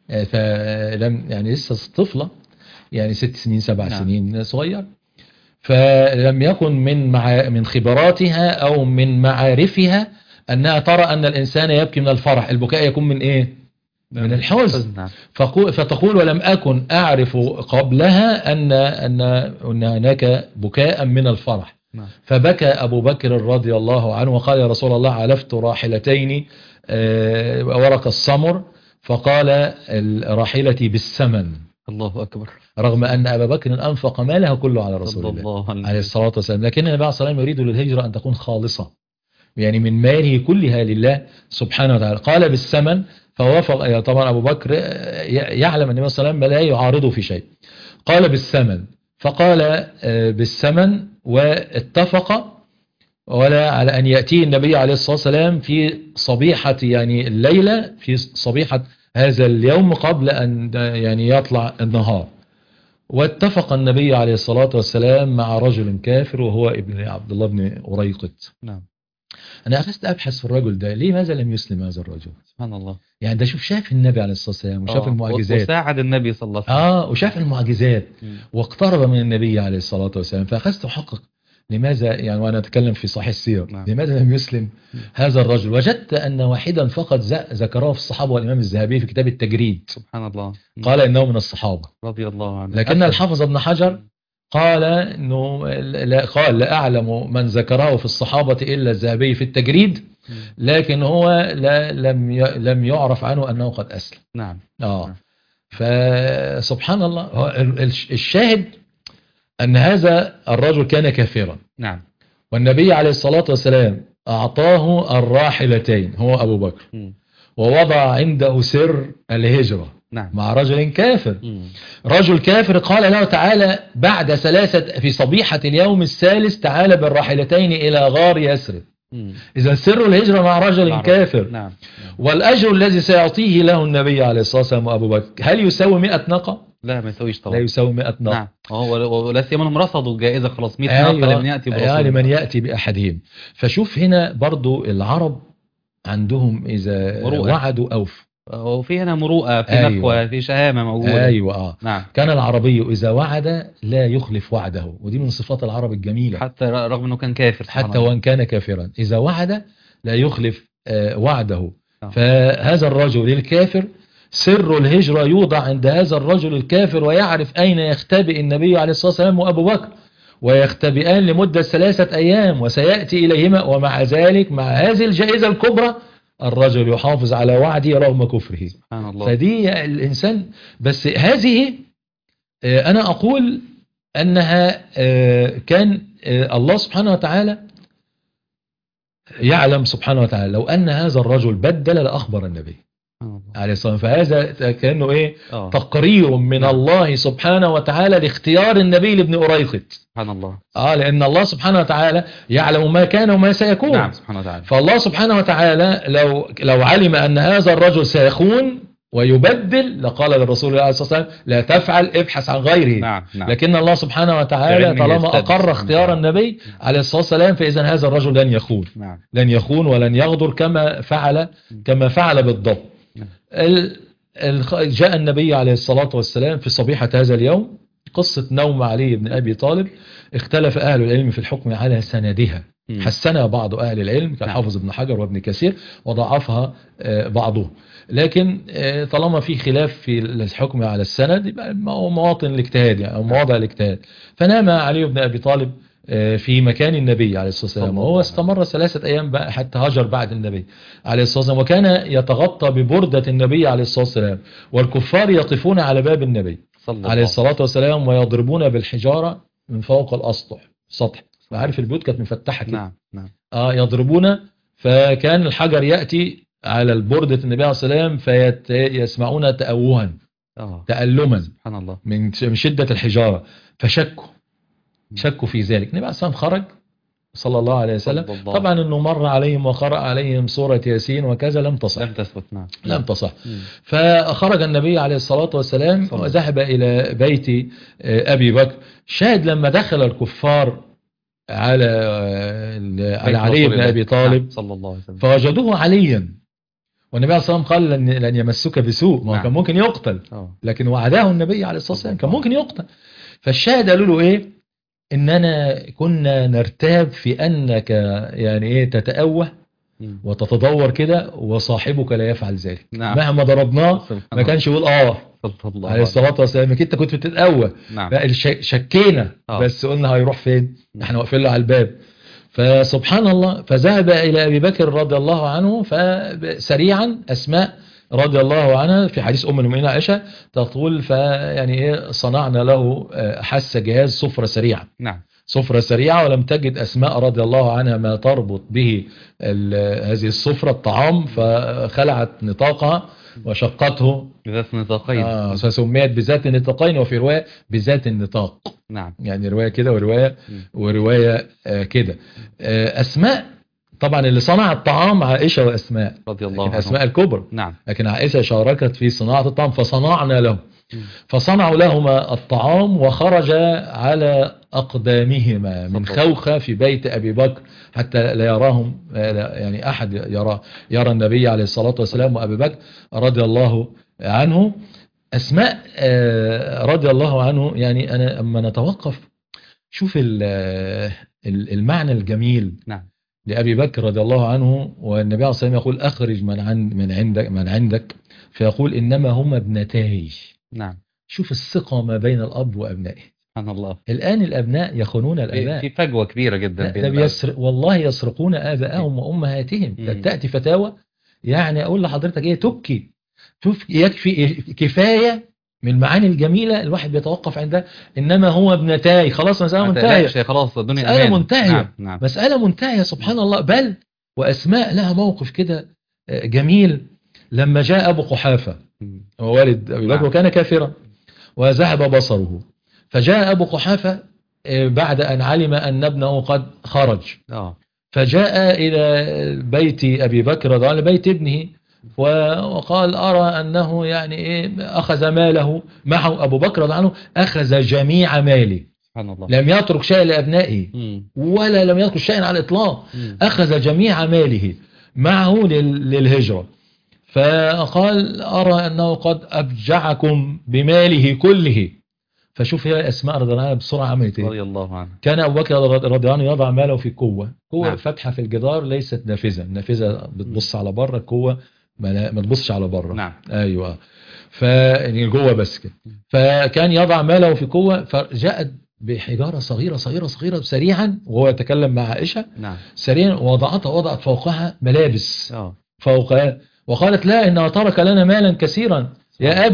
Speaker 3: فلم يعني لسه طفلة، يعني ست سنين سبع
Speaker 2: نعم.
Speaker 3: سنين، صغير. فلم يكن من مع من خبراتها أو من معارفها أنها ترى أن الإنسان يبكي من الفرح. البكاء يكون من إيه؟ من الحزن.
Speaker 2: نعم.
Speaker 3: فتقول ولم أكن أعرف قبلها أن أن أن هناك بكاء من الفرح.
Speaker 2: نعم.
Speaker 3: فبكى أبو بكر رضي الله عنه وقال: يا رسول الله علفت راحلتين ورق الصمر، فقال: راحلتي بالثمن.
Speaker 2: الله أكبر.
Speaker 3: رغم أن أبا بكر أنفق ماله كله على رسول الله, الله عليه الصلاة والسلام، لكن النبي عليه الصلاة والسلام يريد للهجرة أن تكون خالصة، يعني من ماله كلها لله سبحانه وتعالى. قال بالثمن، فوافق. طبعا أبو بكر يعلم أن النبي صلى الله عليه وسلم لا يعارضه في شيء. قال بالثمن، فقال بالثمن، واتفق ولا على أن يأتي النبي عليه الصلاة والسلام في صبيحة يعني الليلة، في صبيحة هذا اليوم قبل أن يعني يطلع النهار. واتفق النبي عليه الصلاة والسلام مع رجل كافر وهو ابن عبد الله بن أريقط.
Speaker 2: نعم.
Speaker 3: أنا أخذت أبحث في الرجل ده، ليه ماذا لم يسلم هذا الرجل؟
Speaker 2: سبحان الله.
Speaker 3: يعني ده شوف شاف النبي عليه الصلاة والسلام وشاف
Speaker 2: آه.
Speaker 3: المعجزات،
Speaker 2: وساعد النبي صلى الله عليه وسلم.
Speaker 3: آه وشاف المعجزات م. واقترب من النبي عليه الصلاة والسلام. فأخذت أحقق لماذا، يعني وأنا أتكلم في صحيح السير،
Speaker 2: نعم.
Speaker 3: لماذا لم يسلم م. هذا الرجل؟ وجدت أن واحدا فقط ذكره في الصحابة والإمام الذهبي في كتاب التجريد.
Speaker 2: سبحان الله. م.
Speaker 3: قال إنه من الصحابة
Speaker 2: رضي الله عنه.
Speaker 3: لكن الحافظ ابن حجر قال إنه لا، قال لا أعلم من ذكره في الصحابة إلا الذهبي في التجريد، لكن هو لا لم لم يعرف عنه أنه قد أسلم.
Speaker 2: نعم.
Speaker 3: آه فسبحان الله. الشاهد أن هذا الرجل كان كافرا.
Speaker 2: نعم.
Speaker 3: والنبي عليه الصلاة والسلام أعطاه الراحلتين هو أبو بكر، م. ووضع عنده سر الهجرة. نعم. مع رجل كافر. م. رجل كافر قال له: تعالى بعد ثلاثة في صبيحة اليوم الثالث تعالى بالراحلتين إلى غار يثرب. إذا سر الهجرة مع رجل مع كافر. نعم. نعم. والأجر الذي سيعطيه له النبي عليه الصلاة والسلام وأبو بكر هل يساوي مئة ناقة؟
Speaker 2: لا ما يساويش طبعا.
Speaker 3: لا يساوي مئة ناقة.
Speaker 2: نعم. ولا سيما انهم رصدوا جائزة خلاص مئة ناقة لمن يأتي برسول.
Speaker 3: يعني من يأتي بأحدهم. فشوف هنا برضو العرب عندهم إذا مروءة. وعدوا أوف،
Speaker 2: وفي هنا مروءة، في أيوة. نخوة، في شهامة موجودة.
Speaker 3: أيوة آه. نعم. كان العربي إذا وعد لا يخلف وعده، ودي من صفات العرب الجميلة،
Speaker 2: حتى رغم أنه كان كافر،
Speaker 3: حتى وأن كان كافرا إذا وعد لا يخلف آه وعده. نعم. فهذا الرجل الكافر سر الهجرة يوضع عند هذا الرجل الكافر، ويعرف أين يختبئ النبي عليه الصلاة والسلام وأبو بكر، ويختبئان لمدة ثلاثة أيام وسيأتي إليهما، ومع ذلك مع هذه الجائزة الكبرى الرجل يحافظ على وعده رغم كفره. سبحان الله. فدي الإنسان. بس هذه أنا أقول أنها آه، كان آه، الله سبحانه وتعالى يعلم سبحانه وتعالى لو أن هذا الرجل بدل لأخبر النبي عليه الصلاة والسلام. فهذا كأنه إيه
Speaker 2: آه.
Speaker 3: تقرير من
Speaker 2: نعم.
Speaker 3: الله سبحانه وتعالى لاختيار النبي لابن أريقط.
Speaker 2: سبحان الله.
Speaker 3: آه لأن الله سبحانه وتعالى يعلم ما كان وما سيكون.
Speaker 2: نعم سبحانه وتعالى.
Speaker 3: فالله سبحانه وتعالى لو لو علم أن هذا الرجل سيخون ويبدل لقال للرسول عليه الصلاة والسلام لا تفعل، ابحث عن غيره.
Speaker 2: نعم نعم.
Speaker 3: لكن الله سبحانه وتعالى
Speaker 2: بعلمه
Speaker 3: طالما
Speaker 2: يستدرك.
Speaker 3: أقر اختيار النبي عليه الصلاة والسلام فإذا هذا الرجل لن يخون.
Speaker 2: نعم.
Speaker 3: لن يخون ولن يغدر كما فعل كما فعل بالضبط. ال- ال- جاء النبي عليه الصلاة والسلام في صبيحة هذا اليوم. قصة نوم علي بن أبي طالب اختلف أهل العلم في الحكم على سندها.
Speaker 2: مم.
Speaker 3: حسنها بعض أهل العلم كالحافظ ابن حجر وابن كثير وضعفها آه، بعضهم. لكن آه، طالما في خلاف في الحكم على السند يبقى هو مواطن الاجتهاد يعني أو مواضع الاجتهاد. فنام علي بن أبي طالب آه، في مكان النبي عليه الصلاة والسلام
Speaker 2: صلى
Speaker 3: وهو
Speaker 2: الله
Speaker 3: استمر ثلاثة أيام بقى حتى هجر بعد النبي عليه الصلاة والسلام. وكان يتغطى ببردة النبي عليه الصلاة والسلام والكفار يقفون على باب النبي
Speaker 2: صلى الله
Speaker 3: عليه الصلاة والسلام ويضربون بالحجارة من فوق الأسطح سطح. عارف البيوت كانت مفتحة كده.
Speaker 2: نعم نعم.
Speaker 3: آه يضربون فكان الحجر يأتي على البردة النبي عليه الصلاة والسلام فيسمعون تأوها
Speaker 2: آه.
Speaker 3: تألما
Speaker 2: سبحان الله.
Speaker 3: من من شدة الحجارة فشكوا شكوا في ذلك. النبي عليه الصلاة والسلام خرج صلى الله عليه وسلم.
Speaker 2: صلى الله.
Speaker 3: طبعا انه مر عليهم وقرأ عليهم سورة ياسين وكذا لم تصح
Speaker 2: لم تثبت. نعم.
Speaker 3: لم تصح.
Speaker 2: مم.
Speaker 3: فخرج النبي عليه الصلاة والسلام
Speaker 2: صلى الله.
Speaker 3: وذهب إلى بيت آه، أبي بكر. شاهد لما دخل الكفار على آه، على علي
Speaker 2: رسول
Speaker 3: بن
Speaker 2: الله.
Speaker 3: أبي طالب
Speaker 2: نعم. صلى الله عليه وسلم.
Speaker 3: فوجدوه عليا والنبي عليه الصلاة والسلام قال لن, لن يمسك بسوء. ما هو
Speaker 2: نعم.
Speaker 3: كان ممكن يقتل
Speaker 2: آه.
Speaker 3: لكن وعداه النبي عليه الصلاة والسلام كان ممكن يقتل. فالشاهد قالوا له ايه اننا كنا نرتاب في انك يعني ايه تتأوه
Speaker 2: مم.
Speaker 3: وتتدور كده وصاحبك لا يفعل ذلك.
Speaker 2: نعم.
Speaker 3: مهما ضربناه
Speaker 2: سبحان
Speaker 3: ما كانش يقول اه
Speaker 2: صلى الله
Speaker 3: عليه الصلاة والسلام انك انت كنت بتتقوى.
Speaker 2: نعم.
Speaker 3: لا، الش- شكينا
Speaker 2: آه.
Speaker 3: بس قلنا هيروح فين
Speaker 2: مم.
Speaker 3: احنا واقفين له على الباب. فسبحان الله فذهب إلى أبي بكر رضي الله عنه فسريعا أسماء رضي الله عنها في حديث أم المؤمنين عائشة تقول فيعني إيه صنعنا له آه، حس جهاز سفرة سريعة
Speaker 2: نعم.
Speaker 3: سفرة سريعة ولم تجد أسماء رضي الله عنها ما تربط به ال- هذه السفرة الطعام فخلعت نطاقها وشقته
Speaker 2: ذات نطاقين.
Speaker 3: آه فسميت بذات النطاقين وفي رواية بذات النطاق.
Speaker 2: نعم.
Speaker 3: يعني رواية كده ورواية
Speaker 2: مم.
Speaker 3: ورواية آه كده. آه أسماء طبعا اللي صنع الطعام عائشة وأسماء
Speaker 2: رضي الله
Speaker 3: لكن
Speaker 2: عنه.
Speaker 3: أسماء الكبرى.
Speaker 2: نعم.
Speaker 3: لكن عائشة شاركت في صناعة الطعام فصنعنا له.
Speaker 2: مم.
Speaker 3: فصنعوا لهما الطعام وخرج على أقدامهما من
Speaker 2: صدق.
Speaker 3: خوخة في بيت أبي بكر حتى لا يراهم لا يعني أحد يرى يرى النبي عليه الصلاة والسلام وأبي بكر رضي الله عنه. أسماء آه، رضي الله عنه يعني أنا أما نتوقف شوف ال- آه، ال- المعنى الجميل
Speaker 2: نعم.
Speaker 3: لأبي بكر رضي الله عنه. والنبي عليه الصلاة والسلام يقول أخرج من عند من عندك من عندك فيقول إنما هما ابنتاي.
Speaker 2: نعم.
Speaker 3: شوف الثقة ما بين الأب وأبنائه.
Speaker 2: سبحان الله.
Speaker 3: الآن الأبناء يخونون
Speaker 2: في
Speaker 3: الآباء.
Speaker 2: في فجوة كبيرة جدا
Speaker 3: لا،
Speaker 2: بين
Speaker 3: ده
Speaker 2: الأب.
Speaker 3: بيسرق والله يسرقون آباءهم وأمهاتهم.
Speaker 2: مم.
Speaker 3: ده تأتي فتاوى يعني أقول لحضرتك إيه تبكي. شوف يكفي كفاية من المعاني الجميلة الواحد بيتوقف عندها. إنما هو ابنتاي خلاص مسألة
Speaker 2: ما
Speaker 3: منتهية.
Speaker 2: تقلقش، خلاص الدنيا
Speaker 3: مسألة
Speaker 2: أمان.
Speaker 3: منتهية.
Speaker 2: نعم. نعم.
Speaker 3: مسألة منتهية سبحان الله. بل وأسماء لها موقف كده آه، جميل لما جاء أبو قحافة
Speaker 2: مم.
Speaker 3: هو والد أبي بكر
Speaker 2: نعم.
Speaker 3: وكان كافرا وذهب بصره. فجاء أبو قحافة آه، بعد أن علم أن ابنه قد خرج
Speaker 2: اه.
Speaker 3: فجاء إلى بيت أبي بكر رضي الله عنه بيت ابنه وقال أرى أنه يعني إيه أخذ ماله معه. أبو بكر رضي الله عنه أخذ جميع ماله
Speaker 2: سبحان الله.
Speaker 3: لم يترك شيء لأبنائه
Speaker 2: مم.
Speaker 3: ولا لم يترك شيء على الإطلاق.
Speaker 2: مم.
Speaker 3: أخذ جميع ماله معه لل- للهجرة. فقال أرى أنه قد أبجعكم بماله كله. فشوف هي أسماء رضي الله عنها بسرعة عملت إيه.
Speaker 2: رضي الله عنه.
Speaker 3: كان أبو بكر رضي الله عنه يضع ماله في قوة قوة
Speaker 2: نعم.
Speaker 3: فتحة في الجدار ليست نافذة. النافذة بتبص على بره قوة ما ما تبصش على بره.
Speaker 2: نعم.
Speaker 3: أيوة فيعني جوه بس كده. فكان يضع ماله في قوة فجاءت بحجارة صغيرة صغيرة صغيرة سريعا وهو يتكلم مع عائشة
Speaker 2: نعم.
Speaker 3: سريعا ووضعتها وضعت فوقها ملابس
Speaker 2: اه.
Speaker 3: فوقها وقالت لا إنها ترك لنا مالا كثيرا يا أبي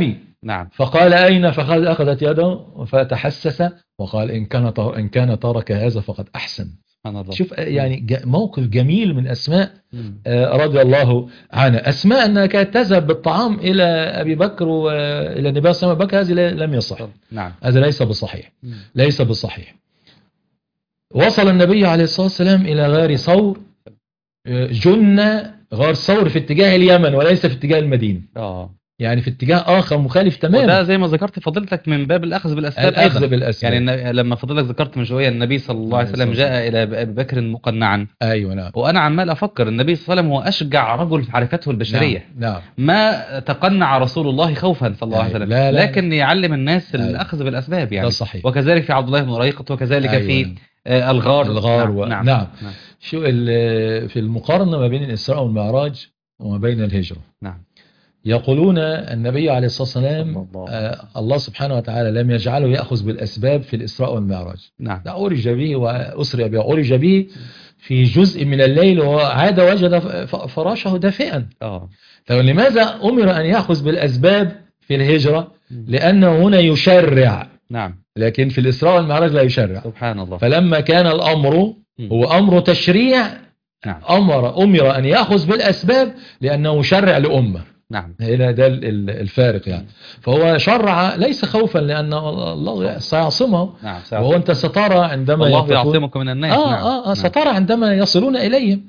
Speaker 2: نعم.
Speaker 3: فقال أين؟ فقال أخذت يده فتحسس وقال إن كان إن كان ترك هذا فقد أحسن.
Speaker 2: سبحان الله.
Speaker 3: شوف يعني موقف جميل من أسماء
Speaker 2: مم.
Speaker 3: رضي الله عنها. أسماء أنها كانت تذهب بالطعام إلى أبي بكر وإلى النبي صلى الله عليه وسلم، هذه لم يصح.
Speaker 2: نعم.
Speaker 3: هذا ليس بصحيح.
Speaker 2: مم.
Speaker 3: ليس بصحيح. وصل النبي عليه الصلاة والسلام إلى غار ثور. جنة غار ثور في اتجاه اليمن وليس في اتجاه المدينة.
Speaker 2: اه
Speaker 3: يعني في اتجاه آخر مخالف تماما.
Speaker 2: وده زي ما ذكرت فضيلتك من باب الأخذ بالأسباب.
Speaker 3: الأخذ
Speaker 2: أيضا
Speaker 3: بالأسباب.
Speaker 2: يعني لما فضيلتك ذكرت من شوية النبي صلى الله عليه وسلم جاء إلى أبي بكر مقنعا.
Speaker 3: أيوة نعم.
Speaker 2: وأنا عمال أفكر النبي صلى الله عليه وسلم هو أشجع رجل عرفته البشرية.
Speaker 3: نعم. نعم.
Speaker 2: ما تقنع رسول الله خوفا صلى الله عليه وسلم.
Speaker 3: لا لا
Speaker 2: لكن يعلم الناس
Speaker 3: أيوة.
Speaker 2: الأخذ بالأسباب يعني.
Speaker 3: ده صحيح.
Speaker 2: وكذلك في عبد الله بن ريقة وكذلك
Speaker 3: أيوة.
Speaker 2: في آه الغار.
Speaker 3: الغار
Speaker 2: نعم.
Speaker 3: و...
Speaker 2: نعم.
Speaker 3: نعم.
Speaker 2: نعم.
Speaker 3: شو في المقارنة ما بين الإسراء والمعراج وما بين الهجرة.
Speaker 2: نعم.
Speaker 3: يقولون النبي عليه الصلاة والسلام آه الله سبحانه وتعالى لم يجعله يأخذ بالأسباب في الإسراء والمعراج.
Speaker 2: نعم.
Speaker 3: أرج به وأسري به أرج به في جزء من الليل وعاد وجد فراشه دافئا.
Speaker 2: اه
Speaker 3: فلماذا أمر أن يأخذ بالأسباب في الهجرة؟ لأنه هنا يشرع.
Speaker 2: نعم.
Speaker 3: لكن في الإسراء والمعراج لا يشرع.
Speaker 2: سبحان الله.
Speaker 3: فلما كان الأمر هو أمر تشريع
Speaker 2: نعم.
Speaker 3: أمر أمر أن يأخذ بالأسباب لأنه شرع لأمة.
Speaker 2: نعم.
Speaker 3: هنا ده الفارق يعني. فهو شرع ليس خوفا لأن الله سيعصمه.
Speaker 2: نعم.
Speaker 3: وهو أنت سترى عندما
Speaker 2: الله يعصمك من الناس.
Speaker 3: آه
Speaker 2: نعم.
Speaker 3: آه آه سترى عندما يصلون إليهم.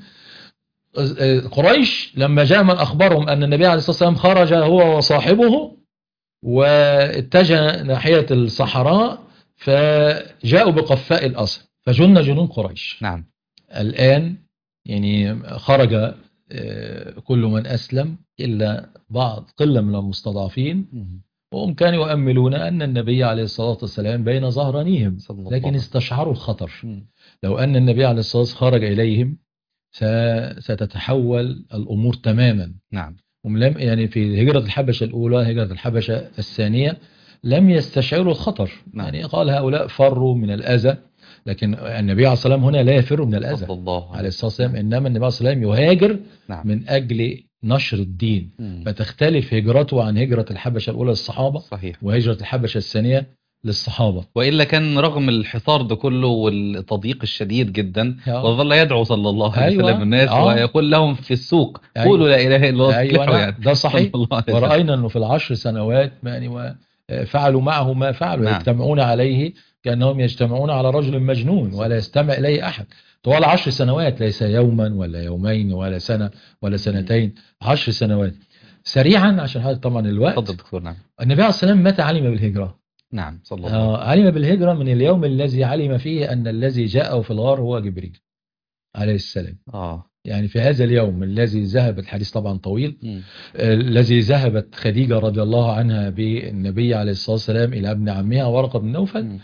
Speaker 3: قريش لما جاء من أخبرهم أن النبي عليه الصلاة والسلام خرج هو وصاحبه واتجه ناحية الصحراء فجاءوا بقفاء الأسر فجن جنون قريش.
Speaker 2: نعم.
Speaker 3: الآن يعني خرج كل من أسلم إلا بعض قلة من المستضعفين وهم كانوا يؤملون أن النبي عليه الصلاة والسلام بين ظهرانيهم لكن استشعروا الخطر. لو أن النبي عليه الصلاة والسلام خرج إليهم ستتحول الأمور تماما.
Speaker 2: نعم.
Speaker 3: ولم يعني في هجرة الحبشة الأولى هجرة الحبشة الثانية لم يستشعروا الخطر. نعم. يعني قال هؤلاء فروا من الأذى لكن النبي عليه الصلاة والسلام هنا لا يفر من الأذى عليه الصلاة والسلام. إنما النبي عليه الصلاة والسلام يهاجر. نعم. من أجل نشر الدين. مم. فتختلف هجرته عن هجرة الحبشة الأولى للصحابة.
Speaker 2: صحيح.
Speaker 3: وهجرة الحبشة الثانية للصحابة.
Speaker 2: وإلا كان رغم الحصار ده كله والتضييق الشديد جدا وظل يدعو صلى الله عليه وسلم. أيوة. الناس آه. ويقول لهم في السوق أيوة. قولوا لا إله إلا الله.
Speaker 3: أيوة. يعني. ده صحيح. ورأينا أنه في العشر سنوات يعني فعلوا معه ما فعلوا. نعم. يجتمعون عليه كأنهم يجتمعون على رجل مجنون ولا يستمع إليه أحد طوال عشر سنوات ليس يوما ولا يومين ولا سنة ولا سنتين. عشر سنوات. سريعا عشان هذا طبعا الوقت.
Speaker 2: تفضل دكتور. نعم.
Speaker 3: النبي عليه السلام متى علم بالهجرة؟
Speaker 2: نعم صلى الله عليه وسلم.
Speaker 3: آه علم بالهجرة من اليوم الذي علم فيه أن الذي جاءه في الغار هو جبريل عليه السلام.
Speaker 2: آه.
Speaker 3: يعني في هذا اليوم الذي ذهبت الحديث طبعا طويل آه الذي ذهبت خديجة رضي الله عنها بالنبي عليه الصلاة والسلام إلى ابن عمها ورقة بن نوفل. م.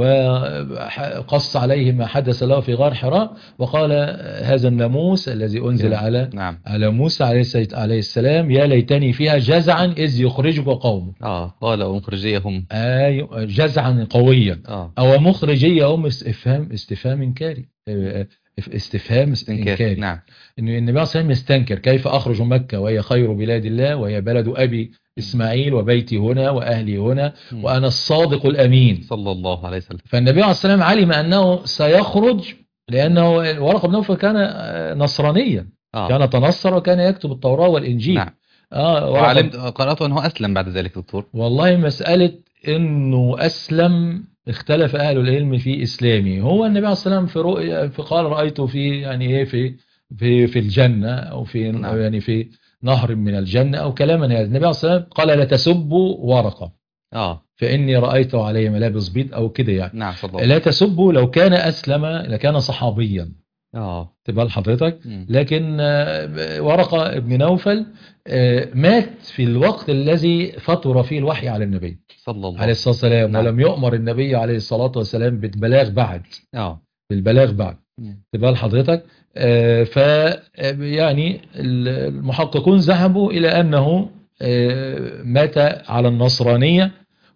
Speaker 3: وقص عليه ما حدث له في غار حراء وقال هذا الناموس الذي أنزل على
Speaker 2: نعم.
Speaker 3: على موسى عليه السلام يا ليتني فيها جزعا إذ يخرجك قومك.
Speaker 2: آه قال ومخرجيهم.
Speaker 3: أيوة جزعا قويا. آه. أو مخرجيهم استفهام استفهام إنكاري استفهام إنكاري.
Speaker 2: نعم.
Speaker 3: إنه النبي صلى الله عليه وسلم يستنكر كيف أخرج مكة وهي خير بلاد الله وهي بلد أبي إسماعيل وبيتي هنا وأهلي هنا م. وأنا الصادق الأمين
Speaker 2: صلى الله عليه وسلم.
Speaker 3: فالنبي عليه الصلاة والسلام علم أنه سيخرج لأنه ورقة بن نوفل كان نصرانيا. آه. كان تنصر وكان يكتب التوراة والإنجيل.
Speaker 2: نعم.
Speaker 3: آه
Speaker 2: وعلمت قرأته أنه أسلم بعد ذلك دكتور.
Speaker 3: والله مسألة أنه أسلم اختلف أهل العلم في إسلامه. هو النبي عليه الصلاة والسلام في رؤيا في قال رأيته في يعني إيه في في في الجنة أو في نعم. يعني في نهر من الجنة أو كلاما هذا. النبي عليه الصلاة والسلام قال لا تسبوا ورقة.
Speaker 2: آه.
Speaker 3: فإني رأيته عليه ملابس بيض أو كده يعني.
Speaker 2: نعم صدق.
Speaker 3: لا تسبوا لو كان أسلم لكان صحابيا.
Speaker 2: آه.
Speaker 3: تبقى لحضرتك. لكن ورقة ابن نوفل مات في الوقت الذي فطر فيه الوحي على النبي
Speaker 2: صلى الله
Speaker 3: عليه الصلاة والسلام.
Speaker 2: نعم.
Speaker 3: ولم يؤمر النبي عليه الصلاة والسلام بالبلاغ بعد.
Speaker 2: آه.
Speaker 3: بالبلاغ بعد. تبقى لحضرتك. ف يعني المحققون ذهبوا إلى أنه مات على النصرانية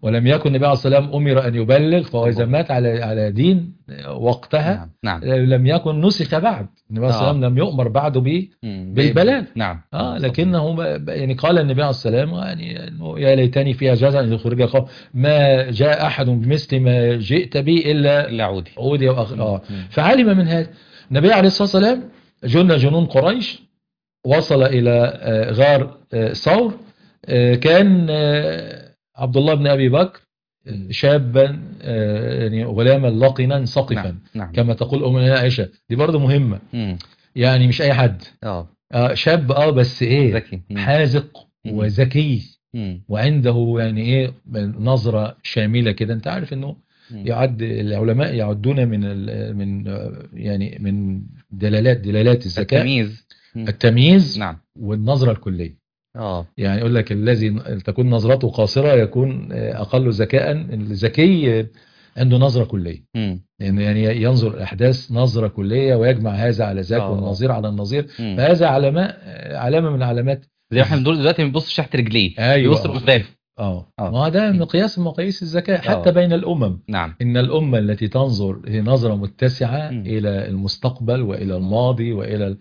Speaker 3: ولم يكن النبي عليه الصلاة والسلام أمر أن يبلغ، فهو إذا مات على على دين وقتها
Speaker 2: نعم. نعم.
Speaker 3: لم يكن نسخ بعد. النبي عليه الصلاة والسلام لم يؤمر بعده به بالبلاغ.
Speaker 2: نعم.
Speaker 3: آه لكنه يعني قال النبي عليه الصلاة والسلام يعني إنه يا ليتني فيها جزع أن يخرج قوم ما جاء أحد بمثل ما جئت به إلا
Speaker 2: إلا عودي
Speaker 3: عودي وأخ... آه فعلم من هذا النبي عليه الصلاة والسلام. جن جنون قريش، وصل إلى غار ثور. كان عبد الله بن أبي بكر شابا يعني غلاما لقنا سقفا.
Speaker 2: نعم. نعم.
Speaker 3: كما تقول أمنا عائشة، دي برضه مهمة.
Speaker 2: مم.
Speaker 3: يعني مش أي حد.
Speaker 2: اه
Speaker 3: شاب اه بس ايه
Speaker 2: ذكي،
Speaker 3: حاذق وذكي،
Speaker 2: مم.
Speaker 3: وعنده يعني ايه نظرة شاملة كده. انت عارف انه
Speaker 2: مم.
Speaker 3: يعد العلماء يعدون من ال من يعني من دلالات دلالات الذكاء
Speaker 2: التمييز. مم.
Speaker 3: التمييز
Speaker 2: نعم.
Speaker 3: والنظرة الكلية.
Speaker 2: اه
Speaker 3: يعني يقول لك الذي تكون نظرته قاصرة يكون أقل ذكاء. الذكي عنده نظرة كلية، لأنه يعني ينظر الأحداث نظرة كلية ويجمع هذا على ذاك والنظير على النظير.
Speaker 2: مم.
Speaker 3: فهذا علامة علامة من علامات
Speaker 2: زي احنا بنقول دلوقتي ما بيبصش تحت رجليه،
Speaker 3: أيوة
Speaker 2: بيبص لقدام.
Speaker 3: اه ما ده مقياس من مقاييس الذكاء حتى
Speaker 2: أوه.
Speaker 3: بين الأمم.
Speaker 2: نعم.
Speaker 3: إن الأمة التي تنظر هي نظرة متسعة
Speaker 2: مم.
Speaker 3: إلى المستقبل وإلى الماضي وإلى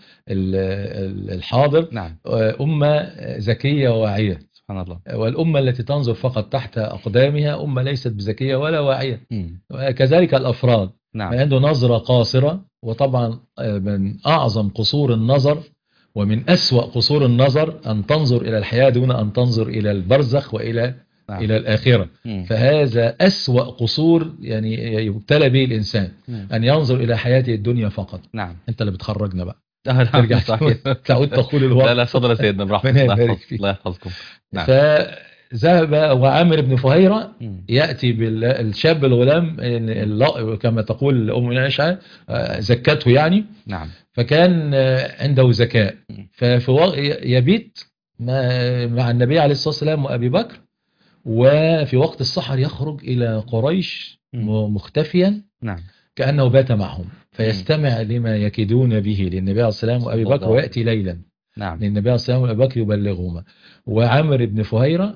Speaker 3: الحاضر.
Speaker 2: نعم.
Speaker 3: أمة ذكية وواعية
Speaker 2: سبحان الله. والأمة
Speaker 3: والأمة التي تنظر فقط تحت أقدامها أمة ليست بذكية ولا واعية.
Speaker 2: مم.
Speaker 3: كذلك الأفراد.
Speaker 2: نعم.
Speaker 3: من عنده نظرة قاصرة، وطبعا من أعظم قصور النظر ومن أسوأ قصور النظر أن تنظر إلى الحياة دون أن تنظر إلى البرزخ وإلى نعم. إلى الآخرة. مم. فهذا أسوأ قصور يعني يبتلى به الإنسان. مم. أن ينظر إلى حياته الدنيا فقط.
Speaker 2: نعم.
Speaker 3: أنت اللي بتخرجنا بقى.
Speaker 2: ترجع
Speaker 3: تعود تقول الوقت.
Speaker 2: لا لا صدر يا سيدنا براحتك. الله يحفظكم.
Speaker 3: نعم. فذهب وعامر بن فهيرة يأتي بالشاب الغلام كما تقول أم عائشة زكته يعني.
Speaker 2: نعم.
Speaker 3: فكان عنده ذكاء. ففي يبيت مع النبي عليه الصلاة والسلام وأبي بكر، وفي وقت السحر يخرج إلى قريش مختفيا.
Speaker 2: نعم.
Speaker 3: كأنه بات معهم فيستمع لما يكيدون به للنبي عليه الصلاة والسلام وأبي بكر، ويأتي ليلا. نعم. للنبي عليه الصلاة والسلام وأبي بكر يبلغهما. وعامر بن فهيرة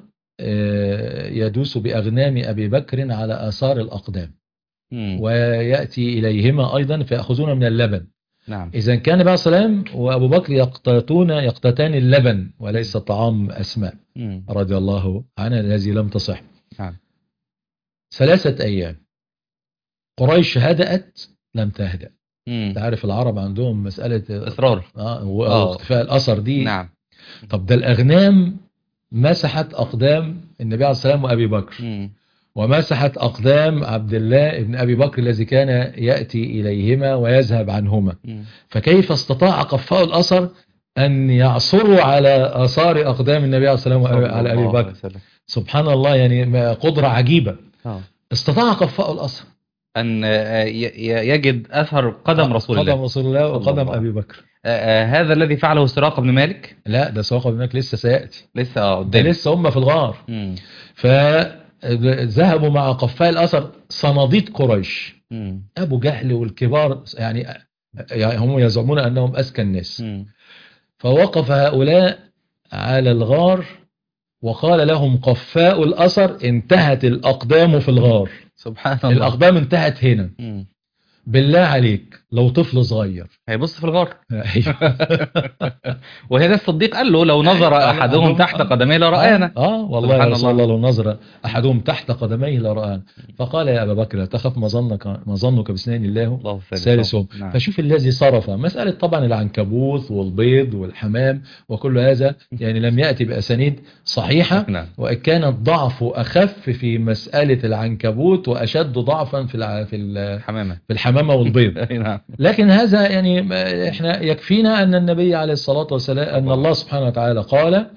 Speaker 3: يدوس بأغنام أبي بكر على آثار الأقدام. مم. ويأتي إليهما أيضا فيأخذون من اللبن. نعم. إذا كان النبي عليه الصلاة والسلام وأبو بكر يقتاتون يقتتان اللبن وليس طعام أسماء مم. رضي الله عنها الذي لم تصح. نعم. ثلاثة أيام قريش هدأت لم تهدأ. تعرف العرب عندهم مسألة
Speaker 2: إصرار
Speaker 3: واختفاء الأثر دي.
Speaker 2: نعم.
Speaker 3: طب ده الأغنام مسحت أقدام النبي عليه الصلاة والسلام وأبي بكر. مم. ومسحت أقدام عبد الله ابن أبي بكر الذي كان يأتي إليهما ويذهب عنهما. مم. فكيف استطاع قفاء الأثر أن يعصروا على آثار أقدام النبي عليه الصلاة والسلام على أبي بكر؟ سبحان الله، يعني قدرة عجيبة. أوه. استطاع قفاء الأثر
Speaker 2: أن يجد أثر قدم رسول الله
Speaker 3: قدم رسول الله وقدم أبي بكر.
Speaker 2: آه هذا الذي فعله سراقة بن مالك.
Speaker 3: لا ده سراقة بن مالك لسه سيأتي،
Speaker 2: لسه اه قدام،
Speaker 3: لسه هم في الغار. مم. فذهبوا مع قفاء الأثر صناديد قريش. مم. أبو جهل والكبار يعني, يعني هم يزعمون أنهم أذكى الناس. مم. فوقف هؤلاء على الغار وقال لهم قفاء الأثر انتهت الأقدام في الغار.
Speaker 2: سبحان الله.
Speaker 3: الأقدام انتهت هنا. مم. بالله عليك لو طفل صغير
Speaker 2: هيبص في الغار. وهذا الصديق قال له لو نظر أحدهم تحت قدميه لرآنا.
Speaker 3: آه والله يا رسول الله لو نظر أحدهم تحت قدميه لرآنا. فقال يا أبا بكر تخف ما ظنك ما ظنك بسنين الله ثالثهم. نعم. فشوف الذي صرف مسألة طبعا العنكبوت والبيض والحمام وكل هذا يعني لم يأتي بأسانيد صحيحة. نعم. وإن كان الضعف أخف في مسألة العنكبوت وأشد ضعفا في في
Speaker 2: الحمامة
Speaker 3: في الحمامة والبيض. لكن هذا يعني احنا يكفينا أن النبي عليه الصلاة والسلام أن الله سبحانه وتعالى قال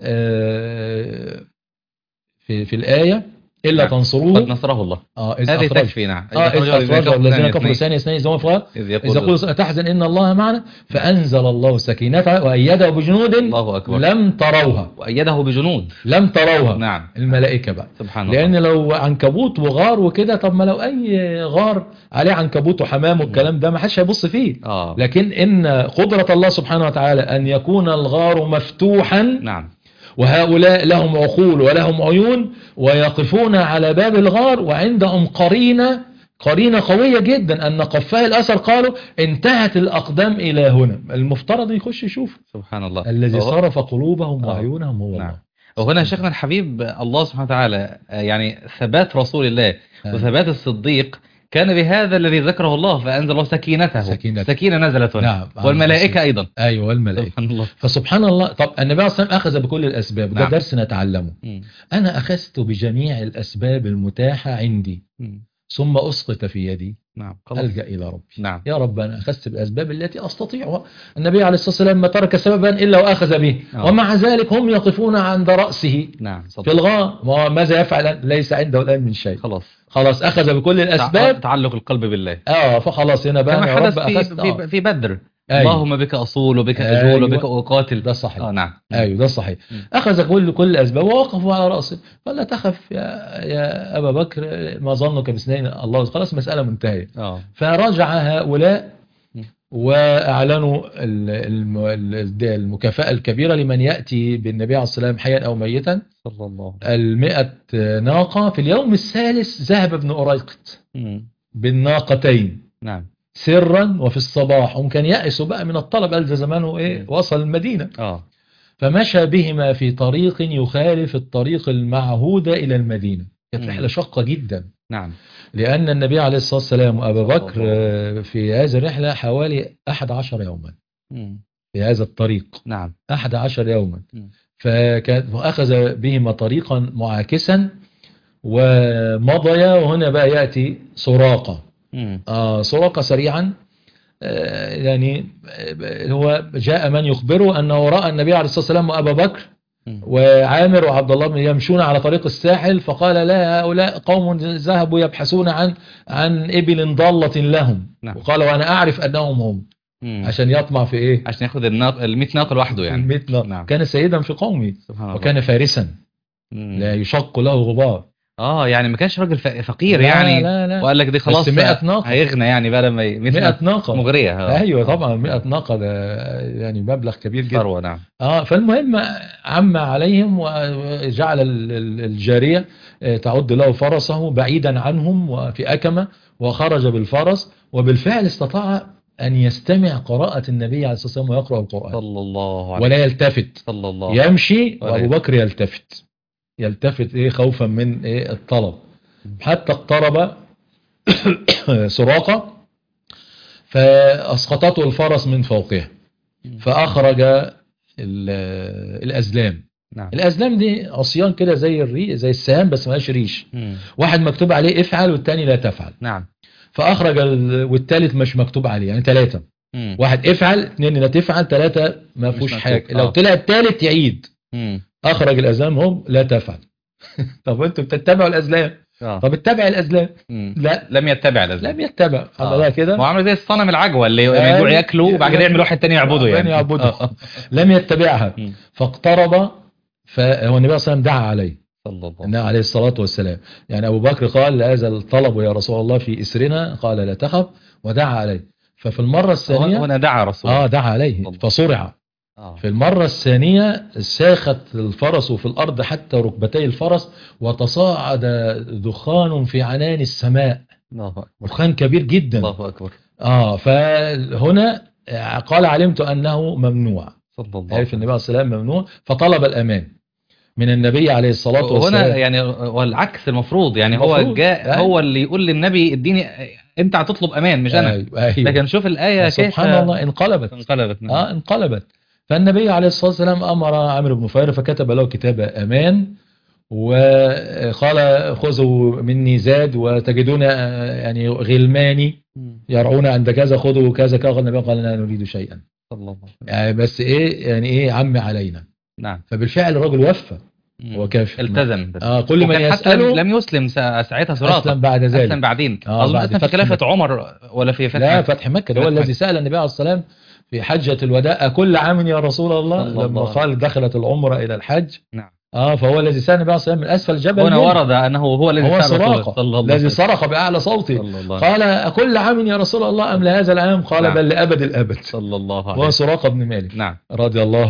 Speaker 3: في في الآية إلا نعم. تنصروه
Speaker 2: قد نصره الله.
Speaker 3: اه
Speaker 2: هذه تكفي. نعم.
Speaker 3: اه إذ أخرجه الذين كفروا ثاني اثنين إذ هم في الغار إذ يقول تحزن إن الله معنا فأنزل الله سكينته وأيده بجنود
Speaker 2: الله أكبر
Speaker 3: لم تروها.
Speaker 2: وأيده بجنود
Speaker 3: لم تروها.
Speaker 2: نعم.
Speaker 3: الملائكة بقى
Speaker 2: سبحان
Speaker 3: لأن الله. لو عنكبوت وغار وكده، طب ما لو أي غار عليه عنكبوت وحمام والكلام ده ما حدش هيبص فيه. آه. لكن إن قدرة الله سبحانه وتعالى أن يكون الغار مفتوحا.
Speaker 2: نعم.
Speaker 3: وهؤلاء لهم عقول ولهم عيون ويقفون على باب الغار وعندهم قرينة قرينة قوية جدا أن قفاه الأثر قالوا انتهت الأقدام إلى هنا. المفترض يخش يشوف
Speaker 2: سبحان الله
Speaker 3: الذي
Speaker 2: وهو-
Speaker 3: صرف قلوبهم
Speaker 2: آه.
Speaker 3: وعيونهم هو
Speaker 2: نعم.
Speaker 3: الله.
Speaker 2: وهنا شيخنا الحبيب الله سبحانه وتعالى آه، يعني ثبات رسول الله
Speaker 3: آه.
Speaker 2: وثبات الصديق كان بهذا الذي ذكره الله، فأنزل الله سكينته
Speaker 3: سكينته.
Speaker 2: سكينة نزلت هنا.
Speaker 3: نعم.
Speaker 2: والملائكة أيضا.
Speaker 3: أيوة والملائكة.
Speaker 2: سبحان الله.
Speaker 3: فسبحان الله. طب النبي عليه الصلاة والسلام أخذ بكل الأسباب، ده
Speaker 2: نعم.
Speaker 3: درس نتعلمه.
Speaker 2: مم.
Speaker 3: أنا أخذت بجميع الأسباب المتاحة عندي
Speaker 2: مم.
Speaker 3: ثم أسقط في يدي
Speaker 2: نعم خلاص.
Speaker 3: ألجأ إلى ربي.
Speaker 2: نعم.
Speaker 3: يا رب أنا أخذت بالأسباب التي أستطيعها. النبي عليه الصلاة والسلام ما ترك سببا إلا وأخذ به.
Speaker 2: آه.
Speaker 3: ومع ذلك هم يقفون عند رأسه
Speaker 2: نعم
Speaker 3: في
Speaker 2: صدق.
Speaker 3: الغار. ما- ماذا يفعل؟ ليس عنده الآن من شيء.
Speaker 2: خلاص
Speaker 3: خلاص أخذ بكل الأسباب.
Speaker 2: تعلق القلب بالله
Speaker 3: آه فخلاص هنا بقى
Speaker 2: كما
Speaker 3: يا
Speaker 2: حدث
Speaker 3: رب
Speaker 2: في,
Speaker 3: أخذت.
Speaker 2: في,
Speaker 3: آه.
Speaker 2: في بدر.
Speaker 3: أيوة.
Speaker 2: اللهم بك أصول وبك أجول
Speaker 3: أيوة.
Speaker 2: وبك أقاتل.
Speaker 3: ده صحيح.
Speaker 2: آه نعم.
Speaker 3: ايوه ده صحيح.
Speaker 2: م.
Speaker 3: اخذ كل كل الاسباب ووقفوا على راسه. قال لا تخف يا يا ابا بكر، ما ظنك باثنين، الله خلاص مساله منتهيه.
Speaker 2: آه.
Speaker 3: فرجع هؤلاء
Speaker 2: م.
Speaker 3: واعلنوا ال- الم- ال- المكافاه الكبيره لمن ياتي بالنبي عليه الصلاه والسلام حيا او ميتا.
Speaker 2: صلى الله عليه
Speaker 3: المئة ناقه. في اليوم الثالث ذهب ابن أريقط
Speaker 2: وسلم.
Speaker 3: بالناقتين
Speaker 2: نعم.
Speaker 3: سرا وفي الصباح. هم كان يأسوا بقى من الطلب، قال ده زمانه ايه وصل المدينه.
Speaker 2: آه.
Speaker 3: فمشى بهما في طريق يخالف الطريق المعهود إلى المدينة. كانت
Speaker 2: مم.
Speaker 3: رحلة شاقة جدا،
Speaker 2: نعم.
Speaker 3: لأن النبي عليه الصلاة والسلام وأبا
Speaker 2: صلى
Speaker 3: بكر
Speaker 2: الله.
Speaker 3: آه، في هذه الرحلة حوالي أحد عشر يوما
Speaker 2: مم.
Speaker 3: في هذا الطريق.
Speaker 2: نعم.
Speaker 3: أحد عشر يوما.
Speaker 2: مم.
Speaker 3: فكان أخذ بهما طريقا معاكسا ومضيا. وهنا بقى يأتي سراقة.
Speaker 2: مم.
Speaker 3: آه سراقة سريعا. آه يعني آه، هو جاء من يخبره أنه رأى النبي عليه الصلاة والسلام وأبا بكر
Speaker 2: مم.
Speaker 3: وعامر وعبد الله يمشون على طريق الساحل. فقال لا، هؤلاء قوم ذهبوا يبحثون عن عن إبل ضالة لهم.
Speaker 2: نعم.
Speaker 3: وقال وأنا أعرف أنهم هم.
Speaker 2: مم.
Speaker 3: عشان يطمع في إيه؟
Speaker 2: عشان ياخد الناق الميت ناقة لوحده يعني.
Speaker 3: المئة ناقة.
Speaker 2: نعم.
Speaker 3: كان سيدا في قومه
Speaker 2: سبحان الله.
Speaker 3: وكان فارسا
Speaker 2: مم.
Speaker 3: لا يشق له غبار.
Speaker 2: اه يعني ما كانش راجل ف- فقير
Speaker 3: لا
Speaker 2: يعني.
Speaker 3: لا لا.
Speaker 2: وقال لك دي خلاص
Speaker 3: بس مئة ناقة.
Speaker 2: هيغنى يعني بقى لما ي-
Speaker 3: مئة ناقة
Speaker 2: مغرية. آه.
Speaker 3: أيوة طبعا مئة ناقة ده يعني مبلغ كبير جدا.
Speaker 2: ثروة. نعم.
Speaker 3: اه فالمهم عم عليهم وجعل ال- ال- الجارية آه، تعد له فرسه بعيدا عنهم وفي أكمة، وخرج بالفرس. وبالفعل استطاع أن يستمع قراءة النبي عليه الصلاة والسلام ويقرأ القرآن
Speaker 2: صلى الله عليه
Speaker 3: ولا يلتفت.
Speaker 2: صلى الله عليه
Speaker 3: يمشي
Speaker 2: ولا
Speaker 3: وأبو بكر يلتفت يلتفت إيه خوفا من إيه الطلب. حتى اقترب سراقة فأسقطته الفرس من فوقها فأخرج ال- الأزلام.
Speaker 2: نعم.
Speaker 3: الأزلام دي عصيان كده زي الري زي السهام بس مالهاش ريش.
Speaker 2: مم.
Speaker 3: واحد مكتوب عليه افعل والتاني لا تفعل.
Speaker 2: نعم.
Speaker 3: فأخرج ال... والتالت مش مكتوب عليه، يعني ثلاثة.
Speaker 2: مم.
Speaker 3: واحد افعل، اثنين لا تفعل، ثلاثة ما
Speaker 2: مش
Speaker 3: فيهوش
Speaker 2: مكتوب.
Speaker 3: حاجة.
Speaker 2: آه.
Speaker 3: لو طلع الثالث يعيد.
Speaker 2: مم.
Speaker 3: أخرج الأزلام هم لا تفعل. طب انتوا بتتبعوا الأزلام.
Speaker 2: آه.
Speaker 3: طب اتبع الأزلام.
Speaker 2: مم.
Speaker 3: لا
Speaker 2: لم يتبع الأزلام.
Speaker 3: لم يتبع.
Speaker 2: آه.
Speaker 3: عملها كده.
Speaker 2: هو عامل زي الصنم العجوة اللي
Speaker 3: أيوة.
Speaker 2: لما يجوع ياكله وبعد كده يعمل واحد تاني يعبده
Speaker 3: تاني
Speaker 2: يعني.
Speaker 3: يعبده.
Speaker 2: آه.
Speaker 3: لم يتبعها.
Speaker 2: مم.
Speaker 3: فاقترب. فهو النبي صلى الله عليه وسلم دعا عليه
Speaker 2: صلى الله عليه
Speaker 3: النبي عليه الصلاة والسلام. يعني أبو بكر قال هذا الطلب يا رسول الله في إسرنا، قال لا تخف، ودعا عليه. ففي المرة الثانية
Speaker 2: هنا دعا رسول الله.
Speaker 3: آه دعا عليه
Speaker 2: الله.
Speaker 3: فصرع.
Speaker 2: آه.
Speaker 3: في المرة الثانية ساخت الفرس في الأرض حتى ركبتي الفرس، وتصاعد دخان في عنان السماء،
Speaker 2: الله أكبر.
Speaker 3: دخان كبير جدا.
Speaker 2: الله أكبر.
Speaker 3: آه فهنا قال علمت أنه ممنوع.
Speaker 2: صلى الله عليه
Speaker 3: عرف
Speaker 2: وسلم.
Speaker 3: النبي عليه الصلاة والسلام ممنوع، فطلب الأمان من النبي عليه الصلاة والسلام.
Speaker 2: هنا يعني والعكس المفروض يعني هو
Speaker 3: المفروض.
Speaker 2: جاء
Speaker 3: أيوة.
Speaker 2: هو اللي يقول للنبي اديني، انت هتطلب امان مش انا.
Speaker 3: أيوة. أيوة.
Speaker 2: لكن شوف الآية كيف
Speaker 3: سبحان الله انقلبت.
Speaker 2: انقلبت. نعم.
Speaker 3: اه انقلبت. فالنبي عليه الصلاة والسلام أمر عمرو بن فهيرة فكتب له كتاب أمان، وقال خذوا مني زاد وتجدون يعني غلماني
Speaker 2: مم.
Speaker 3: يرعون عند كذا، خذوا كذا كذا. النبي قال لا نريد شيئا،
Speaker 2: صلى الله عليه وسلم.
Speaker 3: يعني بس ايه يعني ايه عم علينا.
Speaker 2: نعم.
Speaker 3: فبالفعل الرجل وفى
Speaker 2: مم.
Speaker 3: وكيف
Speaker 2: التزم.
Speaker 3: اه كل من
Speaker 2: وكان حتى
Speaker 3: يسأله
Speaker 2: لم يسلم سا- ساعتها سراقة.
Speaker 3: أسلم بعد ذلك.
Speaker 2: أسلم بعدين.
Speaker 3: آه
Speaker 2: أظن
Speaker 3: بعد
Speaker 2: أسلم في
Speaker 3: فتح
Speaker 2: خلافة
Speaker 3: مكة.
Speaker 2: عمر ولا في فتح
Speaker 3: لا
Speaker 2: مكة؟
Speaker 3: فتح مكة ده هو
Speaker 2: فتح
Speaker 3: الذي
Speaker 2: مكة.
Speaker 3: سأل النبي عليه الصلاة والسلام في حجة الوداع كل عام يا رسول الله،
Speaker 2: صلى الله
Speaker 3: لما
Speaker 2: عليه
Speaker 3: قال دخلت العمرة إلى الحج.
Speaker 2: نعم.
Speaker 3: اه فهو الذي سأل النبي عليه الصلاة والسلام من أسفل الجبل.
Speaker 2: هنا
Speaker 3: منه.
Speaker 2: ورد أنه هو الذي
Speaker 3: هو
Speaker 2: سأل رسول الله
Speaker 3: سراقة
Speaker 2: صلى الله عليه
Speaker 3: الذي
Speaker 2: وسلم.
Speaker 3: صرخ بأعلى صوته
Speaker 2: صلى الله عليه
Speaker 3: قال أكل عام يا رسول الله أم لهذا العام؟ قال
Speaker 2: نعم.
Speaker 3: بل لأبد الأبد.
Speaker 2: صلى الله عليه
Speaker 3: هو
Speaker 2: وسلم.
Speaker 3: سراقة بن مالك
Speaker 2: نعم.
Speaker 3: رضي الله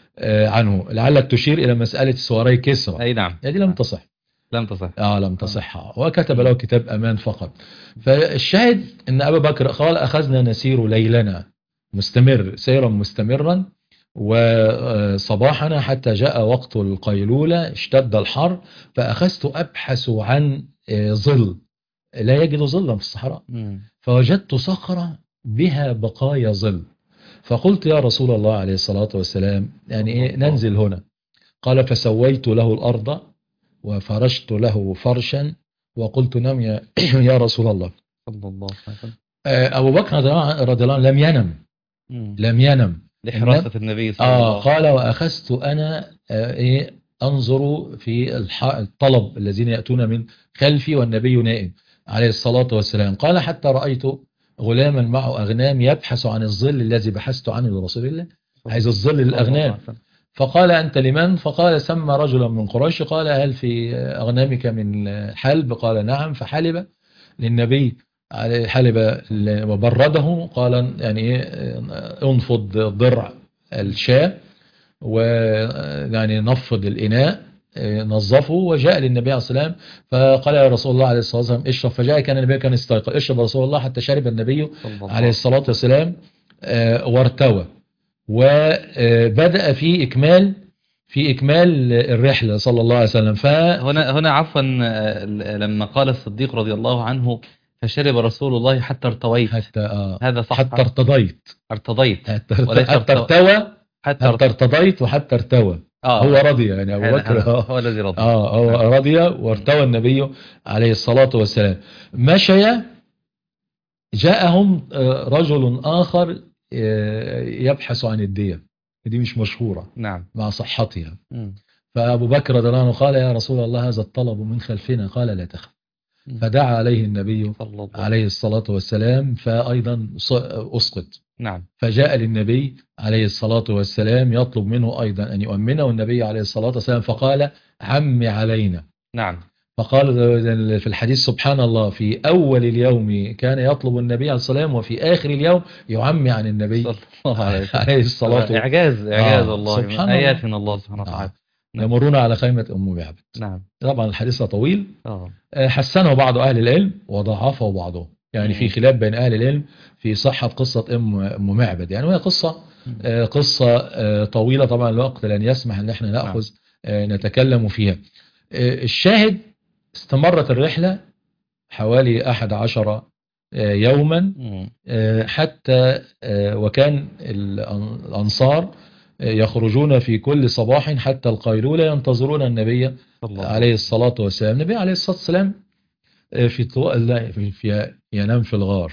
Speaker 3: آه، عنه. لعلك تشير إلى مسألة سواري كسرى.
Speaker 2: أي نعم.
Speaker 3: هذه لم تصح.
Speaker 2: لم تصح.
Speaker 3: آه لم تصح. وكتب له كتاب أمان فقط. فالشاهد أن أبا بكر قال أخذنا نسير ليلنا مستمر سيرا مستمرا وصباحنا حتى جاء وقت القيلولة اشتد الحر فأخذت أبحث عن ظل لا يجد ظلا في الصحراء فوجدت صخرة بها بقايا ظل فقلت يا رسول الله عليه الصلاة والسلام يعني إيه ننزل هنا؟ قال فسويت له الأرض وفرشت له فرشا وقلت نم يا, يا رسول الله.
Speaker 2: صلى الله عليه وسلم.
Speaker 3: أبو بكر رضي الله عنه لم ينم
Speaker 2: مم.
Speaker 3: لم ينم
Speaker 2: لحراسة النبي صلى الله عليه وسلم.
Speaker 3: آه قال وأخذت أنا آه إيه أنظر في الطلب الذين يأتون من خلفي والنبي نائم عليه الصلاة والسلام. قال حتى رأيت غلاما معه أغنام يبحث عن الظل الذي بحثت عنه لرسول الله عايز الظل للأغنام. فقال أنت لمن؟ فقال سمى رجلا من قريش قال هل في أغنامك من حلب؟ قال نعم. فحلب للنبي عليه حلب وبرده قال يعني انفض ضرع الشاة ويعني نفض الإناء نظفه وجاء للنبي عليه الصلاة والسلام فقال يا رسول الله عليه الصلاة والسلام اشرب فجاء كان النبي كان استيقظ اشرب رسول الله حتى شرب النبي عليه الصلاة والسلام وارتوى وبدأ في إكمال في إكمال الرحلة صلى الله عليه وسلم.
Speaker 2: فهنا هنا عفوا لما قال الصديق رضي الله عنه فشرب رسول الله حتى ارتويت
Speaker 3: حتى آه
Speaker 2: هذا صح
Speaker 3: حتى ارتضيت
Speaker 2: ارتضيت
Speaker 3: حتى ارتوى حتى ارتضيت وحتى ارتوى
Speaker 2: آه.
Speaker 3: هو رضي يعني أبو بكر
Speaker 2: هو الذي رضي
Speaker 3: آه هو رضي وارتوى النبي عليه الصلاة والسلام. مشي جاءهم رجل آخر يبحث عن الدية دي مش مشهورة
Speaker 2: نعم
Speaker 3: مع صحتها
Speaker 2: م.
Speaker 3: فأبو بكر رضي الله عنه قال يا رسول الله هذا الطلب من خلفنا قال لا تخف فدعا عليه النبي عليه الصلاة والسلام فأيضا أسقط.
Speaker 2: نعم.
Speaker 3: فجاء للنبي عليه الصلاة والسلام يطلب منه أيضا أن يؤمنه النبي عليه الصلاة والسلام فقال عمي علينا.
Speaker 2: نعم.
Speaker 3: فقال في الحديث سبحان الله في أول اليوم كان يطلب النبي عليه الصلاة والسلام وفي آخر اليوم يعمي عن النبي
Speaker 2: صلى الله
Speaker 3: عليه الصلاة والسلام.
Speaker 2: إعجاز إعجاز
Speaker 3: آه
Speaker 2: الله
Speaker 3: سبحان
Speaker 2: آيات من الله سبحانه وتعالى.
Speaker 3: آه. يمرون على خيمة أم معبد.
Speaker 2: نعم.
Speaker 3: طبعا الحديث طويل
Speaker 2: آه.
Speaker 3: حسنه بعض أهل العلم وضعفه بعضهم يعني مم. في خلاف بين أهل العلم في صحة قصة أم معبد يعني وهي قصة آه قصة آه طويلة طبعا الوقت لن يسمح أن احنا نأخذ آه نتكلم فيها. آه الشاهد استمرت الرحلة حوالي أحد عشر آه يوما آه حتى آه وكان الأنصار يخرجون في كل صباح حتى القيلولة ينتظرون النبي عليه الصلاة والسلام. النبي عليه الصلاة والسلام في طوال في ينام في الغار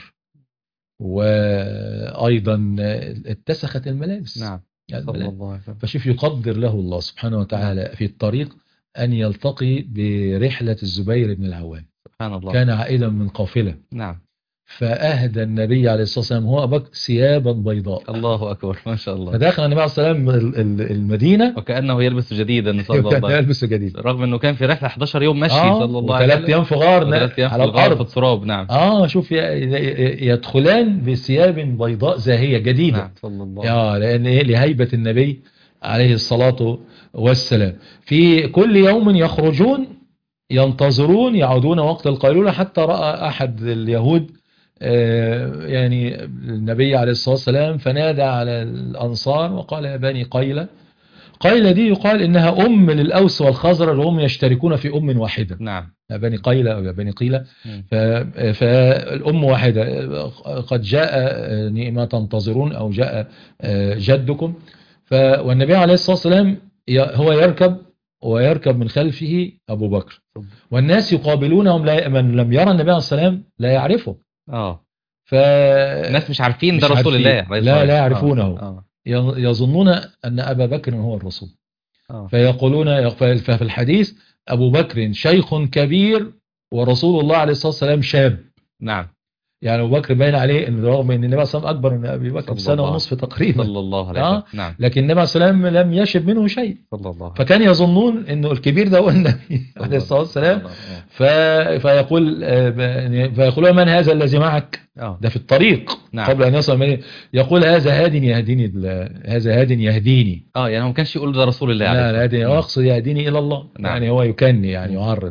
Speaker 3: وأيضا اتسخت الملابس.
Speaker 2: نعم.
Speaker 3: الملابس. فشوف يقدر له الله سبحانه وتعالى في الطريق أن يلتقي برحلة الزبير بن العوام.
Speaker 2: سبحان الله.
Speaker 3: كان عائدا من قافلة.
Speaker 2: نعم.
Speaker 3: فأهدى النبي عليه الصلاة والسلام هو أبك ثيابا بيضاء.
Speaker 2: الله أكبر ما شاء الله.
Speaker 3: فدخل النبي عليه الصلاة والسلام المدينة
Speaker 2: وكأنه يلبس جديدا صلى الله عليه وسلم.
Speaker 3: يلبس جديد
Speaker 2: رغم أنه كان في رحلة أحد عشر يوم مشي
Speaker 3: آه
Speaker 2: صلى الله عليه وسلم.
Speaker 3: وثلاث أيام في غار
Speaker 2: على الأرض في التراب. نعم.
Speaker 3: آه شوف يدخلان بثياب بيضاء زاهية جديدة.
Speaker 2: نعم صلى الله
Speaker 3: آه لأن إيه لهيبة النبي عليه الصلاة والسلام. في كل يوم يخرجون ينتظرون يعودون وقت القيلولة حتى رأى أحد اليهود يعني النبي عليه الصلاة والسلام فنادى على الأنصار وقال يا بني قيلة. قيلة دي يقال إنها أم للأوس والخزرج وهم يشتركون في أم واحدة.
Speaker 2: نعم.
Speaker 3: يا بني قيلة أو يا بني قيلة فالأم واحدة. قد جاء ما تنتظرون أو جاء جدكم. والنبي عليه الصلاة والسلام هو يركب ويركب من خلفه أبو بكر والناس يقابلونهم لا من لم يرى النبي عليه الصلاة والسلام لا يعرفه.
Speaker 2: اه
Speaker 3: ف
Speaker 2: الناس مش عارفين ده رسول الله.
Speaker 3: لا لا يعرفونه.
Speaker 2: آه.
Speaker 3: يظنون أن أبا بكر هو الرسول.
Speaker 2: آه.
Speaker 3: فيقولون ففي الحديث أبو بكر شيخ كبير ورسول الله عليه الصلاة والسلام شاب.
Speaker 2: نعم.
Speaker 3: يعني أبو بكر باين عليه إن رغم إن النبي عليه الصلاة والسلام أكبر من أبي بكر
Speaker 2: صلى
Speaker 3: بسنة
Speaker 2: الله
Speaker 3: ونصف تقريبا،
Speaker 2: صلى الله عليه
Speaker 3: آه
Speaker 2: وسلم. نعم.
Speaker 3: لكن النبي عليه الصلاة والسلام لم يشب منه شيء،
Speaker 2: صلى الله عليه
Speaker 3: فكان يظنون إنه الكبير ده هو النبي عليه الصلاة والسلام. ف... فيقول آه، ب- فيقولون من هذا الذي معك؟
Speaker 2: اه
Speaker 3: ده في الطريق
Speaker 2: نعم.
Speaker 3: قبل أن يصل المدينة، يقول هذا هاد يهديني ال- هذا هاد يهديني.
Speaker 2: اه يعني هو ما كانش يقول ده رسول الله عليه
Speaker 3: لا
Speaker 2: الصلاة
Speaker 3: لا هادي،
Speaker 2: والسلام.
Speaker 3: هو أقصد يهديني إلى الله،
Speaker 2: نعم.
Speaker 3: يعني هو يكني يعني
Speaker 2: مم.
Speaker 3: يعرض.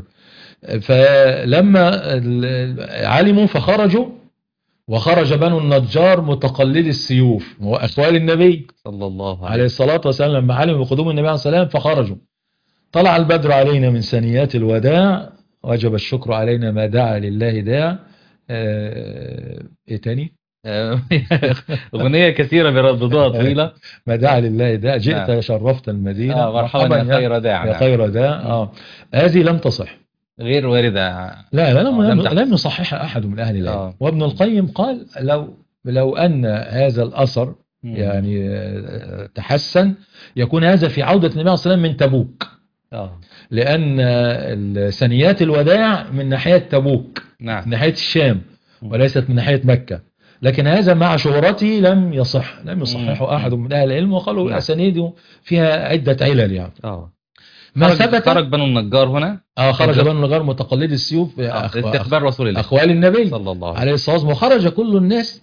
Speaker 3: فلما ال- علموا فخرجوا، وخرج بنو النجار متقلدي السيوف، هو أخوال النبي
Speaker 2: صلى الله عليه
Speaker 3: عليه الصلاة والسلام. لما علموا بقدوم النبي عليه الصلاة والسلام فخرجوا. طلع البدر علينا من ثنيات الوداع، وجب الشكر علينا ما دعا لله داع. آه، ايه تاني؟
Speaker 2: آه، أغنية كثيرة بردودها طويلة.
Speaker 3: ما دعا لله داع، جئت
Speaker 2: نعم.
Speaker 3: شرفت المدينة،
Speaker 2: آه مرحبا يا خير داع.
Speaker 3: يا
Speaker 2: نعم.
Speaker 3: خير داع. اه هذه لم تصح،
Speaker 2: غير واردة.
Speaker 3: لا لا لم,
Speaker 2: آه، لم
Speaker 3: لم,
Speaker 2: تحدث.
Speaker 3: لم يصححها أحد من أهل العلم.
Speaker 2: آه.
Speaker 3: وابن القيم قال لو لو أن هذا الأثر
Speaker 2: مم.
Speaker 3: يعني آه، تحسن، يكون هذا في عودة النبي عليه الصلاة والسلام من تبوك،
Speaker 2: اه
Speaker 3: لأن آه، ثنيات الوداع من ناحية تبوك، من
Speaker 2: نعم.
Speaker 3: ناحية الشام،
Speaker 2: مم.
Speaker 3: وليست من ناحية مكة. لكن هذا مع شهرته لم يصح، لم يصححه
Speaker 2: مم.
Speaker 3: أحد من أهل العلم، وقالوا
Speaker 2: نعم.
Speaker 3: أسانيده فيها عدة علل يعني.
Speaker 2: اه
Speaker 3: ما
Speaker 2: خرج,
Speaker 3: ثبت
Speaker 2: خرج بنو النجار هنا.
Speaker 3: آه خرج
Speaker 2: هجرة.
Speaker 3: بنو النجار متقلدي السيوف،
Speaker 2: آه.
Speaker 3: أخ-
Speaker 2: استقبال رسول الله
Speaker 3: أخوال النبي
Speaker 2: صلى الله عليه
Speaker 3: عليه الصلاة والسلام، وخرج كل الناس.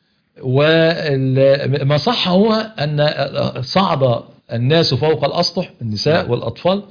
Speaker 3: وما صح هو أن صعد الناس فوق الأسطح، النساء
Speaker 2: نعم.
Speaker 3: والأطفال،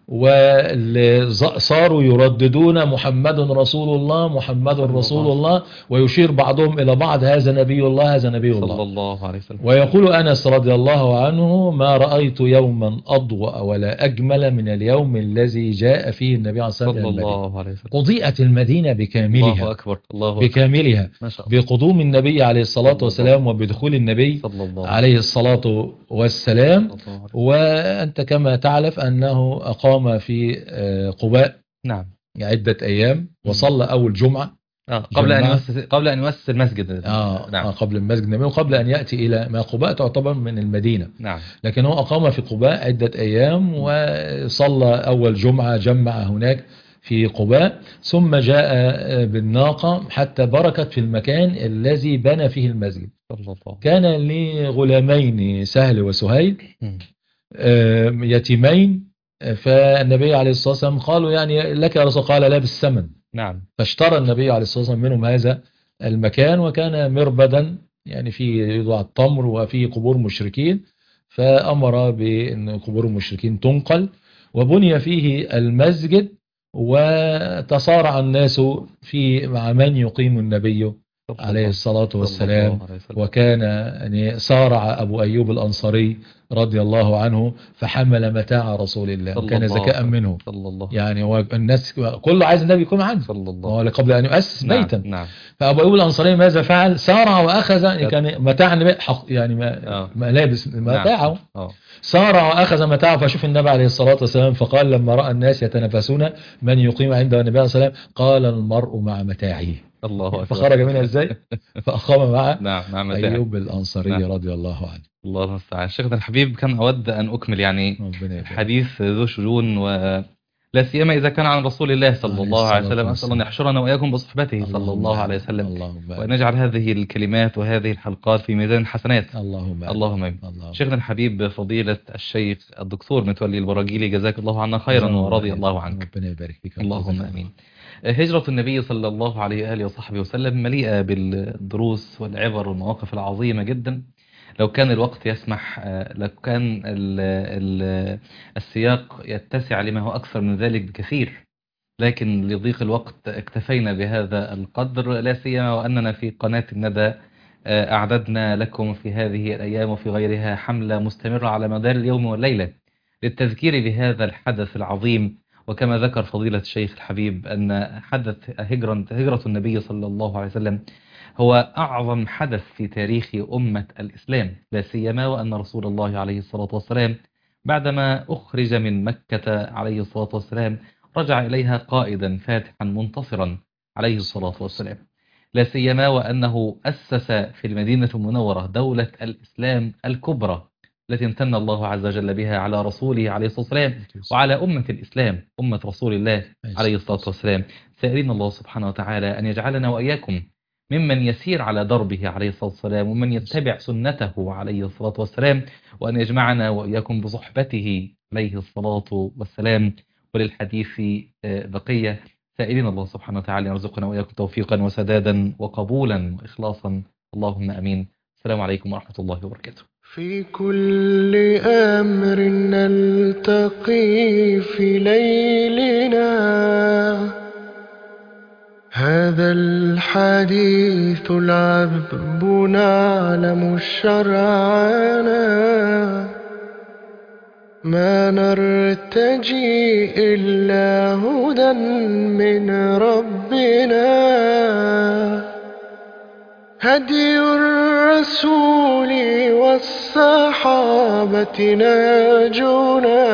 Speaker 3: وصاروا يرددون محمد رسول الله محمد
Speaker 2: صلى
Speaker 3: رسول
Speaker 2: الله.
Speaker 3: الله، ويشير بعضهم إلى بعض هذا نبي الله هذا نبي
Speaker 2: صلى
Speaker 3: الله.
Speaker 2: الله عليه وسلم.
Speaker 3: ويقول أنس رضي الله عنه ما رأيت يوما أضوأ ولا أجمل من اليوم الذي جاء فيه النبي عليه الصلاة
Speaker 2: صلى
Speaker 3: والسلام.
Speaker 2: الله عليه وسلم.
Speaker 3: قضيئت المدينة
Speaker 2: الله
Speaker 3: بكاملها
Speaker 2: أكبر. الله أكبر.
Speaker 3: بكاملها
Speaker 2: ما شاء الله.
Speaker 3: بقدوم النبي عليه الصلاة
Speaker 2: صلى
Speaker 3: والسلام، وبدخول النبي
Speaker 2: صلى الله
Speaker 3: عليه الصلاة والسلام.
Speaker 2: صلى الله عليه وسلم.
Speaker 3: وأنت كما تعرف أنه أقام في آه، قباء
Speaker 2: نعم.
Speaker 3: عدة أيام، وصلى أول جمعة
Speaker 2: آه. قبل أن
Speaker 3: جماعة.
Speaker 2: يؤسس قبل أن يؤسس المسجد.
Speaker 3: آه
Speaker 2: نعم.
Speaker 3: آه قبل المسجد النبوي، وقبل أن يأتي إلى ما قباء تعتبر من المدينة،
Speaker 2: نعم.
Speaker 3: لكن هو أقام في قباء عدة أيام، وصلى أول جمعة جمع هناك في قباء، ثم جاء بالناقة حتى بركت في المكان الذي بنى فيه المسجد.
Speaker 2: صلى الله.
Speaker 3: كان لغلامين سهل وسهيل
Speaker 2: مم.
Speaker 3: آه، يتيمين، فالنبي عليه الصلاة والسلام قالوا يعني لك يا رسول، قال لا بالثمن.
Speaker 2: نعم.
Speaker 3: فاشترى النبي عليه الصلاة والسلام منهم هذا المكان، وكان مربدا يعني فيه يوضع التمر وفيه قبور مشركين، فأمر بأن قبور المشركين تنقل، وبني فيه المسجد، وتصارع الناس في مع من يقيم النبي عليه الصلاة والسلام. وكان يعني صارع أبو أيوب الأنصاري رضي الله عنه فحمل متاع رسول الله، كان ذكاء منه
Speaker 2: صلى الله.
Speaker 3: يعني هو الناس كله عايز النبي يكون عنده
Speaker 2: صلى الله.
Speaker 3: وهو قبل أن يؤسس
Speaker 2: نعم.
Speaker 3: بيتا.
Speaker 2: نعم.
Speaker 3: فأبو أيوب الأنصاري ماذا فعل؟ سارع وأخذ يعني كان متاع النبي حق يعني ما ملابس متاعه.
Speaker 2: نعم. آه.
Speaker 3: سارع وأخذ متاعه. فشوف النبي عليه الصلاة والسلام فقال لما رأى الناس يتنافسون من يقيم عند النبي عليه الصلاة والسلام قال المرء مع متاعه.
Speaker 2: الله أكبر.
Speaker 3: فخرج منها ازاي؟ فأقام مع
Speaker 2: نعم نعم
Speaker 3: أيوب الأنصاري
Speaker 2: نعم.
Speaker 3: رضي الله عنه.
Speaker 2: الله المستعان. شيخنا الحبيب، كان أود أن أكمل يعني حديث ذو شجون، ولا سيما إذا كان عن رسول الله صلى الله عليه وسلم. أسأل أن يحشرنا وإياكم بصحبته صلى الله عليه وسلم، وأن يجعل هذه الكلمات وهذه الحلقات في ميزان الحسنات.
Speaker 3: اللهم
Speaker 2: اللهم آمين. شيخنا الحبيب فضيلة الشيخ الدكتور متولي البراجيلي، جزاك الله عنا خيرا ورضي الله عنك.
Speaker 3: ربنا يبارك فيك.
Speaker 2: اللهم آمين. هجرة النبي صلى الله عليه وآله وصحبه وسلم مليئة بالدروس والعبر والمواقف العظيمة جدا. لو كان الوقت يسمح، لو كان ال ال السياق يتسع لما هو أكثر من ذلك بكثير، لكن لضيق الوقت اكتفينا بهذا القدر، لا سيما وأننا في قناة الندى أعددنا لكم في هذه الأيام وفي غيرها حملة مستمرة على مدار اليوم والليلة للتذكير بهذا الحدث العظيم. وكما ذكر فضيلة الشيخ الحبيب أن حدث هجرة, هجرة النبي صلى الله عليه وسلم هو أعظم حدث في تاريخ أمة الإسلام، لا سيما وأن رسول الله عليه الصلاة والسلام بعدما أخرج من مكة عليه الصلاة والسلام رجع إليها قائدا فاتحا منتصرا عليه الصلاة والسلام، لا سيما وأنه أسس في المدينة المنورة دولة الإسلام الكبرى التي امتن الله عز وجل بها على رسوله عليه الصلاة والسلام وعلى أمة الإسلام، أمة رسول الله عليه الصلاة والسلام. سائلين الله سبحانه وتعالى أن يجعلنا وإياكم ممن يسير على دربه عليه الصلاة والسلام، ومن يتبع سنته عليه الصلاة والسلام، وأن يجمعنا وإياكم بصحبته عليه الصلاة والسلام. وللحديث بقية، سائلين الله سبحانه وتعالى يرزقنا وإياكم توفيقا وسدادا وقبولا وإخلاصا، اللهم أمين. السلام عليكم ورحمة الله وبركاته.
Speaker 1: في كل أمر نلتقي في ليلنا، هذا الحديث العذب نعلم شرعنا، ما نرتجي إلا هدى من ربنا، هدي الرسول والصحابة ناجنا،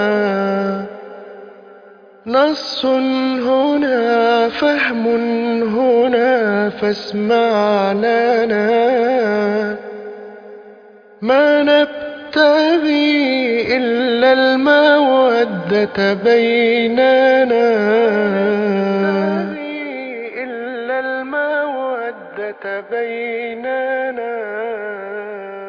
Speaker 1: نص هنا فهم هنا فاسمع لنا، ما نبتغي إلا المودة بيننا، إلا المودة بيننا.